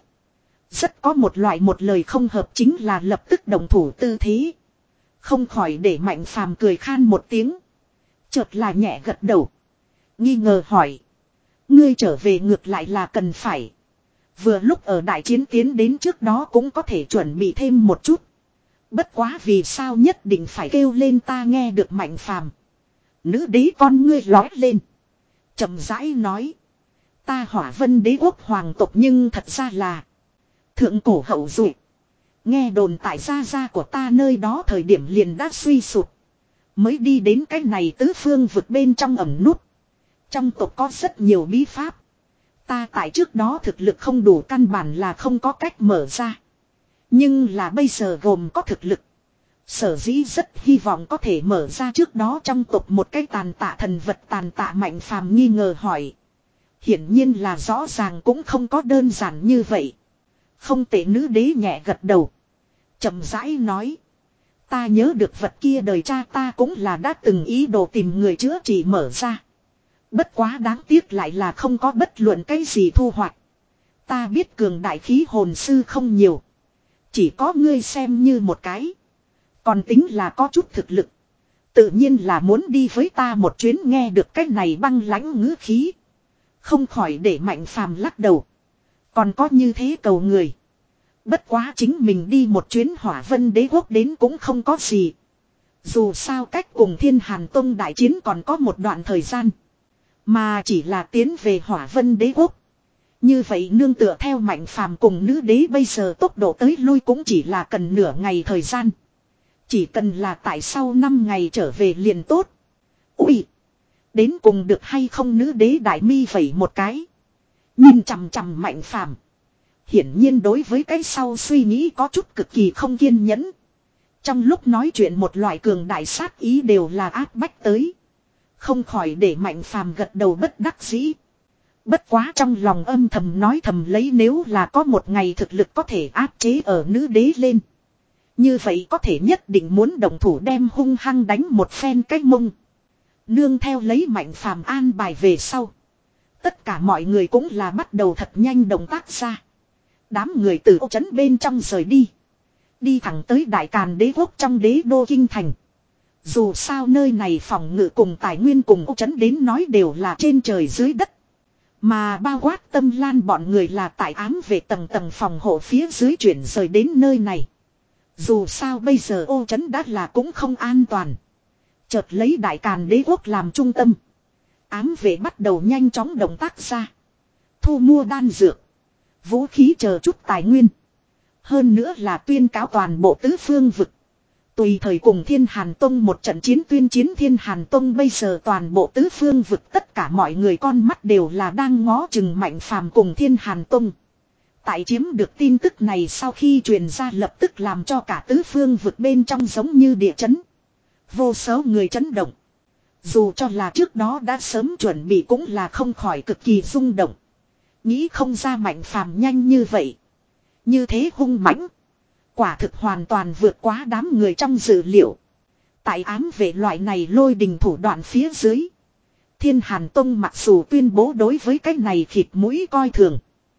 Speaker 1: Rất có một loại một lời không hợp chính là lập tức đồng thủ tư thế. Không khỏi để Mạnh Phàm cười khan một tiếng. Chợt là nhẹ gật đầu. Nghi ngờ hỏi. Ngươi trở về ngược lại là cần phải. Vừa lúc ở đại chiến tiến đến trước đó cũng có thể chuẩn bị thêm một chút. Bất quá vì sao nhất định phải kêu lên ta nghe được Mạnh Phàm. Nữ đế con ngươi lói lên. Chậm rãi nói. Ta Hỏa Vân Đế Quốc hoàng tộc nhưng thật ra là. Thượng cổ hậu duệ. Nghe đồn tại gia gia của ta nơi đó thời điểm liền đã suy sụp. Mới đi đến cái này tứ phương vực bên trong ẩn nút. Trong tộc có rất nhiều bí pháp. Ta tại trước đó thực lực không đủ, căn bản là không có cách mở ra. Nhưng là bây giờ gồm có thực lực. Sở dĩ rất hy vọng có thể mở ra trước đó trong tộc một cái tàn tạ thần vật. Tàn tạ Mạnh Phàm nghi ngờ hỏi. Hiển nhiên là rõ ràng cũng không có đơn giản như vậy. Không tệ, nữ đế nhẹ gật đầu. Chậm rãi nói. Ta nhớ được vật kia đời cha ta cũng là đã từng ý đồ tìm người chữa trị mở ra. Bất quá đáng tiếc lại là không có bất luận cái gì thu hoạch. Ta biết cường đại khí hồn sư không nhiều. Chỉ có ngươi xem như một cái. Còn tính là có chút thực lực. Tự nhiên là muốn đi với ta một chuyến. Nghe được cái này băng lãnh ngữ khí. Không khỏi để Mạnh Phàm lắc đầu. Còn có như thế cầu người. Bất quá chính mình đi một chuyến Hỏa Vân Đế Quốc đến cũng không có gì. Dù sao cách cùng Thiên Hàn Tông đại chiến còn có một đoạn thời gian. Mà chỉ là tiến về Hỏa Vân Đế Quốc. Như vậy nương tựa theo Mạnh Phàm cùng nữ đế bây giờ tốc độ tới lui cũng chỉ là cần nửa ngày thời gian. Chỉ cần là tại sau năm ngày trở về liền tốt. Ui! Đến cùng được hay không? Nữ đế đại mi vẩy một cái. Nhìn chằm chằm Mạnh Phàm. Hiển nhiên đối với cái sau suy nghĩ có chút cực kỳ không kiên nhẫn. Trong lúc nói chuyện một loại cường đại sát ý đều là áp bách tới. Không khỏi để Mạnh Phàm gật đầu bất đắc dĩ. Bất quá trong lòng âm thầm nói thầm lấy, nếu là có một ngày thực lực có thể áp chế ở nữ đế lên. Như vậy có thể nhất định muốn động thủ đem hung hăng đánh một phen cái mông. Nương theo lấy Mạnh Phàm an bài về sau. Tất cả mọi người cũng là bắt đầu thật nhanh động tác ra. Đám người từ ô trấn bên trong rời đi. Đi thẳng tới Đại Càn Đế Quốc trong đế đô Kinh Thành. Dù sao nơi này phòng ngự cùng tài nguyên cùng ô trấn đến nói đều là trên trời dưới đất. Mà bao quát Tâm Lan bọn người là tại ám về tầng tầng phòng hộ phía dưới chuyển rời đến nơi này. Dù sao bây giờ ô trấn đã là cũng không an toàn. Chợt lấy Đại Càn Đế quốc làm trung tâm. Ám vệ bắt đầu nhanh chóng động tác ra. Thu mua đan dược, vũ khí chờ chút tài nguyên. Hơn nữa là tuyên cáo toàn bộ tứ phương vực. Tùy thời cùng Thiên Hàn Tông một trận chiến tuyên chiến Thiên Hàn Tông bây giờ toàn bộ tứ phương vực tất cả mọi người con mắt đều là đang ngó chừng Mạnh Phàm cùng Thiên Hàn Tông. Tại chiếm được tin tức này sau khi truyền ra lập tức làm cho cả tứ phương vực bên trong giống như địa chấn. Vô số người chấn động. Dù cho là trước đó đã sớm chuẩn bị cũng là không khỏi cực kỳ rung động. Nghĩ không ra Mạnh Phàm nhanh như vậy. Như thế hung mãnh. Quả thực hoàn toàn vượt quá đám người trong dự liệu. Tại ám vệ loại này lôi đình thủ đoạn phía dưới. Thiên Hàn Tông mặc dù tuyên bố đối với cái này khịt mũi coi thường.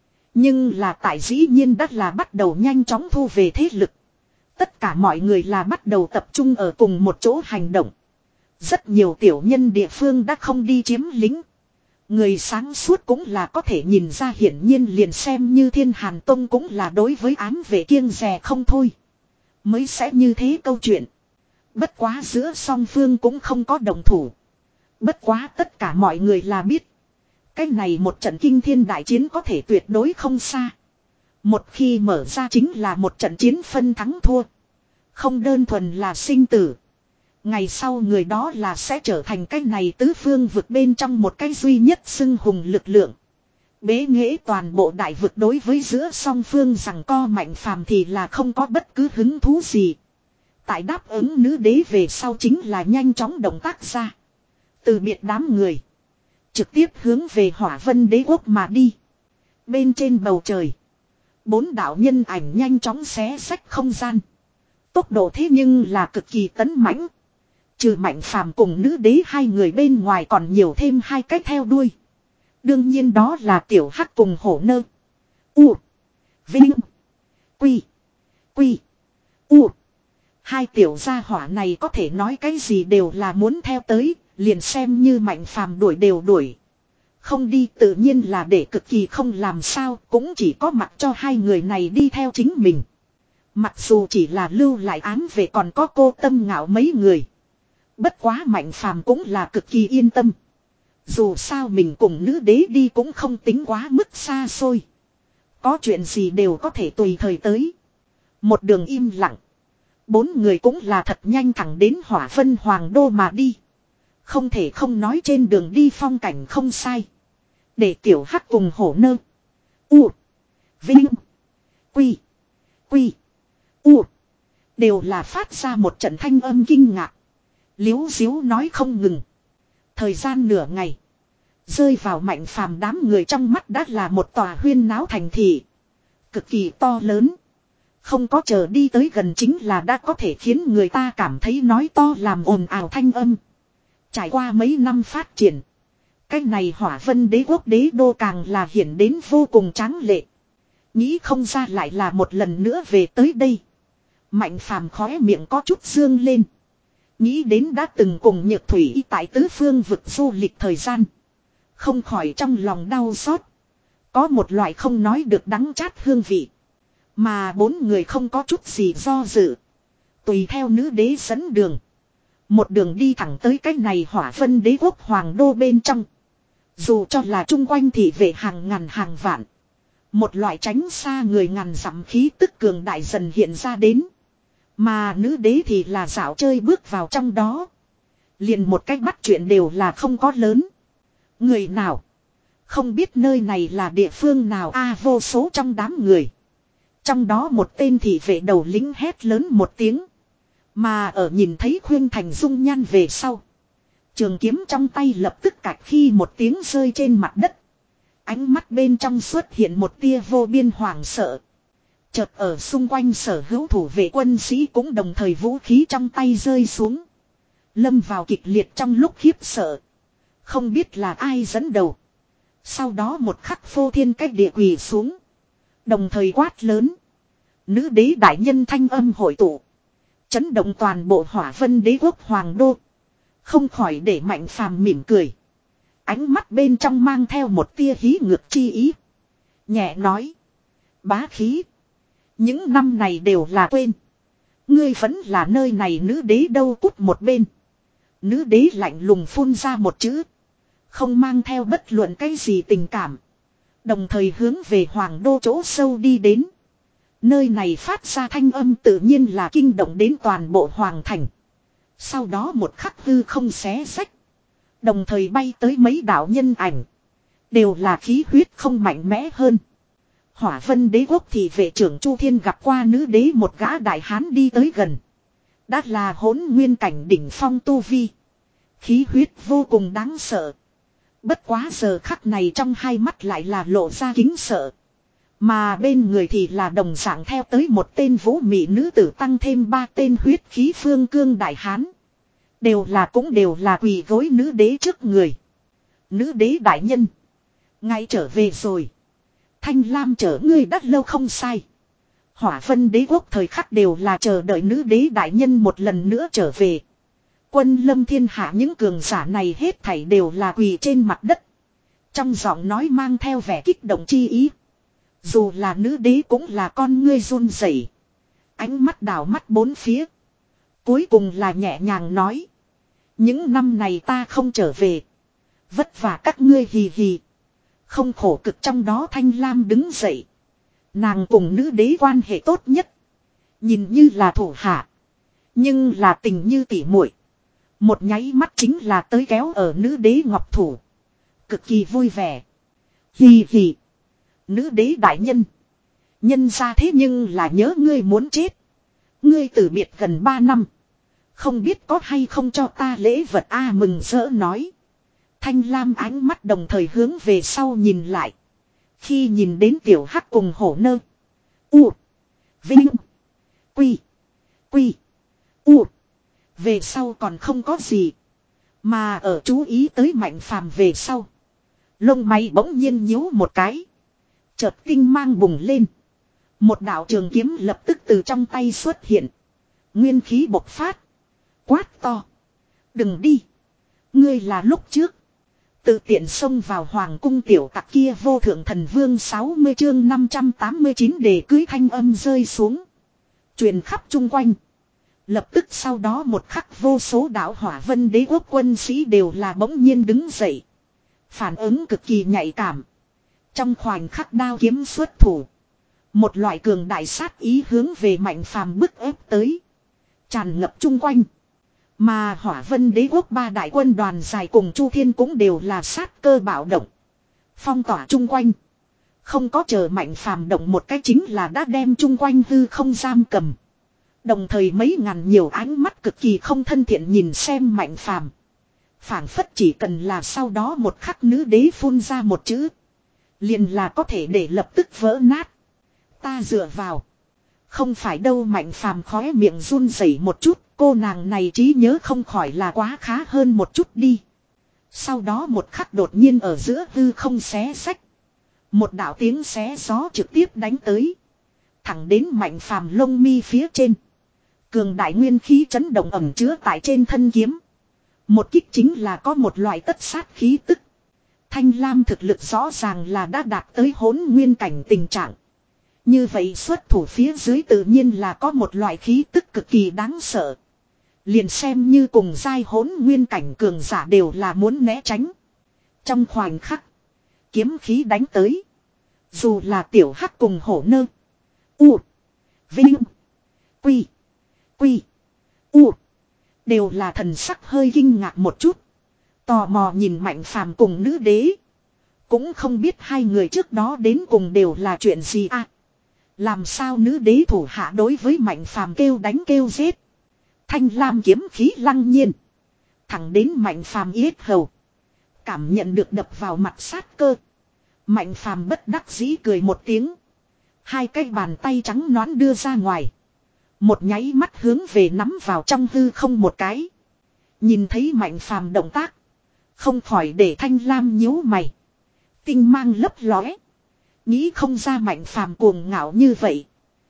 Speaker 1: Nhưng là tại dĩ nhiên đã là bắt đầu nhanh chóng thu về thế lực. Tất cả mọi người là bắt đầu tập trung ở cùng một chỗ hành động. Rất nhiều tiểu nhân địa phương đã không đi chiếm lính. Người sáng suốt cũng là có thể nhìn ra hiển nhiên liền xem như Thiên Hàn Tông cũng là đối với ám vệ kiêng dè không thôi. Mới sẽ như thế câu chuyện. Bất quá giữa song phương cũng không có đồng thủ. Bất quá tất cả mọi người là biết. Cái này một trận kinh thiên đại chiến có thể tuyệt đối không xa. Một khi mở ra chính là một trận chiến phân thắng thua. Không đơn thuần là sinh tử. Ngày sau người đó là sẽ trở thành cái này tứ phương vực bên trong một cái duy nhất xưng hùng lực lượng. Bế nghệ toàn bộ đại vực đối với giữa song phương rằng co Mạnh Phàm thì là không có bất cứ hứng thú gì. Tại đáp ứng nữ đế về sau chính là nhanh chóng động tác ra. Từ biệt đám người. Trực tiếp hướng về Hỏa Vân Đế quốc mà đi. Bên trên bầu trời. Bốn đạo nhân ảnh nhanh chóng xé xách không gian. Tốc độ thế nhưng là cực kỳ tấn mãnh. Trừ Mạnh Phàm cùng nữ đế hai người bên ngoài còn nhiều thêm hai cách theo đuôi. Đương nhiên đó là Tiểu Hắc cùng Hổ Nơ. U. Vinh. Quy. Quy. U. Hai tiểu gia hỏa này có thể nói cái gì đều là muốn theo tới, liền xem như Mạnh Phàm đuổi đều đuổi. Không đi tự nhiên là để cực kỳ không làm sao, cũng chỉ có mặc cho hai người này đi theo chính mình. Mặc dù chỉ là lưu lại ám về còn có cô Tâm Ngạo mấy người. Bất quá Mạnh Phàm cũng là cực kỳ yên tâm. Dù sao mình cùng nữ đế đi cũng không tính quá mức xa xôi. Có chuyện gì đều có thể tùy thời tới. Một đường im lặng. Bốn người cũng là thật nhanh thẳng đến Hỏa Vân Hoàng Đô mà đi. Không thể không nói trên đường đi phong cảnh không sai. Để Tiểu Hắc cùng Hổ Nơ. U. Vinh. Quy. Quy. U. Đều là phát ra một trận thanh âm kinh ngạc. Liếu diếu nói không ngừng. Thời gian nửa ngày. Rơi vào Mạnh Phàm đám người trong mắt đã là một tòa huyên náo thành thị. Cực kỳ to lớn. Không có chờ đi tới gần chính là đã có thể khiến người ta cảm thấy nói to làm ồn ào thanh âm. Trải qua mấy năm phát triển. Cái này Hỏa Vân Đế quốc đế đô càng là hiển đến vô cùng tráng lệ. Nghĩ không ra lại là một lần nữa về tới đây. Mạnh Phàm khóe miệng có chút dương lên. Nghĩ đến đã từng cùng Nhược Thủy tại tứ phương vực du lịch thời gian. Không khỏi trong lòng đau xót. Có một loại không nói được đắng chát hương vị. Mà bốn người không có chút gì do dự. Tùy theo nữ đế dẫn đường. Một đường đi thẳng tới cái này Hỏa Vân Đế quốc hoàng đô bên trong. Dù cho là chung quanh thị vệ hàng ngàn hàng vạn. Một loại tránh xa người ngàn dặm khí tức cường đại dần hiện ra đến. Mà nữ đế thì là dạo chơi bước vào trong đó. Liền một cách bắt chuyện đều là không có lớn. Người nào? Không biết nơi này là địa phương nào a vô số trong đám người. Trong đó một tên thị vệ đầu lính hét lớn một tiếng. Mà ở nhìn thấy Khuyên Thành dung nhan về sau. Trường kiếm trong tay lập tức cạch khi một tiếng rơi trên mặt đất. Ánh mắt bên trong xuất hiện một tia vô biên hoảng sợ. Chợt ở xung quanh sở hữu thủ vệ quân sĩ cũng đồng thời vũ khí trong tay rơi xuống. Lâm vào kịch liệt trong lúc khiếp sợ. Không biết là ai dẫn đầu. Sau đó một khắc phô thiên cách địa quỳ xuống. Đồng thời quát lớn. Nữ đế đại nhân thanh âm hội tụ. Chấn động toàn bộ Hỏa Vân Đế quốc hoàng đô. Không khỏi để Mạnh Phàm mỉm cười. Ánh mắt bên trong mang theo một tia hí ngược chi ý. Nhẹ nói. Bá khí. Những năm này đều là quên. Ngươi vẫn là nơi này nữ đế đâu, cút một bên. Nữ đế lạnh lùng phun ra một chữ. Không mang theo bất luận cái gì tình cảm. Đồng thời hướng về hoàng đô chỗ sâu đi đến. Nơi này phát ra thanh âm tự nhiên là kinh động đến toàn bộ hoàng thành. Sau đó một khắc hư không xé rách. Đồng thời bay tới mấy đạo nhân ảnh. Đều là khí huyết không mạnh mẽ hơn. Hỏa Vân Đế quốc thì vệ trưởng Chu Thiên gặp qua nữ đế một gã đại hán đi tới gần. Đã là hỗn nguyên cảnh đỉnh phong tu vi. Khí huyết vô cùng đáng sợ. Bất quá giờ khắc này trong hai mắt lại là lộ ra kính sợ. Mà bên người thì là đồng dạng theo tới một tên vũ mị nữ tử tăng thêm ba tên huyết khí phương cương đại hán. Đều là cũng đều là quỳ gối nữ đế trước người. Nữ đế đại nhân. Ngay trở về rồi. Thanh Lam chở ngươi đắt lâu không sai. Hỏa Vân Đế quốc thời khắc đều là chờ đợi nữ đế đại nhân một lần nữa trở về. Quân lâm thiên hạ những cường giả này hết thảy đều là quỳ trên mặt đất. Trong giọng nói mang theo vẻ kích động chi ý. Dù là nữ đế cũng là con ngươi run rẩy, ánh mắt đảo mắt bốn phía. Cuối cùng là nhẹ nhàng nói. Những năm này ta không trở về. Vất vả các ngươi hì hì. Không khổ cực trong đó Thanh Lam đứng dậy. Nàng cùng nữ đế quan hệ tốt nhất. Nhìn như là thủ hạ. Nhưng là tình như tỉ muội. Một nháy mắt chính là tới kéo ở nữ đế ngọc thủ. Cực kỳ vui vẻ. Hì hì. Nữ đế đại nhân. Nhân ra thế nhưng là nhớ ngươi muốn chết. Ngươi từ biệt gần ba năm. Không biết có hay không cho ta lễ vật a à, mừng rỡ nói. Thanh Lam ánh mắt đồng thời hướng về sau nhìn lại. Khi nhìn đến tiểu hắc cùng hổ nơ. U. Vinh. Quy. Quy. U. Về sau còn không có gì. Mà ở chú ý tới Mạnh Phàm về sau. Lông mày bỗng nhiên nhíu một cái. Chợt tinh mang bùng lên. Một đạo trường kiếm lập tức từ trong tay xuất hiện. Nguyên khí bộc phát. Quát to. Đừng đi. Ngươi là lúc trước. Tự tiện xông vào hoàng cung tiểu tặc kia vô thượng thần vương sáu mươi chương năm trăm tám mươi chín để cưới thanh âm rơi xuống. Truyền khắp chung quanh. Lập tức sau đó một khắc vô số đạo Hỏa Vân Đế quốc quân sĩ đều là bỗng nhiên đứng dậy. Phản ứng cực kỳ nhạy cảm. Trong khoảnh khắc đao kiếm xuất thủ. Một loại cường đại sát ý hướng về Mạnh Phàm bức ép tới. Tràn ngập chung quanh. Mà Hỏa Vân Đế quốc ba đại quân đoàn dài cùng Chu Thiên cũng đều là sát cơ bạo động. Phong tỏa chung quanh. Không có chờ Mạnh Phàm động một cái chính là đã đem chung quanh hư không giam cầm. Đồng thời mấy ngàn nhiều ánh mắt cực kỳ không thân thiện nhìn xem Mạnh Phàm. Phảng phất chỉ cần là sau đó một khắc nữ đế phun ra một chữ. Liền là có thể để lập tức vỡ nát. Ta dựa vào. Không phải đâu Mạnh Phàm khóe miệng run rẩy một chút. Cô nàng này trí nhớ không khỏi là quá khá hơn một chút đi. Sau đó một khắc đột nhiên ở giữa hư không xé xách. Một đạo tiếng xé gió trực tiếp đánh tới. Thẳng đến Mạnh Phàm lông mi phía trên. Cường đại nguyên khí chấn động ẩm chứa tại trên thân kiếm. Một kích chính là có một loại tất sát khí tức. Thanh Lam thực lực rõ ràng là đã đạt tới hỗn nguyên cảnh tình trạng. Như vậy xuất thủ phía dưới tự nhiên là có một loại khí tức cực kỳ đáng sợ. Liền xem như cùng giai hỗn nguyên cảnh cường giả đều là muốn né tránh. Trong khoảnh khắc. Kiếm khí đánh tới. Dù là tiểu hắc cùng hổ nơ. U. Vinh. Quy. Quy. U. Đều là thần sắc hơi kinh ngạc một chút. Tò mò nhìn Mạnh Phàm cùng nữ đế. Cũng không biết hai người trước đó đến cùng đều là chuyện gì à. Làm sao nữ đế thủ hạ đối với Mạnh Phàm kêu đánh kêu giết. Thanh lam kiếm khí lăng nhiên. Thẳng đến Mạnh Phàm yết hầu. Cảm nhận được đập vào mặt sát cơ. Mạnh Phàm bất đắc dĩ cười một tiếng. Hai cái bàn tay trắng nõn đưa ra ngoài. Một nháy mắt hướng về nắm vào trong hư không một cái. Nhìn thấy Mạnh Phàm động tác. Không khỏi để Thanh Lam nhíu mày. Tinh mang lấp lóe. Nghĩ không ra Mạnh Phàm cuồng ngạo như vậy.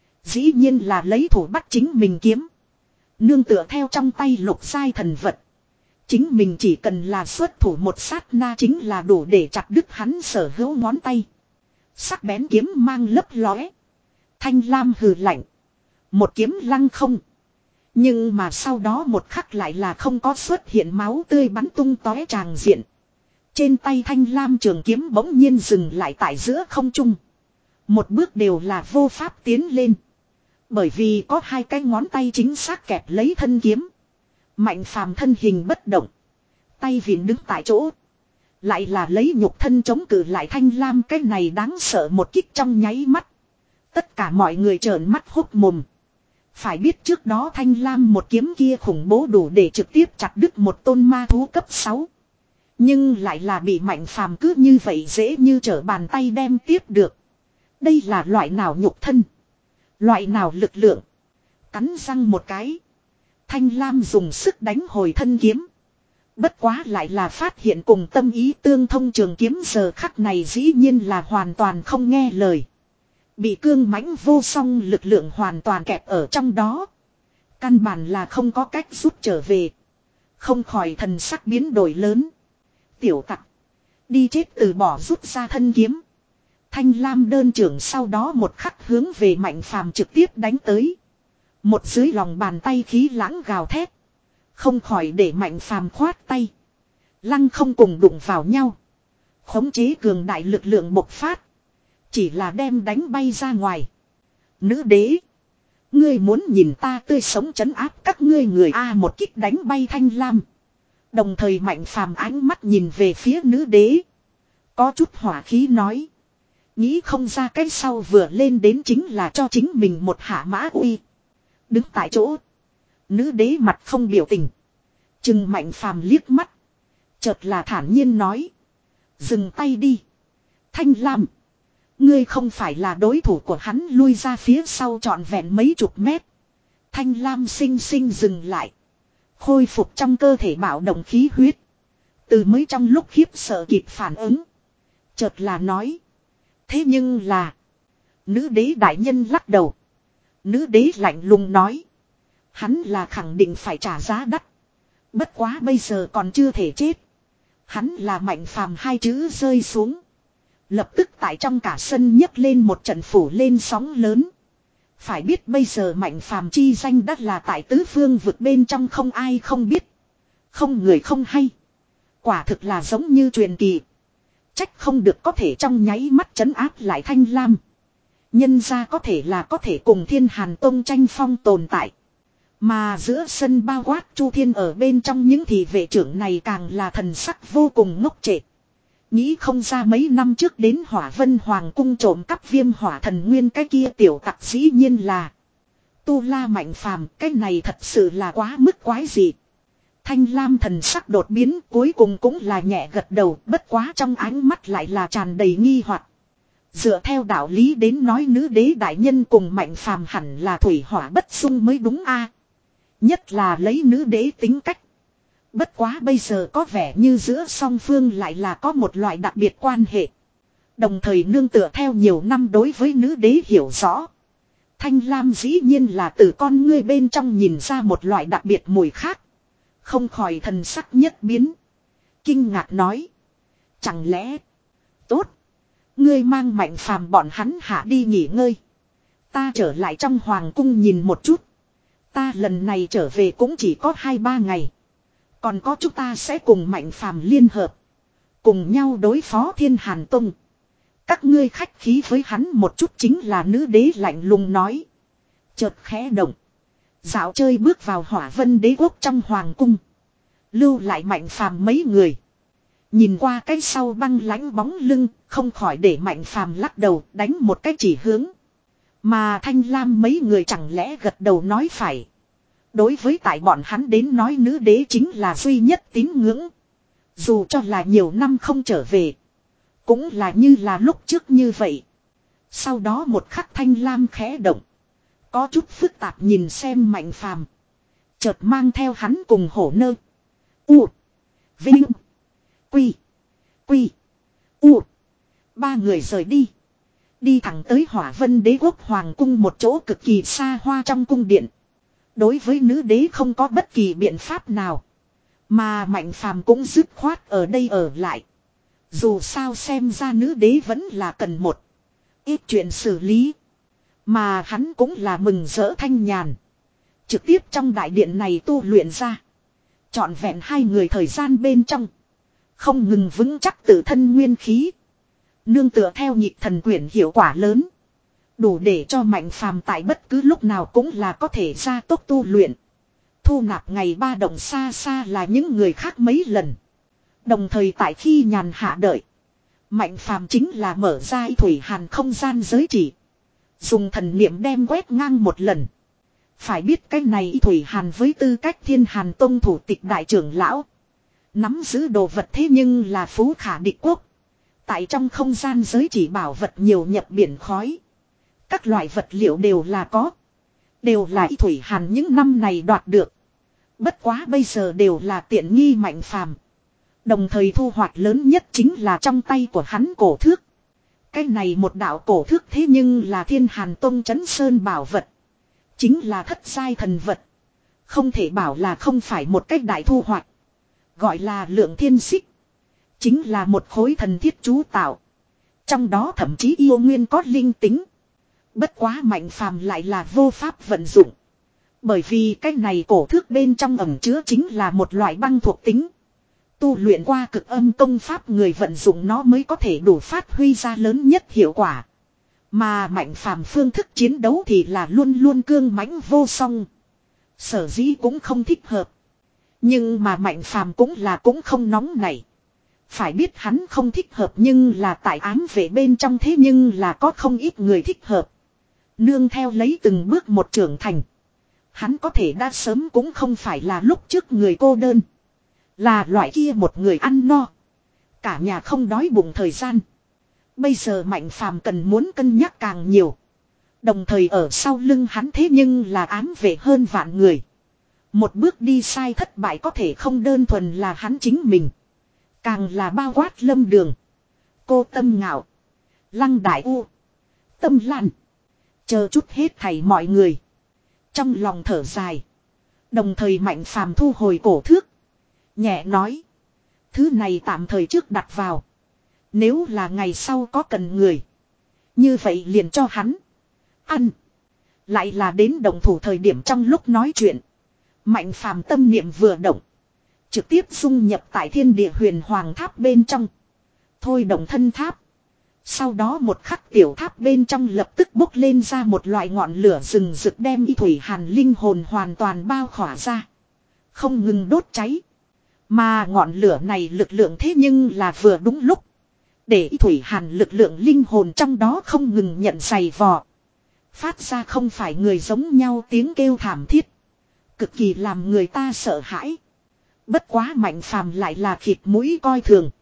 Speaker 1: Dĩ nhiên là lấy thủ bắt chính mình kiếm. Nương tựa theo trong tay lục giai thần vật. Chính mình chỉ cần là xuất thủ một sát na chính là đủ để chặt đứt hắn sở hữu ngón tay. Sắc bén kiếm mang lấp lóe. Thanh lam hừ lạnh. Một kiếm lăng không. Nhưng mà sau đó một khắc lại là không có xuất hiện máu tươi bắn tung tóe tràng diện. Trên tay thanh lam trường kiếm bỗng nhiên dừng lại tại giữa không trung. Một bước đều là vô pháp tiến lên. Bởi vì có hai cái ngón tay chính xác kẹp lấy thân kiếm. Mạnh phàm thân hình bất động. Tay vịn đứng tại chỗ. Lại là lấy nhục thân chống cự lại thanh lam, cái này đáng sợ một kích trong nháy mắt. Tất cả mọi người trợn mắt hốc mồm. Phải biết trước đó thanh lam một kiếm kia khủng bố đủ để trực tiếp chặt đứt một tôn ma thú cấp sáu. Nhưng lại là bị mạnh phàm cứ như vậy dễ như trở bàn tay đem tiếp được. Đây là loại nào nhục thân? Loại nào lực lượng? Cắn răng một cái. Thanh lam dùng sức đánh hồi thân kiếm. Bất quá lại là phát hiện cùng tâm ý tương thông trường kiếm giờ khắc này dĩ nhiên là hoàn toàn không nghe lời. Bị cương mãnh vô song lực lượng hoàn toàn kẹp ở trong đó. Căn bản là không có cách rút trở về. Không khỏi thần sắc biến đổi lớn. Tiểu tặc. Đi chết từ bỏ rút ra thân kiếm. Thanh lam đơn trưởng sau đó một khắc hướng về mạnh phàm trực tiếp đánh tới. Một dưới lòng bàn tay khí lãng gào thét. Không khỏi để mạnh phàm khoát tay. Lăng không cùng đụng vào nhau. Khống chế cường đại lực lượng bộc phát. Chỉ là đem đánh bay ra ngoài. Nữ đế. Ngươi muốn nhìn ta tươi sống trấn áp các ngươi người A một kích đánh bay thanh lam. Đồng thời mạnh phàm ánh mắt nhìn về phía nữ đế. Có chút hỏa khí nói. Nghĩ không ra cái sau vừa lên đến chính là cho chính mình một hạ mã uy. Đứng tại chỗ. Nữ đế mặt không biểu tình. Chừng mạnh phàm liếc mắt. Chợt là thản nhiên nói. Dừng tay đi. Thanh lam. Ngươi không phải là đối thủ của hắn, lui ra phía sau trọn vẹn mấy chục mét. Thanh lam xinh xinh dừng lại. Khôi phục trong cơ thể bạo động khí huyết. Từ mới trong lúc khiếp sợ kịp phản ứng. Chợt là nói. Thế nhưng là. Nữ đế đại nhân lắc đầu. Nữ đế lạnh lùng nói. Hắn là khẳng định phải trả giá đắt. Bất quá bây giờ còn chưa thể chết. Hắn là mạnh phàm hai chữ rơi xuống. Lập tức tại trong cả sân nhấc lên một trận phủ lên sóng lớn. Phải biết bây giờ mạnh phàm chi danh đắt là tại tứ phương vực bên trong không ai không biết. Không người không hay. Quả thực là giống như truyền kỳ. Trách không được có thể trong nháy mắt trấn áp lại thanh lam. Nhân ra có thể là có thể cùng Thiên Hàn Tông tranh phong tồn tại. Mà giữa sân bao quát Chu Thiên ở bên trong những thị vệ trưởng này càng là thần sắc vô cùng ngốc trệ. Nghĩ không ra mấy năm trước đến Hỏa Vân Hoàng cung trộm cắp viêm hỏa thần nguyên cái kia tiểu tặc dĩ nhiên là Tu La mạnh phàm, cái này thật sự là quá mức quái dị. Thanh lam thần sắc đột biến cuối cùng cũng là nhẹ gật đầu, bất quá trong ánh mắt lại là tràn đầy nghi hoặc. Dựa theo đạo lý đến nói nữ đế đại nhân cùng mạnh phàm hẳn là thủy hỏa bất xung mới đúng a. Nhất là lấy nữ đế tính cách. Bất quá bây giờ có vẻ như giữa song phương lại là có một loại đặc biệt quan hệ. Đồng thời nương tựa theo nhiều năm đối với nữ đế hiểu rõ. Thanh lam dĩ nhiên là từ con ngươi bên trong nhìn ra một loại đặc biệt mùi khác. Không khỏi thần sắc nhất biến. Kinh ngạc nói. Chẳng lẽ. Tốt. Ngươi mang mạnh phàm bọn hắn hạ đi nghỉ ngơi. Ta trở lại trong hoàng cung nhìn một chút. Ta lần này trở về cũng chỉ có hai ba ngày. Còn có chúng ta sẽ cùng mạnh phàm liên hợp. Cùng nhau đối phó Thiên Hàn Tông. Các ngươi khách khí với hắn một chút chính là nữ đế lạnh lùng nói. Chợt khẽ động. Dạo chơi bước vào Hỏa Vân Đế quốc trong hoàng cung. Lưu lại mạnh phàm mấy người. Nhìn qua cái sau băng lãnh bóng lưng, không khỏi để mạnh phàm lắc đầu đánh một cái chỉ hướng. Mà Thanh Lam mấy người chẳng lẽ gật đầu nói phải. Đối với tại bọn hắn đến nói nữ đế chính là duy nhất tín ngưỡng. Dù cho là nhiều năm không trở về. Cũng là như là lúc trước như vậy. Sau đó một khắc Thanh Lam khẽ động. Có chút phức tạp nhìn xem mạnh phàm. Chợt mang theo hắn cùng hổ nơ. U. Vinh. Quy. Quy. U. Ba người rời đi. Đi thẳng tới Hỏa Vân Đế quốc hoàng cung một chỗ cực kỳ xa hoa trong cung điện. Đối với nữ đế không có bất kỳ biện pháp nào. Mà Mạnh Phàm cũng dứt khoát ở đây ở lại. Dù sao xem ra nữ đế vẫn là cần một ít chuyện xử lý. Mà hắn cũng là mừng rỡ thanh nhàn. Trực tiếp trong đại điện này tu luyện ra. Trọn vẹn hai người thời gian bên trong. Không ngừng vững chắc tự thân nguyên khí. Nương tựa theo nhịp thần quyển hiệu quả lớn. Đủ để cho Mạnh Phàm tại bất cứ lúc nào cũng là có thể ra tốc tu luyện. Thu nạp ngày ba động xa xa là những người khác mấy lần. Đồng thời tại khi nhàn hạ đợi. Mạnh Phàm chính là mở ra thủy hàn không gian giới chỉ. Dùng thần niệm đem quét ngang một lần. Phải biết cái này thủy hàn với tư cách Thiên Hàn Tông thủ tịch đại trưởng lão. Nắm giữ đồ vật thế nhưng là phú khả địch quốc. Tại trong không gian giới chỉ bảo vật nhiều nhập biển khói. Các loại vật liệu đều là có. Đều là thủy hàn những năm này đoạt được. Bất quá bây giờ đều là tiện nghi Mạnh Phàm. Đồng thời thu hoạch lớn nhất chính là trong tay của hắn cổ thước. Cái này một đạo cổ thước thế nhưng là Thiên Hàn Tông Trấn Sơn bảo vật. Chính là thất giai thần vật. Không thể bảo là không phải một cách đại thu hoạch. Gọi là lượng thiên xích. Chính là một khối thần thiết chú tạo. Trong đó thậm chí yêu nguyên có linh tính. Bất quá Mạnh Phàm lại là vô pháp vận dụng. Bởi vì cái này cổ thước bên trong ẩn chứa chính là một loại băng thuộc tính. Tu luyện qua cực âm công pháp người vận dụng nó mới có thể đủ phát huy ra lớn nhất hiệu quả. Mà Mạnh Phàm phương thức chiến đấu thì là luôn luôn cương mãnh vô song. Sở dĩ cũng không thích hợp. Nhưng mà Mạnh Phàm cũng là cũng không nóng nảy. Phải biết hắn không thích hợp nhưng là tại ám vệ bên trong thế nhưng là có không ít người thích hợp. Nương theo lấy từng bước một trưởng thành. Hắn có thể đã sớm cũng không phải là lúc trước người cô đơn. Là loại kia một người ăn no. Cả nhà không đói bụng thời gian. Bây giờ Mạnh Phàm cần muốn cân nhắc càng nhiều. Đồng thời ở sau lưng hắn thế nhưng là ám vệ hơn vạn người. Một bước đi sai thất bại có thể không đơn thuần là hắn chính mình. Càng là bao quát Lâm Đường. Cô Tâm Ngạo. Lăng Đại U. Tâm Lan. Chờ chút hết thảy mọi người. Trong lòng thở dài. Đồng thời Mạnh Phàm thu hồi cổ thước. Nhẹ nói. Thứ này tạm thời trước đặt vào. Nếu là ngày sau có cần người. Như vậy liền cho hắn. Ăn. Lại là đến động thủ thời điểm trong lúc nói chuyện. Mạnh Phàm tâm niệm vừa động. Trực tiếp dung nhập tại thiên địa huyền hoàng tháp bên trong. Thôi động thân tháp. Sau đó một khắc tiểu tháp bên trong lập tức bốc lên ra một loại ngọn lửa rừng rực đem y thủy hàn linh hồn hoàn toàn bao khỏa ra. Không ngừng đốt cháy. Mà ngọn lửa này lực lượng thế nhưng là vừa đúng lúc. Để y thủy hàn lực lượng linh hồn trong đó không ngừng nhận giày vò. Phát ra không phải người giống nhau tiếng kêu thảm thiết. Cực kỳ làm người ta sợ hãi. Bất quá Mạnh Phàm lại là khịt mũi coi thường.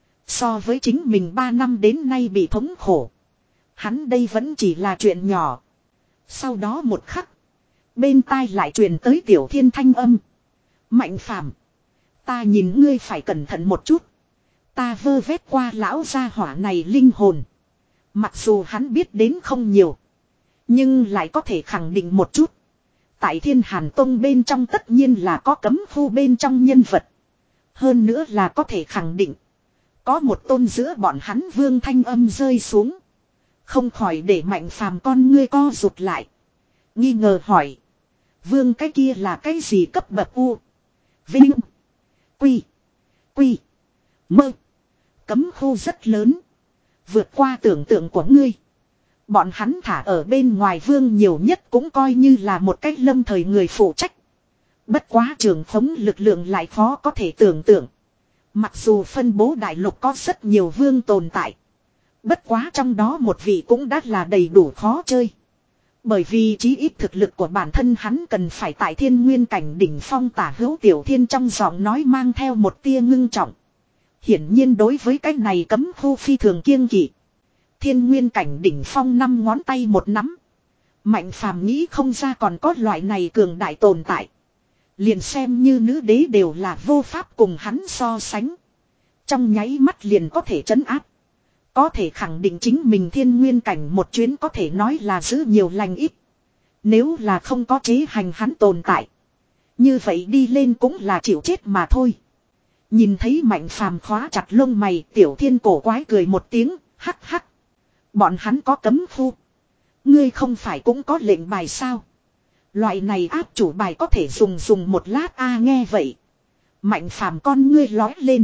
Speaker 1: So với chính mình ba năm đến nay bị thống khổ. Hắn đây vẫn chỉ là chuyện nhỏ. Sau đó một khắc. Bên tai lại truyền tới Tiểu Thiên thanh âm. Mạnh Phàm, ta nhìn ngươi phải cẩn thận một chút. Ta vơ vét qua lão gia hỏa này linh hồn. Mặc dù hắn biết đến không nhiều. Nhưng lại có thể khẳng định một chút. Tại Thiên Hàn Tông bên trong tất nhiên là có cấm khu bên trong nhân vật. Hơn nữa là có thể khẳng định. Có một tôn giữa bọn hắn vương thanh âm rơi xuống. Không khỏi để Mạnh Phàm con ngươi co rụt lại. Nghi ngờ hỏi. Vương cái kia là cái gì cấp bậc U? Vinh. Quy. Quy. Mơ. Cấm khu rất lớn. Vượt qua tưởng tượng của ngươi. Bọn hắn thả ở bên ngoài vương nhiều nhất cũng coi như là một cách lâm thời người phụ trách. Bất quá trường phóng lực lượng lại khó có thể tưởng tượng. Mặc dù phân bố đại lục có rất nhiều vương tồn tại. Bất quá trong đó một vị cũng đã là đầy đủ khó chơi. Bởi vì chí ít thực lực của bản thân hắn cần phải tại thiên nguyên cảnh đỉnh phong tả hữu Tiểu Thiên trong giọng nói mang theo một tia ngưng trọng. Hiển nhiên đối với cái này cấm khu phi thường kiêng kỵ. Thiên nguyên cảnh đỉnh phong năm ngón tay một nắm. Mạnh Phàm nghĩ không ra còn có loại này cường đại tồn tại. Liền xem như nữ đế đều là vô pháp cùng hắn so sánh. Trong nháy mắt liền có thể trấn áp. Có thể khẳng định chính mình thiên nguyên cảnh một chuyến có thể nói là giữ nhiều lành ít. Nếu là không có chế hành hắn tồn tại. Như vậy đi lên cũng là chịu chết mà thôi. Nhìn thấy Mạnh Phàm khóa chặt lông mày, Tiểu Thiên cổ quái cười một tiếng, hắc hắc. Bọn hắn có cấm khu. Ngươi không phải cũng có lệnh bài sao? Loại này áp chủ bài có thể dùng dùng một lát a. Nghe vậy, Mạnh Phàm con ngươi lói lên.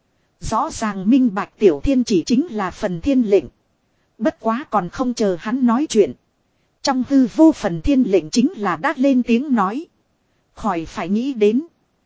Speaker 1: Rõ ràng minh bạch Tiểu Thiên chỉ chính là phần thiên lệnh. Bất quá còn không chờ hắn nói chuyện, trong hư vô phần thiên lệnh chính là đã lên tiếng nói. Khỏi phải nghĩ đến,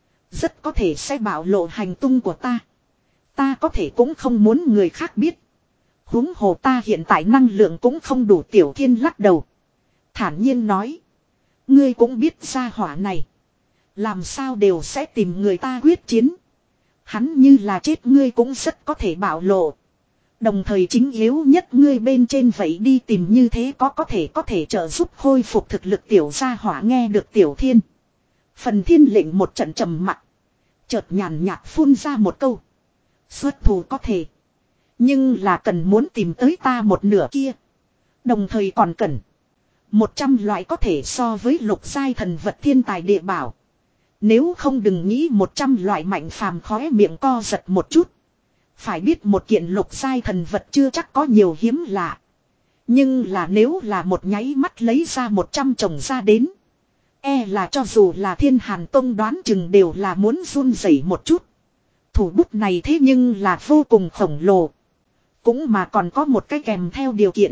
Speaker 1: rất có thể sẽ bạo lộ hành tung của ta. Ta có thể cũng không muốn người khác biết. Huống hồ ta hiện tại năng lượng cũng không đủ. Tiểu Thiên lắc đầu, thản nhiên nói. Ngươi cũng biết gia hỏa này, làm sao đều sẽ tìm người ta quyết chiến. Hắn như là chết ngươi cũng rất có thể bạo lộ. Đồng thời chính yếu nhất ngươi bên trên vậy đi tìm như thế có có thể có thể trợ giúp khôi phục thực lực. Tiểu gia hỏa nghe được Tiểu Thiên, phần thiên lệnh một trận trầm mặc, chợt nhàn nhạt phun ra một câu. Xuất thủ có thể, nhưng là cần muốn tìm tới ta một nửa kia. Đồng thời còn cần một trăm loại có thể so với lục giai thần vật thiên tài địa bảo. Nếu không đừng nghĩ một trăm loại. Mạnh Phàm khóe miệng co giật một chút. Phải biết một kiện lục giai thần vật chưa chắc có nhiều hiếm lạ. Nhưng là nếu là một nháy mắt lấy ra một trăm chồng ra đến, e là cho dù là Thiên Hàn Tông đoán chừng đều là muốn run rẩy một chút. Thủ bút này thế nhưng là vô cùng khổng lồ. Cũng mà còn có một cái kèm theo điều kiện.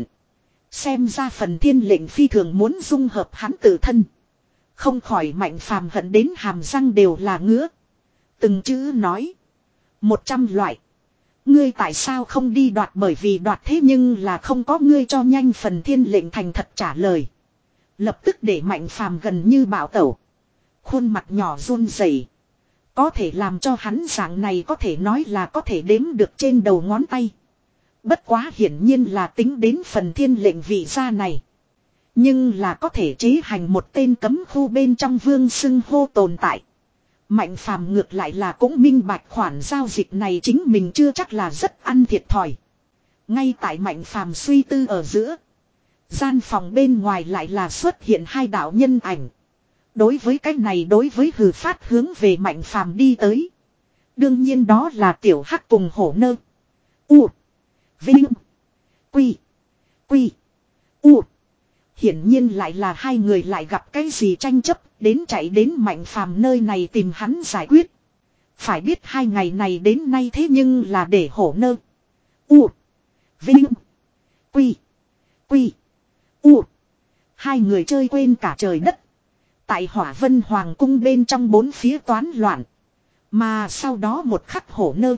Speaker 1: Xem ra phần thiên lệnh phi thường muốn dung hợp hắn tự thân. Không khỏi Mạnh Phàm hận đến hàm răng đều là ngứa. Từng chữ nói. Một trăm loại. Ngươi tại sao không đi đoạt? Bởi vì đoạt thế nhưng là không có ngươi cho nhanh. Phần thiên lệnh thành thật trả lời. Lập tức để Mạnh Phàm gần như bạo tẩu. Khuôn mặt nhỏ run rẩy. Có thể làm cho hắn dạng này có thể nói là có thể đếm được trên đầu ngón tay. Bất quá hiển nhiên là tính đến phần thiên lệnh vị gia này. Nhưng là có thể chế hành một tên cấm khu bên trong vương xưng hô tồn tại. Mạnh Phàm ngược lại là cũng minh bạch khoản giao dịch này chính mình chưa chắc là rất ăn thiệt thòi. Ngay tại Mạnh Phàm suy tư ở giữa, gian phòng bên ngoài lại là xuất hiện hai đạo nhân ảnh. Đối với cái này đối với hừ phát hướng về Mạnh Phàm đi tới. Đương nhiên đó là Tiểu Hắc cùng Hổ Nơ. U. Vinh. Quy. Quy. U. Hiển nhiên lại là hai người lại gặp cái gì tranh chấp, đến chạy đến Mạnh Phàm nơi này tìm hắn giải quyết. Phải biết hai ngày này đến nay thế nhưng là để Hổ Nơ. U. Vinh. Quy. Quy. U. Hai người chơi quên cả trời đất. Tại Hỏa Vân Hoàng cung bên trong bốn phía toán loạn. Mà sau đó một khắc Hổ Nơ.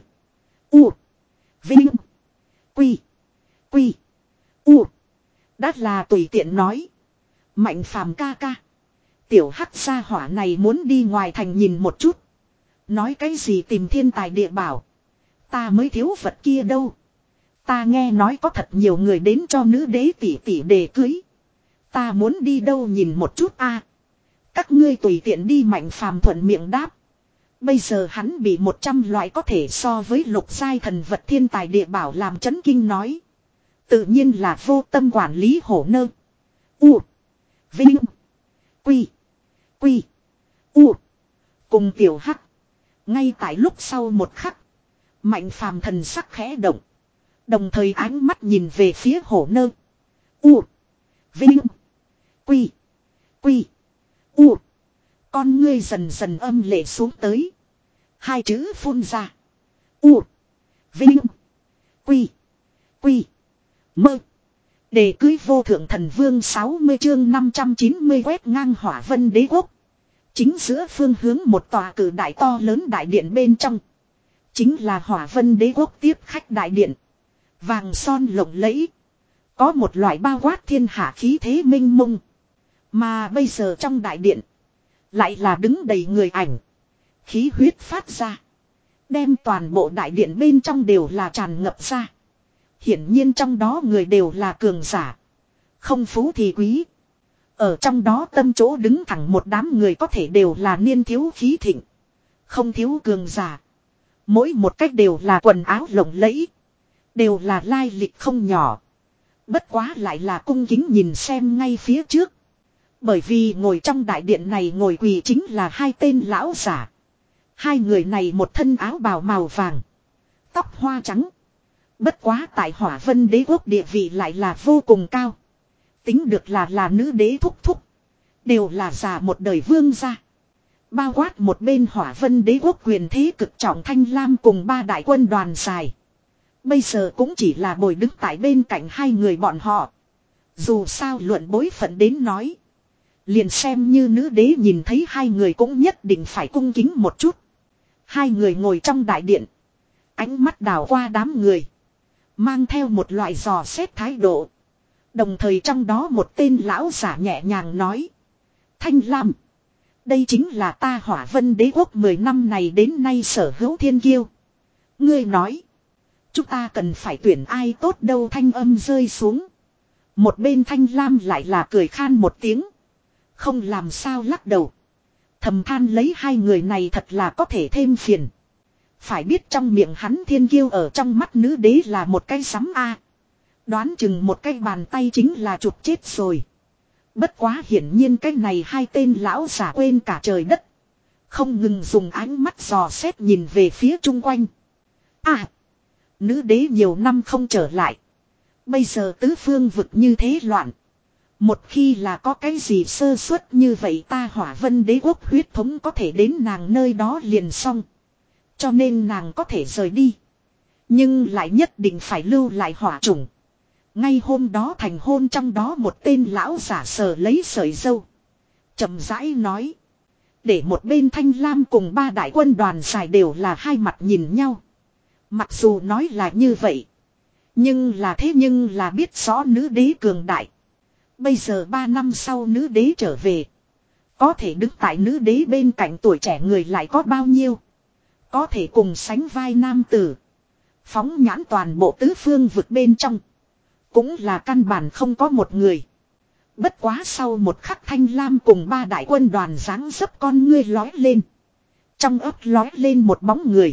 Speaker 1: U. Vinh. Quy. Quy. U. Đã là tùy tiện nói. Mạnh Phàm ca ca. Tiểu Hắc gia hỏa này muốn đi ngoài thành nhìn một chút. Nói cái gì tìm thiên tài địa bảo. Ta mới thiếu vật kia đâu. Ta nghe nói có thật nhiều người đến cho nữ đế tỷ tỷ đề cưới. Ta muốn đi đâu nhìn một chút a. Các ngươi tùy tiện đi. Mạnh Phàm thuận miệng đáp. Bây giờ hắn bị một trăm loại có thể so với lục giai thần vật thiên tài địa bảo làm chấn kinh nói. Tự nhiên là vô tâm quản lý Hổ Nơ. U. Vinh. Quy. Quy. U. Cùng Tiểu Hắc. Ngay tại lúc sau một khắc, Mạnh Phàm thần sắc khẽ động. Đồng thời ánh mắt nhìn về phía Hổ Nơ. U. Vinh. Quy. Quy. U. Con ngươi dần dần âm lệ xuống tới. Hai chữ phun ra. U. Vinh. Quy. Quy. Mơ. Đề cưới vô thượng thần vương sáu mươi chương năm trăm chín mươi quét ngang Hỏa Vân Đế quốc. Chính giữa phương hướng một tòa cử đại to lớn đại điện bên trong. Chính là Hỏa Vân Đế quốc tiếp khách đại điện. Vàng son lộng lẫy. Có một loại bao quát thiên hạ khí thế minh mông. Mà bây giờ trong đại điện lại là đứng đầy người ảnh. Khí huyết phát ra. Đem toàn bộ đại điện bên trong đều là tràn ngập ra. Hiển nhiên trong đó người đều là cường giả. Không phú thì quý. Ở trong đó tâm chỗ đứng thẳng một đám người có thể đều là niên thiếu khí thịnh. Không thiếu cường giả. Mỗi một cách đều là quần áo lộng lẫy. Đều là lai lịch không nhỏ. Bất quá lại là cung kính nhìn xem ngay phía trước. Bởi vì ngồi trong đại điện này ngồi quỳ chính là hai tên lão giả. Hai người này một thân áo bào màu vàng. Tóc hoa trắng. Bất quá tại Hỏa Vân Đế quốc địa vị lại là vô cùng cao. Tính được là là nữ đế thúc thúc. Đều là già một đời vương gia. Bao quát một bên Hỏa Vân Đế quốc quyền thế cực trọng Thanh Lam cùng ba đại quân đoàn dài. Bây giờ cũng chỉ là bồi đứng tại bên cạnh hai người bọn họ. Dù sao luận bối phận đến nói. Liền xem như nữ đế nhìn thấy hai người cũng nhất định phải cung kính một chút. Hai người ngồi trong đại điện. Ánh mắt đảo qua đám người. Mang theo một loại dò xét thái độ. Đồng thời trong đó một tên lão giả nhẹ nhàng nói. Thanh Lam. Đây chính là ta Hỏa Vân Đế quốc mười năm này đến nay sở hữu thiên kiêu. Ngươi nói. Chúng ta cần phải tuyển ai tốt đâu, thanh âm rơi xuống. Một bên Thanh Lam lại là cười khan một tiếng. Không làm sao lắc đầu. Thầm than lấy hai người này thật là có thể thêm phiền. Phải biết trong miệng hắn thiên kiêu ở trong mắt nữ đế là một cái sắm A. Đoán chừng một cái bàn tay chính là chụp chết rồi. Bất quá hiển nhiên cái này hai tên lão giả quên cả trời đất. Không ngừng dùng ánh mắt dò xét nhìn về phía chung quanh. À! Nữ đế nhiều năm không trở lại. Bây giờ tứ phương vực như thế loạn. Một khi là có cái gì sơ suất như vậy ta Hỏa Vân Đế quốc huyết thống có thể đến nàng nơi đó liền xong. Cho nên nàng có thể rời đi. Nhưng lại nhất định phải lưu lại hỏa chủng. Ngay hôm đó thành hôn trong đó một tên lão giả sờ lấy sợi dâu. Chậm rãi nói. Để một bên Thanh Lam cùng ba đại quân đoàn dài đều là hai mặt nhìn nhau. Mặc dù nói là như vậy. Nhưng là thế nhưng là biết rõ nữ đế cường đại. Bây giờ ba năm sau nữ đế trở về. Có thể đứng tại nữ đế bên cạnh tuổi trẻ người lại có bao nhiêu. Có thể cùng sánh vai nam tử. Phóng nhãn toàn bộ tứ phương vực bên trong. Cũng là căn bản không có một người. Bất quá sau một khắc Thanh Lam cùng ba đại quân đoàn dáng dấp con ngươi lói lên. Trong ấp lói lên một bóng người.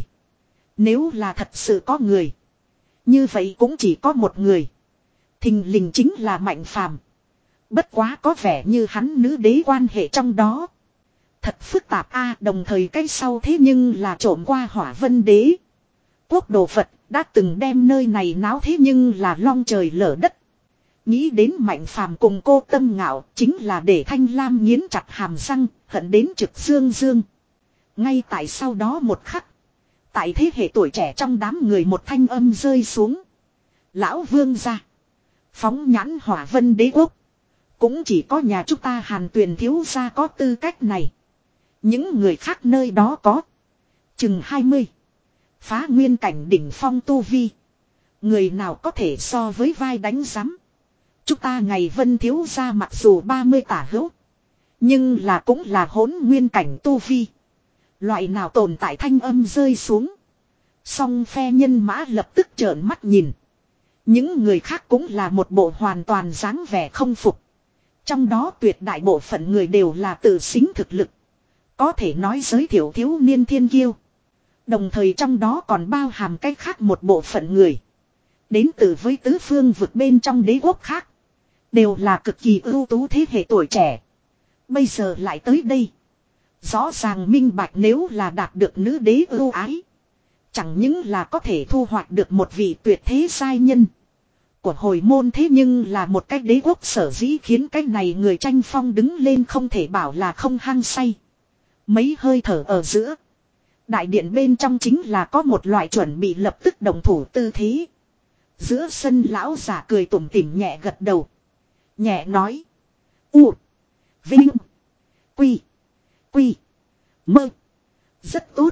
Speaker 1: Nếu là thật sự có người. Như vậy cũng chỉ có một người. Thình lình chính là Mạnh Phàm. Bất quá có vẻ như hắn nữ đế quan hệ trong đó. Thật phức tạp a, đồng thời cái sau thế nhưng là trộm qua Hỏa Vân Đế. Quốc đồ Phật đã từng đem nơi này náo thế nhưng là long trời lở đất. Nghĩ đến Mạnh Phàm cùng cô Tâm Ngạo chính là để Thanh Lam nghiến chặt hàm răng, hận đến trực dương dương. Ngay tại sau đó một khắc. Tại thế hệ tuổi trẻ trong đám người một thanh âm rơi xuống. Lão vương gia. Phóng nhãn Hỏa Vân Đế quốc. Cũng chỉ có nhà chúng ta Hàn Tuyền thiếu gia có tư cách này. Những người khác nơi đó có. Chừng hai mươi. Phá nguyên cảnh đỉnh phong tu vi. Người nào có thể so với vai đánh giám. Chúng ta ngày Vân thiếu gia mặc dù ba mươi tả hữu. Nhưng là cũng là hỗn nguyên cảnh tu vi. Loại nào tồn tại thanh âm rơi xuống. Song phe nhân mã lập tức trợn mắt nhìn. Những người khác cũng là một bộ hoàn toàn dáng vẻ không phục. Trong đó tuyệt đại bộ phận người đều là tự xính thực lực. Có thể nói giới thiệu thiếu niên thiên kiêu. Đồng thời trong đó còn bao hàm cách khác một bộ phận người. Đến từ với tứ phương vực bên trong đế quốc khác. Đều là cực kỳ ưu tú thế hệ tuổi trẻ. Bây giờ lại tới đây. Rõ ràng minh bạch nếu là đạt được nữ đế ưu ái. Chẳng những là có thể thu hoạch được một vị tuyệt thế giai nhân. Của hồi môn thế nhưng là một cách đế quốc sở dĩ khiến cái này người tranh phong đứng lên không thể bảo là không hăng say. Mấy hơi thở ở giữa. Đại điện bên trong chính là có một loại chuẩn bị lập tức đồng thủ tư thế. Giữa sân lão giả cười tủm tỉm nhẹ gật đầu. Nhẹ nói. U. Vinh. Quy. Quy. Mơ. Rất tốt.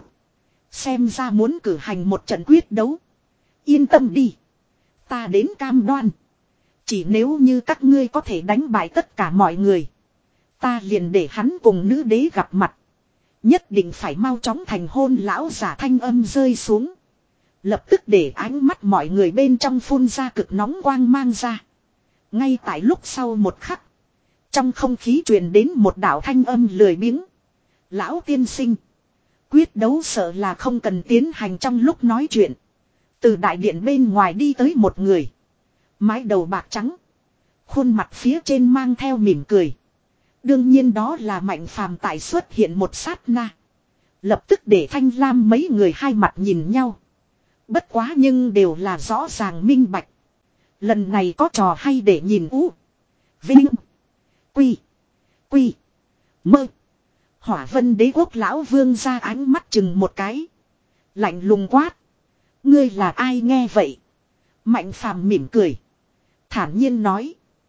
Speaker 1: Xem ra muốn cử hành một trận quyết đấu. Yên tâm đi. Ta đến cam đoan. Chỉ nếu như các ngươi có thể đánh bại tất cả mọi người. Ta liền để hắn cùng nữ đế gặp mặt. Nhất định phải mau chóng thành hôn lão giả thanh âm rơi xuống. Lập tức để ánh mắt mọi người bên trong phun ra cực nóng quang mang ra. Ngay tại lúc sau một khắc. Trong không khí truyền đến một đạo thanh âm lười biếng. Lão tiên sinh. Quyết đấu sợ là không cần tiến hành trong lúc nói chuyện. Từ đại điện bên ngoài đi tới một người. Mái đầu bạc trắng. Khuôn mặt phía trên mang theo mỉm cười. Đương nhiên đó là Mạnh Phàm tại xuất hiện một sát na. Lập tức để Thanh Lam mấy người hai mặt nhìn nhau. Bất quá nhưng đều là rõ ràng minh bạch. Lần này có trò hay để nhìn ú. Vinh. Quy. Quy. Mơ. Hỏa Vân Đế Quốc lão vương ra ánh mắt chừng một cái. Lạnh lùng quát. Ngươi là ai nghe vậy? Mạnh Phàm mỉm cười. Thản nhiên nói.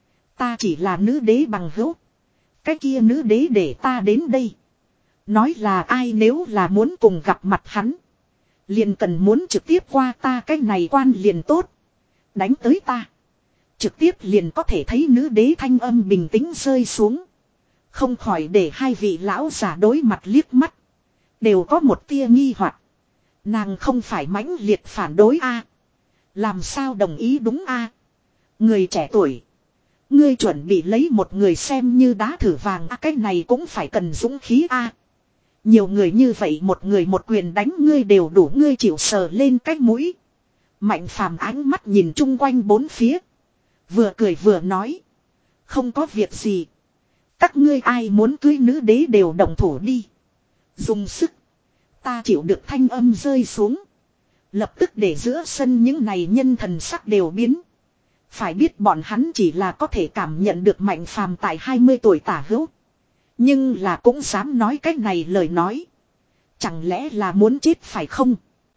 Speaker 1: Ta chỉ là nữ đế bằng hữu. Cái kia nữ đế để ta đến đây. Nói là ai nếu là muốn cùng gặp mặt hắn. Liền cần muốn trực tiếp qua ta cái này quan liền tốt. Đánh tới ta. Trực tiếp liền có thể thấy nữ đế thanh âm bình tĩnh rơi xuống. Không khỏi để hai vị lão giả đối mặt liếc mắt. Đều có một tia nghi hoặc. Nàng không phải mãnh liệt phản đối a, làm sao đồng ý đúng a? Người trẻ tuổi. Ngươi chuẩn bị lấy một người xem như đá thử vàng a, cái này cũng phải cần dũng khí a. Nhiều người như vậy một người một quyền đánh ngươi đều đủ ngươi chịu sờ lên cái mũi. Mạnh Phàm ánh mắt nhìn chung quanh bốn phía. Vừa cười vừa nói. Không có việc gì. Các ngươi ai muốn cưới nữ đế đều động thủ đi. Dùng sức. Ta chịu được thanh âm rơi xuống. Lập tức để giữa sân những này nhân thần sắc đều biến. Phải biết bọn hắn chỉ là có thể cảm nhận được Mạnh Phàm tại hai mươi tuổi tả hữu. Nhưng là cũng dám nói cái này lời nói. Chẳng lẽ là muốn chết phải không?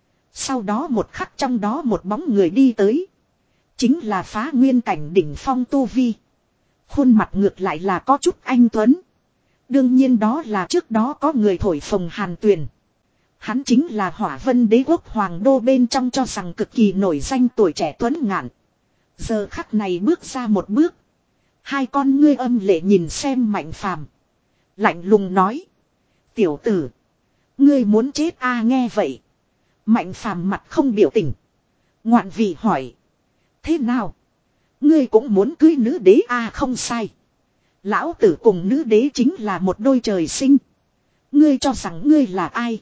Speaker 1: Sau đó một khắc trong đó một bóng người đi tới. Chính là Phá Nguyên cảnh đỉnh phong tu vi. Khuôn mặt ngược lại là có chút anh tuấn. Đương nhiên đó là trước đó có người thổi phồng Hàn Tuyền. Hắn chính là Hỏa Vân Đế Quốc Hoàng Đô bên trong cho rằng cực kỳ nổi danh tuổi trẻ tuấn ngạn. Giờ khắc này bước ra một bước. Hai con ngươi âm lệ nhìn xem Mạnh Phàm, lạnh lùng nói. Tiểu tử. Ngươi muốn chết a? Nghe vậy. Mạnh Phàm mặt không biểu tình. Ngoạn vị hỏi. Thế nào? Ngươi cũng muốn cưới nữ đế a? Không sai. Lão tử cùng nữ đế chính là một đôi trời sinh. Ngươi cho rằng ngươi là ai?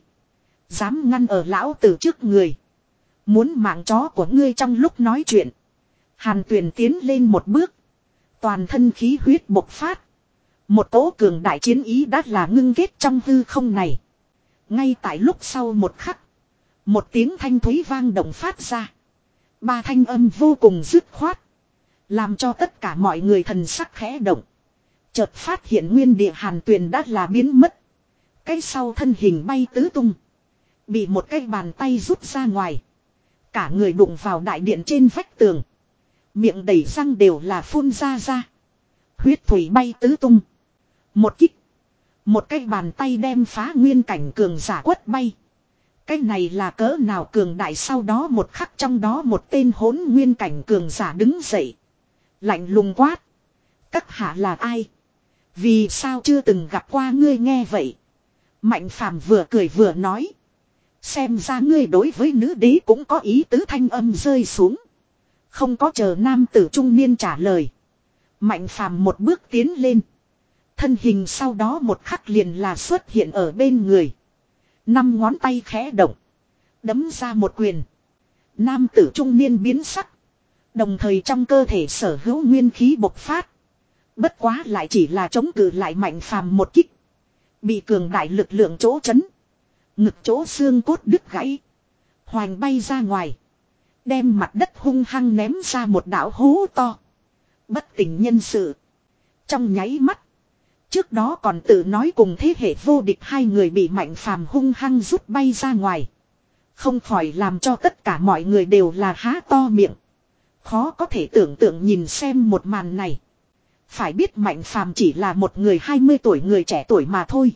Speaker 1: Dám ngăn ở lão tử trước người. Muốn mạng chó của ngươi trong lúc nói chuyện. Hàn Tuyền tiến lên một bước. Toàn thân khí huyết bộc phát. Một cỗ cường đại chiến ý đã là ngưng kết trong hư không này. Ngay tại lúc sau một khắc. Một tiếng thanh thúy vang động phát ra. Ba thanh âm vô cùng dứt khoát. Làm cho tất cả mọi người thần sắc khẽ động. Chợt phát hiện nguyên địa Hàn Tuyền đã là biến mất. Cái sau thân hình bay tứ tung. Bị một cái bàn tay rút ra ngoài. Cả người đụng vào đại điện trên vách tường. Miệng đầy răng đều là phun ra ra. Huyết thủy bay tứ tung. Một kích. Một cái bàn tay đem Phá Nguyên cảnh cường giả quất bay. Cái này là cỡ nào cường đại, sau đó một khắc trong đó một tên hỗn nguyên cảnh cường giả đứng dậy. Lạnh lùng quát. Các hạ là ai? Vì sao chưa từng gặp qua ngươi? Nghe vậy. Mạnh Phàm vừa cười vừa nói. Xem ra ngươi đối với nữ đế cũng có ý tứ, thanh âm rơi xuống. Không có chờ nam tử trung niên trả lời. Mạnh Phàm một bước tiến lên. Thân hình sau đó một khắc liền là xuất hiện ở bên người. Năm ngón tay khẽ động. Đấm ra một quyền. Nam tử trung niên biến sắc. Đồng thời trong cơ thể sở hữu nguyên khí bộc phát. Bất quá lại chỉ là chống cự lại Mạnh Phàm một kích. Bị cường đại lực lượng chỗ chấn. Ngực chỗ xương cốt đứt gãy. Hoành bay ra ngoài. Đem mặt đất hung hăng ném ra một đạo hố to. Bất tỉnh nhân sự. Trong nháy mắt. Trước đó còn tự nói cùng thế hệ vô địch hai người bị Mạnh Phàm hung hăng rút bay ra ngoài. Không khỏi làm cho tất cả mọi người đều là há to miệng. Khó có thể tưởng tượng nhìn xem một màn này. Phải biết Mạnh Phàm chỉ là một người hai mươi tuổi người trẻ tuổi mà thôi.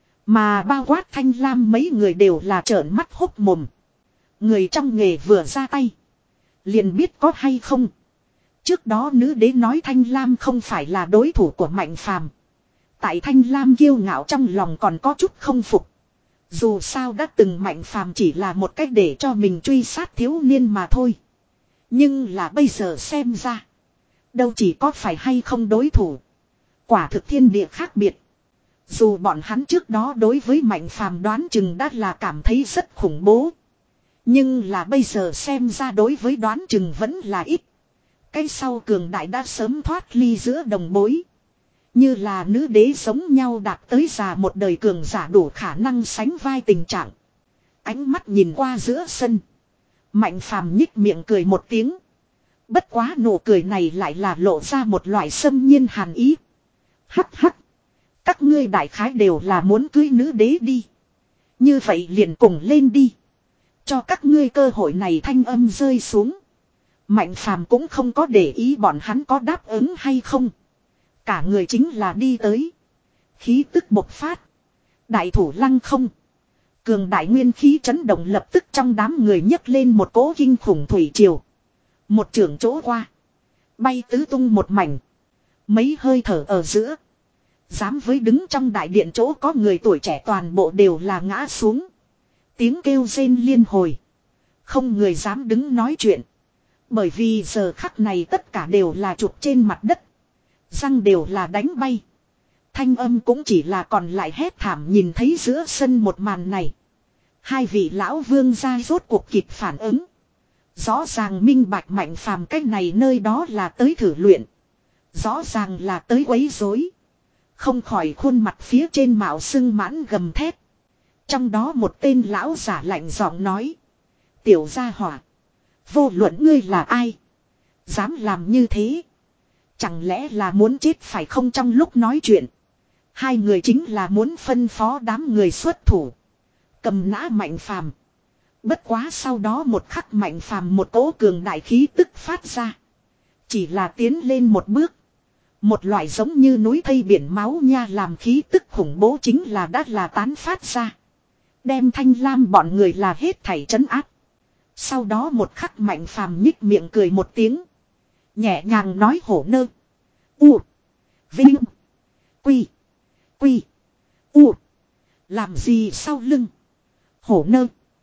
Speaker 1: Mà bao quát Thanh Lam mấy người đều là trợn mắt hốc mồm. Người trong nghề vừa ra tay. Liền biết có hay không. Trước đó nữ đế nói Thanh Lam không phải là đối thủ của Mạnh Phàm. Tại Thanh Lam kiêu ngạo trong lòng còn có chút không phục. Dù sao đã từng Mạnh Phàm chỉ là một cách để cho mình truy sát thiếu niên mà thôi. Nhưng là bây giờ xem ra. Đâu chỉ có phải hay không đối thủ. Quả thực thiên địa khác biệt. Dù bọn hắn trước đó đối với Mạnh Phàm đoán chừng đã là cảm thấy rất khủng bố. Nhưng là bây giờ xem ra đối với đoán chừng vẫn là ít. Cái sau cường đại đã sớm thoát ly giữa đồng bối. Như là nữ đế giống nhau đạt tới già một đời cường giả đủ khả năng sánh vai tình trạng. Ánh mắt nhìn qua giữa sân. Mạnh phàm nhích miệng cười một tiếng. Bất quá nụ cười này lại là lộ ra một loại xâm nhiên hàn ý. Hắc hắc. Các ngươi đại khái đều là muốn cưới nữ đế đi. Như vậy liền cùng lên đi. Cho các ngươi cơ hội này thanh âm rơi xuống. Mạnh phàm cũng không có để ý bọn hắn có đáp ứng hay không. Cả người chính là đi tới. Khí tức bộc phát. Đại thủ lăng không. Cường đại nguyên khí chấn động lập tức trong đám người nhấc lên một cỗ kinh khủng thủy triều. Một trường chỗ qua. Bay tứ tung một mảnh. Mấy hơi thở ở giữa. Dám với đứng trong đại điện chỗ có người tuổi trẻ toàn bộ đều là ngã xuống. Tiếng kêu rên liên hồi. Không người dám đứng nói chuyện. Bởi vì giờ khắc này tất cả đều là chụp trên mặt đất. Răng đều là đánh bay. Thanh âm cũng chỉ là còn lại hét thảm nhìn thấy giữa sân một màn này. Hai vị lão vương gia rốt cuộc kịp phản ứng. Rõ ràng minh bạch Mạnh phàm cách này nơi đó là tới thử luyện. Rõ ràng là tới quấy rối. Không khỏi khuôn mặt phía trên mạo sưng mãn gầm thét. Trong đó một tên lão giả lạnh giọng nói. Tiểu gia hỏa. Vô luận ngươi là ai. Dám làm như thế. Chẳng lẽ là muốn chết phải không? Trong lúc nói chuyện. Hai người chính là muốn phân phó đám người xuất thủ. Cầm nã Mạnh phàm. Bất quá sau đó một khắc Mạnh phàm một cỗ cường đại khí tức phát ra. Chỉ là tiến lên một bước. Một loại giống như núi thây biển máu nha làm khí tức khủng bố chính là đã là tán phát ra. Đem Thanh Lam bọn người là hết thảy trấn áp. Sau đó một khắc Mạnh phàm nhích miệng cười một tiếng. Nhẹ nhàng nói hổ nơ. U. Vinh. Quy. Quy. U. Làm gì sau lưng. Hổ nơ.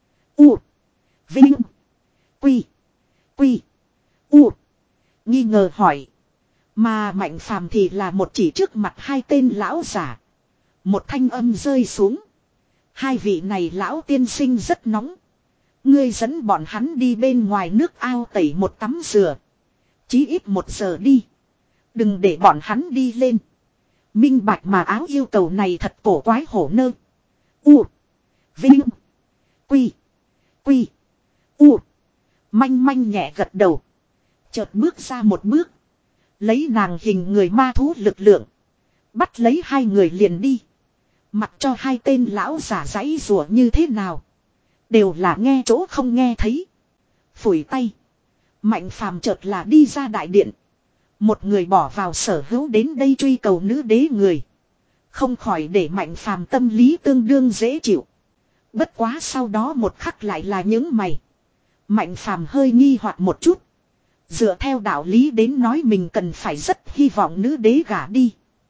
Speaker 1: U. Vinh. Quy. Quy. U. Nghi ngờ hỏi. Mà Mạnh phàm thì là một chỉ trước mặt hai tên lão giả. Một thanh âm rơi xuống. Hai vị này lão tiên sinh rất nóng. Ngươi dẫn bọn hắn đi bên ngoài nước ao tẩy một tắm rửa. Chí ít một giờ đi. Đừng để bọn hắn đi lên. Minh bạch mà áo yêu cầu này thật cổ quái hổ nơ. U. Vinh. Quy. Quy. U. Manh manh nhẹ gật đầu. Chợt bước ra một bước. Lấy nàng hình người ma thú lực lượng. Bắt lấy hai người liền đi. Mặc cho hai tên lão giả giãy rủa như thế nào. Đều là nghe chỗ không nghe thấy. Phủi tay. Mạnh phàm chợt là đi ra đại điện. Một người bỏ vào sở hữu đến đây truy cầu nữ đế người. Không khỏi để Mạnh phàm tâm lý tương đương dễ chịu. Bất quá sau đó một khắc lại là những mày. Mạnh phàm hơi nghi hoặc một chút. Dựa theo đạo lý đến nói mình cần phải rất hy vọng nữ đế gả đi.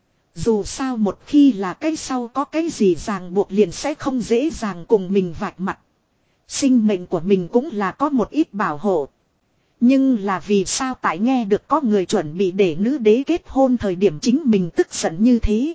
Speaker 1: Dù sao một khi là cái sau có cái gì ràng buộc liền sẽ không dễ dàng cùng mình vạch mặt. Sinh mệnh của mình cũng là có một ít bảo hộ. Nhưng là vì sao tại nghe được có người chuẩn bị để nữ đế kết hôn thời điểm chính mình tức giận như thế.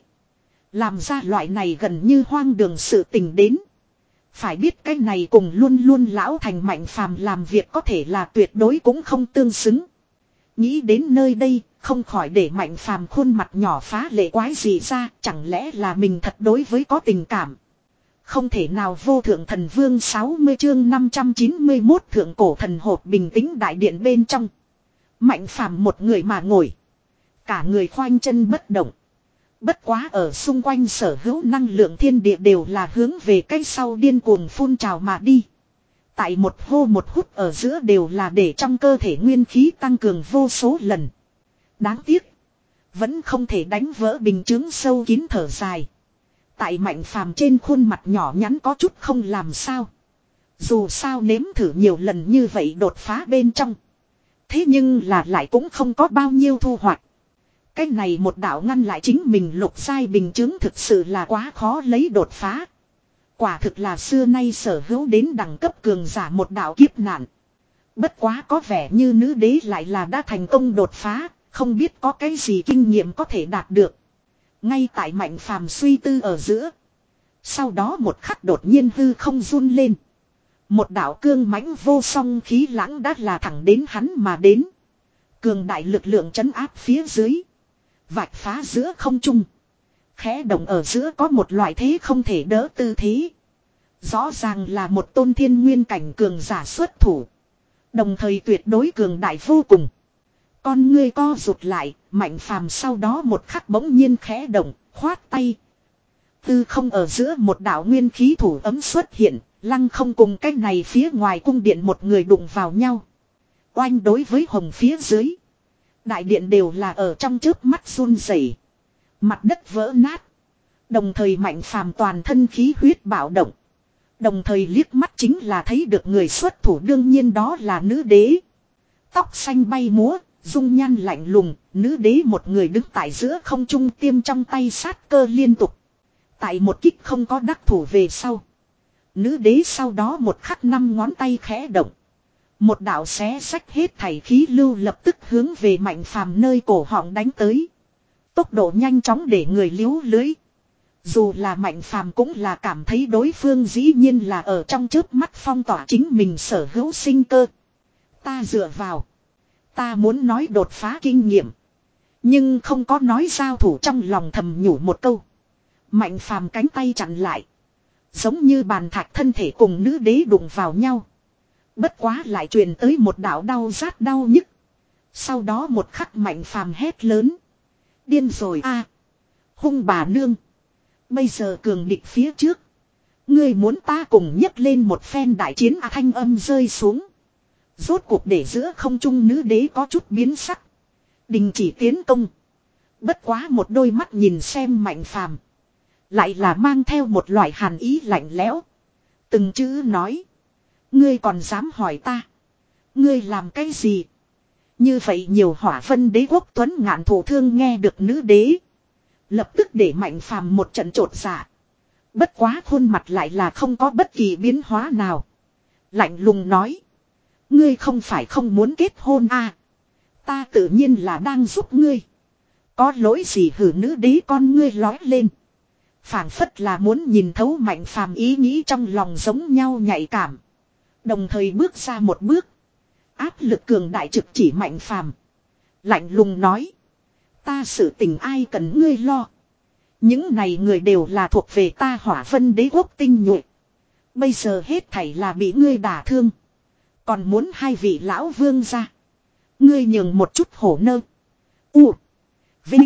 Speaker 1: Làm ra loại này gần như hoang đường sự tình đến. Phải biết cái này cùng luôn luôn lão thành Mạnh phàm làm việc có thể là tuyệt đối cũng không tương xứng. Nghĩ đến nơi đây, không khỏi để Mạnh phàm khuôn mặt nhỏ phá lệ quái gì ra, chẳng lẽ là mình thật đối với có tình cảm. Không thể nào vô thượng thần vương sáu mươi chương năm trăm chín mươi mốt thượng cổ thần hộp bình tĩnh đại điện bên trong. Mạnh phàm một người mà ngồi. Cả người khoanh chân bất động. Bất quá ở xung quanh sở hữu năng lượng thiên địa đều là hướng về cái sau điên cuồng phun trào mà đi. Tại một hô một hút ở giữa đều là để trong cơ thể nguyên khí tăng cường vô số lần. Đáng tiếc. Vẫn không thể đánh vỡ bình chứng sâu kín thở dài. Tại Mạnh phàm trên khuôn mặt nhỏ nhắn có chút không làm sao. Dù sao nếm thử nhiều lần như vậy đột phá bên trong. Thế nhưng là lại cũng không có bao nhiêu thu hoạch. Cái này một đạo ngăn lại chính mình lục sai bình chứng thực sự là quá khó lấy đột phá. Quả thực là xưa nay sở hữu đến đẳng cấp cường giả một đạo kiếp nạn. Bất quá có vẻ như nữ đế lại là đã thành công đột phá, không biết có cái gì kinh nghiệm có thể đạt được. Ngay tại Mạnh phàm suy tư ở giữa. Sau đó một khắc đột nhiên hư không run lên. Một đạo cương mãnh vô song khí lãng đã là thẳng đến hắn mà đến. Cường đại lực lượng trấn áp phía dưới. Vạch phá giữa không trung. Khẽ động ở giữa có một loại thế không thể đỡ tư thế. Rõ ràng là một tôn thiên nguyên cảnh cường giả xuất thủ. Đồng thời tuyệt đối cường đại vô cùng. Con ngươi co rụt lại, Mạnh Phàm sau đó một khắc bỗng nhiên khẽ động, khoát tay. Tư không ở giữa một đạo nguyên khí thủ ấm xuất hiện, lăng không cùng cách này phía ngoài cung điện một người đụng vào nhau. Oanh đối với hồng phía dưới. Đại điện đều là ở trong chớp mắt run rẩy, mặt đất vỡ nát. Đồng thời Mạnh Phàm toàn thân khí huyết bạo động. Đồng thời liếc mắt chính là thấy được người xuất thủ, đương nhiên đó là nữ đế. Tóc xanh bay múa, dung nhan lạnh lùng, nữ đế một người đứng tại giữa không trung, tiêm trong tay sát cơ liên tục. Tại một kích không có đắc thủ về sau. Nữ đế sau đó một khắc năm ngón tay khẽ động. Một đạo xé sách hết thảy khí lưu lập tức hướng về Mạnh Phàm nơi cổ họng đánh tới. Tốc độ nhanh chóng để người liếu lưới. Dù là Mạnh Phàm cũng là cảm thấy đối phương dĩ nhiên là ở trong chớp mắt phong tỏa chính mình sở hữu sinh cơ. Ta dựa vào. Ta muốn nói đột phá kinh nghiệm. Nhưng không có nói giao thủ, trong lòng thầm nhủ một câu. Mạnh Phàm cánh tay chặn lại. Giống như bàn thạch thân thể cùng nữ đế đụng vào nhau. Bất quá lại truyền tới một đạo đau rát đau nhức. Sau đó một khắc Mạnh Phàm hét lớn. Điên rồi a, hung bà nương. Bây giờ cường địch phía trước. Ngươi muốn ta cùng nhấc lên một phen đại chiến à, thanh âm rơi xuống. Rốt cuộc để giữa không trung nữ đế có chút biến sắc. Đình chỉ tiến công. Bất quá một đôi mắt nhìn xem Mạnh Phàm, lại là mang theo một loại hàn ý lạnh lẽo. Từng chữ nói. Ngươi còn dám hỏi ta. Ngươi làm cái gì? Như vậy nhiều Hỏa Vân Đế quốc tuấn ngạn thủ thương nghe được nữ đế. Lập tức để Mạnh Phàm một trận trột dạ. Bất quá khuôn mặt lại là không có bất kỳ biến hóa nào. Lạnh lùng nói. Ngươi không phải không muốn kết hôn à? Ta tự nhiên là đang giúp ngươi. Có lỗi gì hử, nữ đế con ngươi lói lên. Phảng phất là muốn nhìn thấu Mạnh Phàm ý nghĩ trong lòng, giống nhau nhạy cảm. Đồng thời bước ra một bước. Áp lực cường đại trực chỉ Mạnh Phàm. Lạnh lùng nói. Ta sự tình ai cần ngươi lo. Những này người đều là thuộc về ta Hỏa Vân Đế quốc tinh nhuệ. Bây giờ hết thảy là bị ngươi đả thương. Còn muốn hai vị lão vương ra. Ngươi nhường một chút hổ nơ. U. Vinh.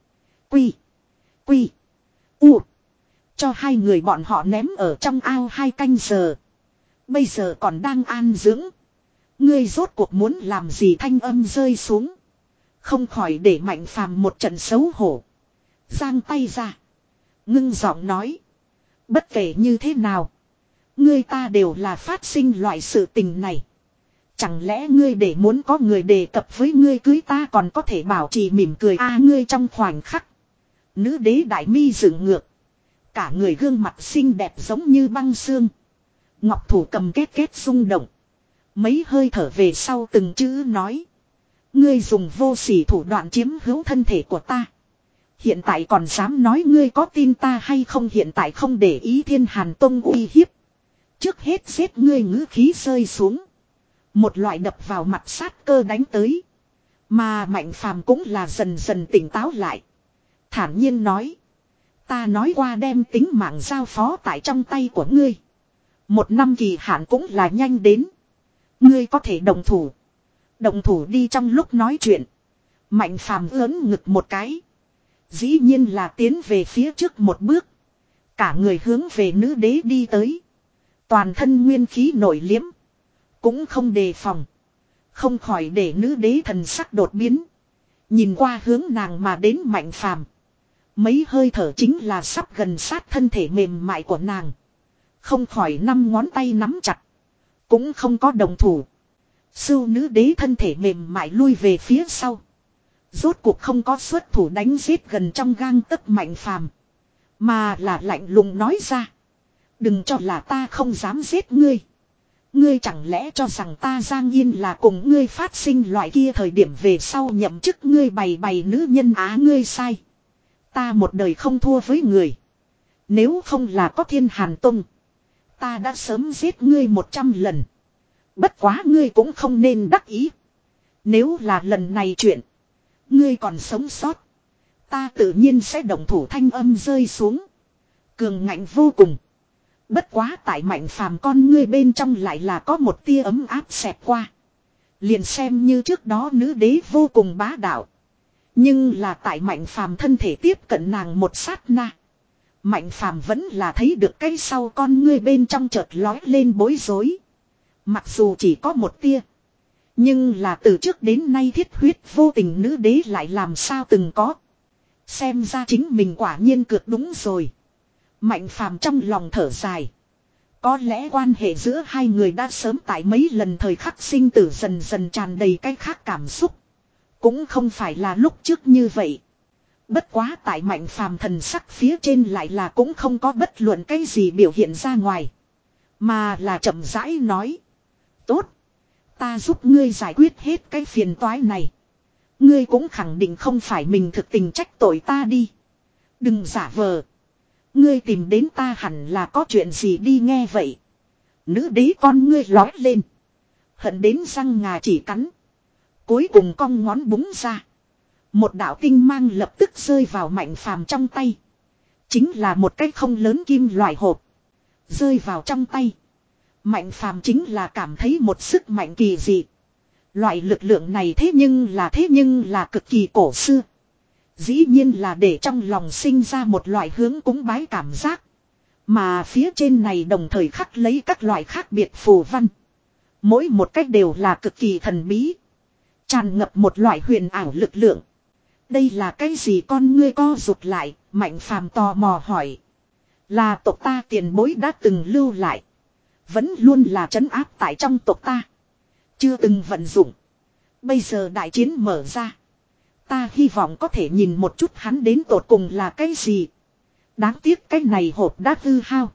Speaker 1: Quy. Quy. U. Cho hai người bọn họ ném ở trong ao hai canh giờ. Bây giờ còn đang an dưỡng. Ngươi rốt cuộc muốn làm gì, thanh âm rơi xuống. Không khỏi để Mạnh Phàm một trận xấu hổ. Giang tay ra. Ngưng giọng nói. Bất kể như thế nào. Ngươi ta đều là phát sinh loại sự tình này. Chẳng lẽ ngươi để muốn có người đề cập với ngươi cưới ta còn có thể bảo trì mỉm cười a à, ngươi trong khoảnh khắc. Nữ đế đại mi dựng ngược. Cả người gương mặt xinh đẹp giống như băng xương. Ngọc thủ cầm két két rung động. Mấy hơi thở về sau từng chữ nói. Ngươi dùng vô sỉ thủ đoạn chiếm hữu thân thể của ta. Hiện tại còn dám nói ngươi có tin ta hay không, hiện tại không để ý Thiên Hàn Tông uy hiếp. Trước hết giết ngươi, ngữ khí rơi xuống. Một loại đập vào mặt sát cơ đánh tới. Mà Mạnh Phàm cũng là dần dần tỉnh táo lại. Thản nhiên nói. Ta nói qua đem tính mạng giao phó tại trong tay của ngươi. Một năm kỳ hạn cũng là nhanh đến. Ngươi có thể đồng thủ. Đồng thủ đi. Trong lúc nói chuyện. Mạnh Phàm ớn ngực một cái. Dĩ nhiên là tiến về phía trước một bước. Cả người hướng về nữ đế đi tới. Toàn thân nguyên khí nổi liếm. Cũng không đề phòng. Không khỏi để nữ đế thần sắc đột biến. Nhìn qua hướng nàng mà đến Mạnh Phàm. Mấy hơi thở chính là sắp gần sát thân thể mềm mại của nàng. Không khỏi năm ngón tay nắm chặt. Cũng không có đồng thủ. Sưu nữ đế thân thể mềm mại lui về phía sau. Rốt cuộc không có xuất thủ đánh giết gần trong gang tấc Mạnh Phàm. Mà là lạnh lùng nói ra. Đừng cho là ta không dám giết ngươi. Ngươi chẳng lẽ cho rằng ta Giang Yên là cùng ngươi phát sinh loại kia thời điểm về sau nhậm chức ngươi bày bày nữ nhân á, ngươi sai. Ta một đời không thua với người. Nếu không là có Thiên Hàn Tông. Ta đã sớm giết ngươi một trăm lần. Bất quá ngươi cũng không nên đắc ý. Nếu là lần này chuyện. Ngươi còn sống sót. Ta tự nhiên sẽ động thủ thanh âm rơi xuống. Cường ngạnh vô cùng. Bất quá tại Mạnh Phàm con ngươi bên trong lại là có một tia ấm áp xẹt qua. Liền xem như trước đó nữ đế vô cùng bá đạo. Nhưng là tại Mạnh Phàm thân thể tiếp cận nàng một sát na. Mạnh Phàm vẫn là thấy được cái sau con ngươi bên trong chợt lói lên bối rối. Mặc dù chỉ có một tia. Nhưng là từ trước đến nay thiết huyết vô tình nữ đế lại làm sao từng có. Xem ra chính mình quả nhiên cược đúng rồi. Mạnh Phàm trong lòng thở dài. Có lẽ quan hệ giữa hai người đã sớm tại mấy lần thời khắc sinh tử dần dần tràn đầy cái khác cảm xúc. Cũng không phải là lúc trước như vậy. Bất quá tại Mạnh Phàm thần sắc phía trên lại là cũng không có bất luận cái gì biểu hiện ra ngoài. Mà là chậm rãi nói. Tốt. Ta giúp ngươi giải quyết hết cái phiền toái này. Ngươi cũng khẳng định không phải mình thực tình trách tội ta đi. Đừng giả vờ. Ngươi tìm đến ta hẳn là có chuyện gì đi nghe vậy. Nữ đế con ngươi lói lên. Hận đến răng ngà chỉ cắn. Cuối cùng cong ngón búng ra. Một đạo tinh mang lập tức rơi vào Mạnh Phàm trong tay. Chính là một cái không lớn kim loại hộp. Rơi vào trong tay. Mạnh Phàm chính là cảm thấy một sức mạnh kỳ dị. Loại lực lượng này thế nhưng là thế nhưng là cực kỳ cổ xưa. Dĩ nhiên là để trong lòng sinh ra một loại hướng cúng bái cảm giác. Mà phía trên này đồng thời khắc lấy các loại khác biệt phù văn. Mỗi một cách đều là cực kỳ thần bí. Tràn ngập một loại huyền ảo lực lượng. Đây là cái gì con ngươi co rụt lại, Mạnh Phàm tò mò hỏi. Là tộc ta tiền bối đã từng lưu lại. Vẫn luôn là trấn áp tại trong tộc ta. Chưa từng vận dụng. Bây giờ đại chiến mở ra. Ta hy vọng có thể nhìn một chút hắn đến tột cùng là cái gì. Đáng tiếc cái này hộp đã hư hao.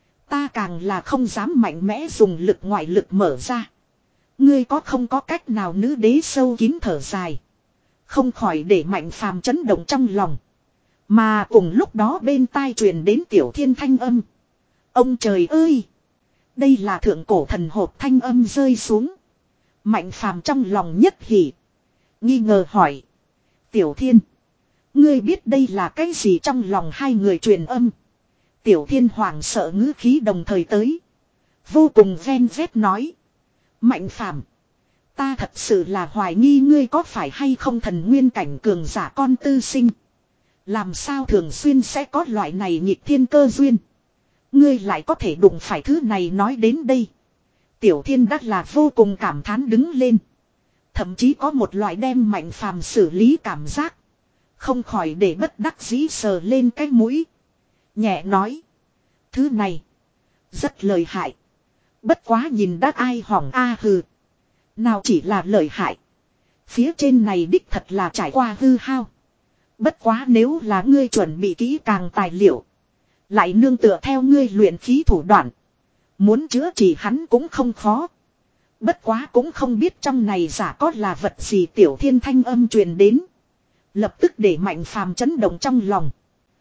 Speaker 1: Ta càng là không dám mạnh mẽ dùng lực ngoại lực mở ra. Ngươi có không có cách nào nữ đế sâu kín thở dài. Không khỏi để Mạnh Phàm chấn động trong lòng. Mà cùng lúc đó bên tai truyền đến Tiểu Thiên thanh âm. Ông trời ơi! Đây là thượng cổ thần hộp thanh âm rơi xuống. Mạnh Phàm trong lòng nhất hỉ. Nghi ngờ hỏi. Tiểu Thiên. Ngươi biết đây là cái gì trong lòng hai người truyền âm. Tiểu Thiên hoảng sợ ngữ khí đồng thời tới. Vô cùng ven vét nói. Mạnh Phàm, ta thật sự là hoài nghi ngươi có phải hay không thần nguyên cảnh cường giả con tư sinh. Làm sao thường xuyên sẽ có loại này nghịch thiên cơ duyên. Ngươi lại có thể đụng phải thứ này nói đến đây. Tiểu Thiên đắc là vô cùng cảm thán đứng lên. Thậm chí có một loại đem Mạnh Phàm xử lý cảm giác. Không khỏi để bất đắc dĩ sờ lên cái mũi. Nhẹ nói. Thứ này. Rất lợi hại. Bất quá nhìn đã ai hỏng a hừ. Nào chỉ là lợi hại. Phía trên này đích thật là trải qua hư hao. Bất quá nếu là ngươi chuẩn bị kỹ càng tài liệu. Lại nương tựa theo ngươi luyện khí thủ đoạn. Muốn chữa trị hắn cũng không khó. Bất quá cũng không biết trong này giả có là vật gì. Tiểu Thiên thanh âm truyền đến. Lập tức để Mạnh Phàm chấn động trong lòng.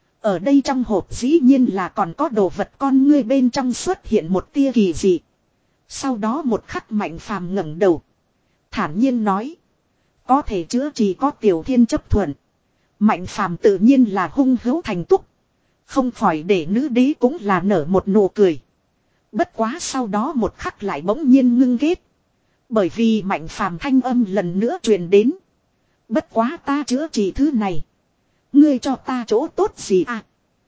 Speaker 1: Ở đây trong hộp dĩ nhiên là còn có đồ vật con ngươi bên trong xuất hiện một tia kỳ dị. Sau đó một khắc Mạnh Phàm ngẩng đầu. Thản nhiên nói. Có thể chữa trị có Tiểu Thiên chấp thuận. Mạnh Phàm tự nhiên là hung hữu thành túc. Không khỏi để nữ đế cũng là nở một nụ cười. Bất quá sau đó một khắc lại bỗng nhiên ngưng ghét. Bởi vì Mạnh Phàm thanh âm lần nữa truyền đến. Bất quá ta chữa trị thứ này. Ngươi cho ta chỗ tốt gì à?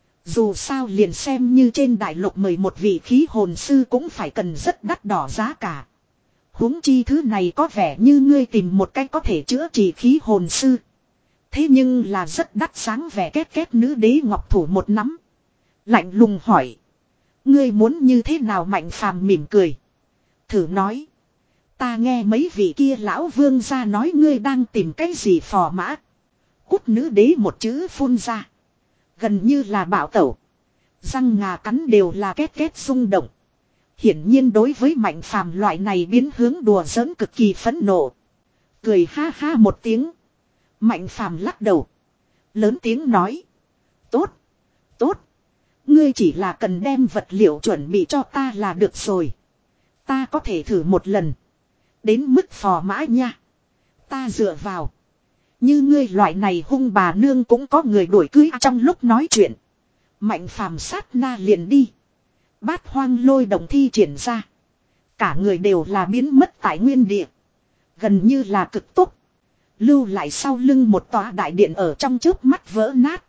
Speaker 1: Dù sao liền xem như trên đại lục mời một vị khí hồn sư cũng phải cần rất đắt đỏ giá cả. Huống chi thứ này có vẻ như ngươi tìm một cách có thể chữa trị khí hồn sư. Thế nhưng là rất đắt sáng vẻ két két nữ đế ngọc thủ một nắm. Lạnh lùng hỏi. Ngươi muốn như thế nào? Mạnh Phàm mỉm cười. Thử nói. Ta nghe mấy vị kia lão vương ra nói ngươi đang tìm cái gì phò mã. Cút nữ đế một chữ phun ra. Gần như là bạo tẩu. Răng ngà cắn đều là két két rung động. Hiển nhiên đối với Mạnh Phàm loại này biến hướng đùa giỡn cực kỳ phẫn nộ. Cười ha ha một tiếng. Mạnh Phàm lắc đầu. Lớn tiếng nói. Tốt. Tốt. Ngươi chỉ là cần đem vật liệu chuẩn bị cho ta là được rồi. Ta có thể thử một lần. Đến mức phò mã nha. Ta dựa vào. Như ngươi loại này hung bà nương cũng có người đuổi cưới trong lúc nói chuyện. Mạnh phàm sát na liền đi. Bát hoang lôi động thi triển ra. Cả người đều là biến mất tại nguyên địa. Gần như là cực tốt. Lưu lại sau lưng một tòa đại điện ở trong chớp mắt vỡ nát.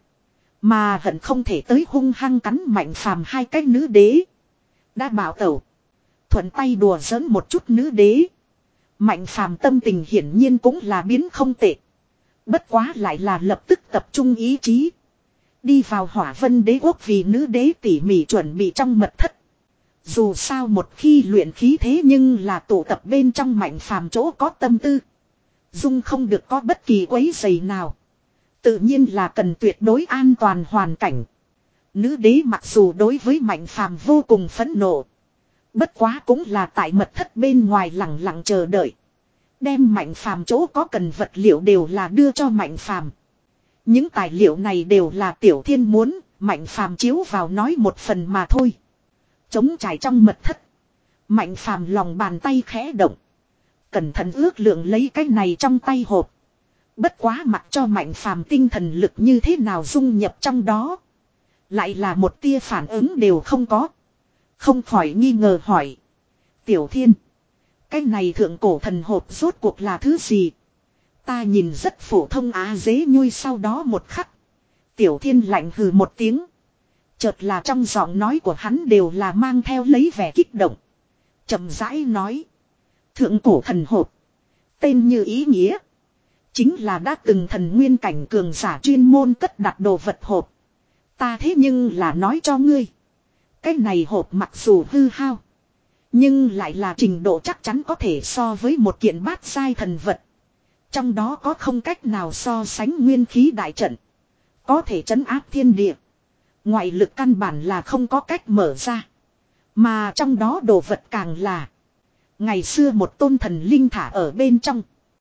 Speaker 1: Mà hận không thể tới hung hăng cắn mạnh phàm hai cái nữ đế. Đã bảo tẩu. Thuận tay đùa giỡn một chút nữ đế. Mạnh phàm tâm tình hiển nhiên cũng là biến không tệ. Bất quá lại là lập tức tập trung ý chí. Đi vào hỏa vân đế quốc vì nữ đế tỉ mỉ chuẩn bị trong mật thất. Dù sao một khi luyện khí thế nhưng là tụ tập bên trong mạnh phàm chỗ có tâm tư. Dung không được có bất kỳ quấy rầy nào. Tự nhiên là cần tuyệt đối an toàn hoàn cảnh. Nữ đế mặc dù đối với mạnh phàm vô cùng phẫn nộ. Bất quá cũng là tại mật thất bên ngoài lặng lặng chờ đợi. Đem mạnh phàm chỗ có cần vật liệu đều là đưa cho mạnh phàm. Những tài liệu này đều là Tiểu Thiên muốn, mạnh phàm chiếu vào nói một phần mà thôi. Trống trải trong mật thất. Mạnh phàm lòng bàn tay khẽ động. Cẩn thận ước lượng lấy cái này trong tay hộp. Bất quá mặc cho mạnh phàm tinh thần lực như thế nào dung nhập trong đó. Lại là một tia phản ứng đều không có. Không khỏi nghi ngờ hỏi. Tiểu Thiên. Cái này thượng cổ thần hộp rốt cuộc là thứ gì? Ta nhìn rất phổ thông á dế nhui sau đó một khắc. Tiểu Thiên lạnh hừ một tiếng. Chợt là trong giọng nói của hắn đều là mang theo lấy vẻ kích động. Chậm rãi nói. Thượng cổ thần hộp. Tên như ý nghĩa. Chính là đã từng thần nguyên cảnh cường giả chuyên môn cất đặt đồ vật hộp. Ta thế nhưng là nói cho ngươi. Cái này hộp mặc dù hư hao. Nhưng lại là trình độ chắc chắn có thể so với một kiện bát giai thần vật. Trong đó có không cách nào so sánh nguyên khí đại trận. Có thể trấn áp thiên địa. Ngoại lực căn bản là không có cách mở ra. Mà trong đó đồ vật càng là. Ngày xưa một tôn thần linh thả ở bên trong.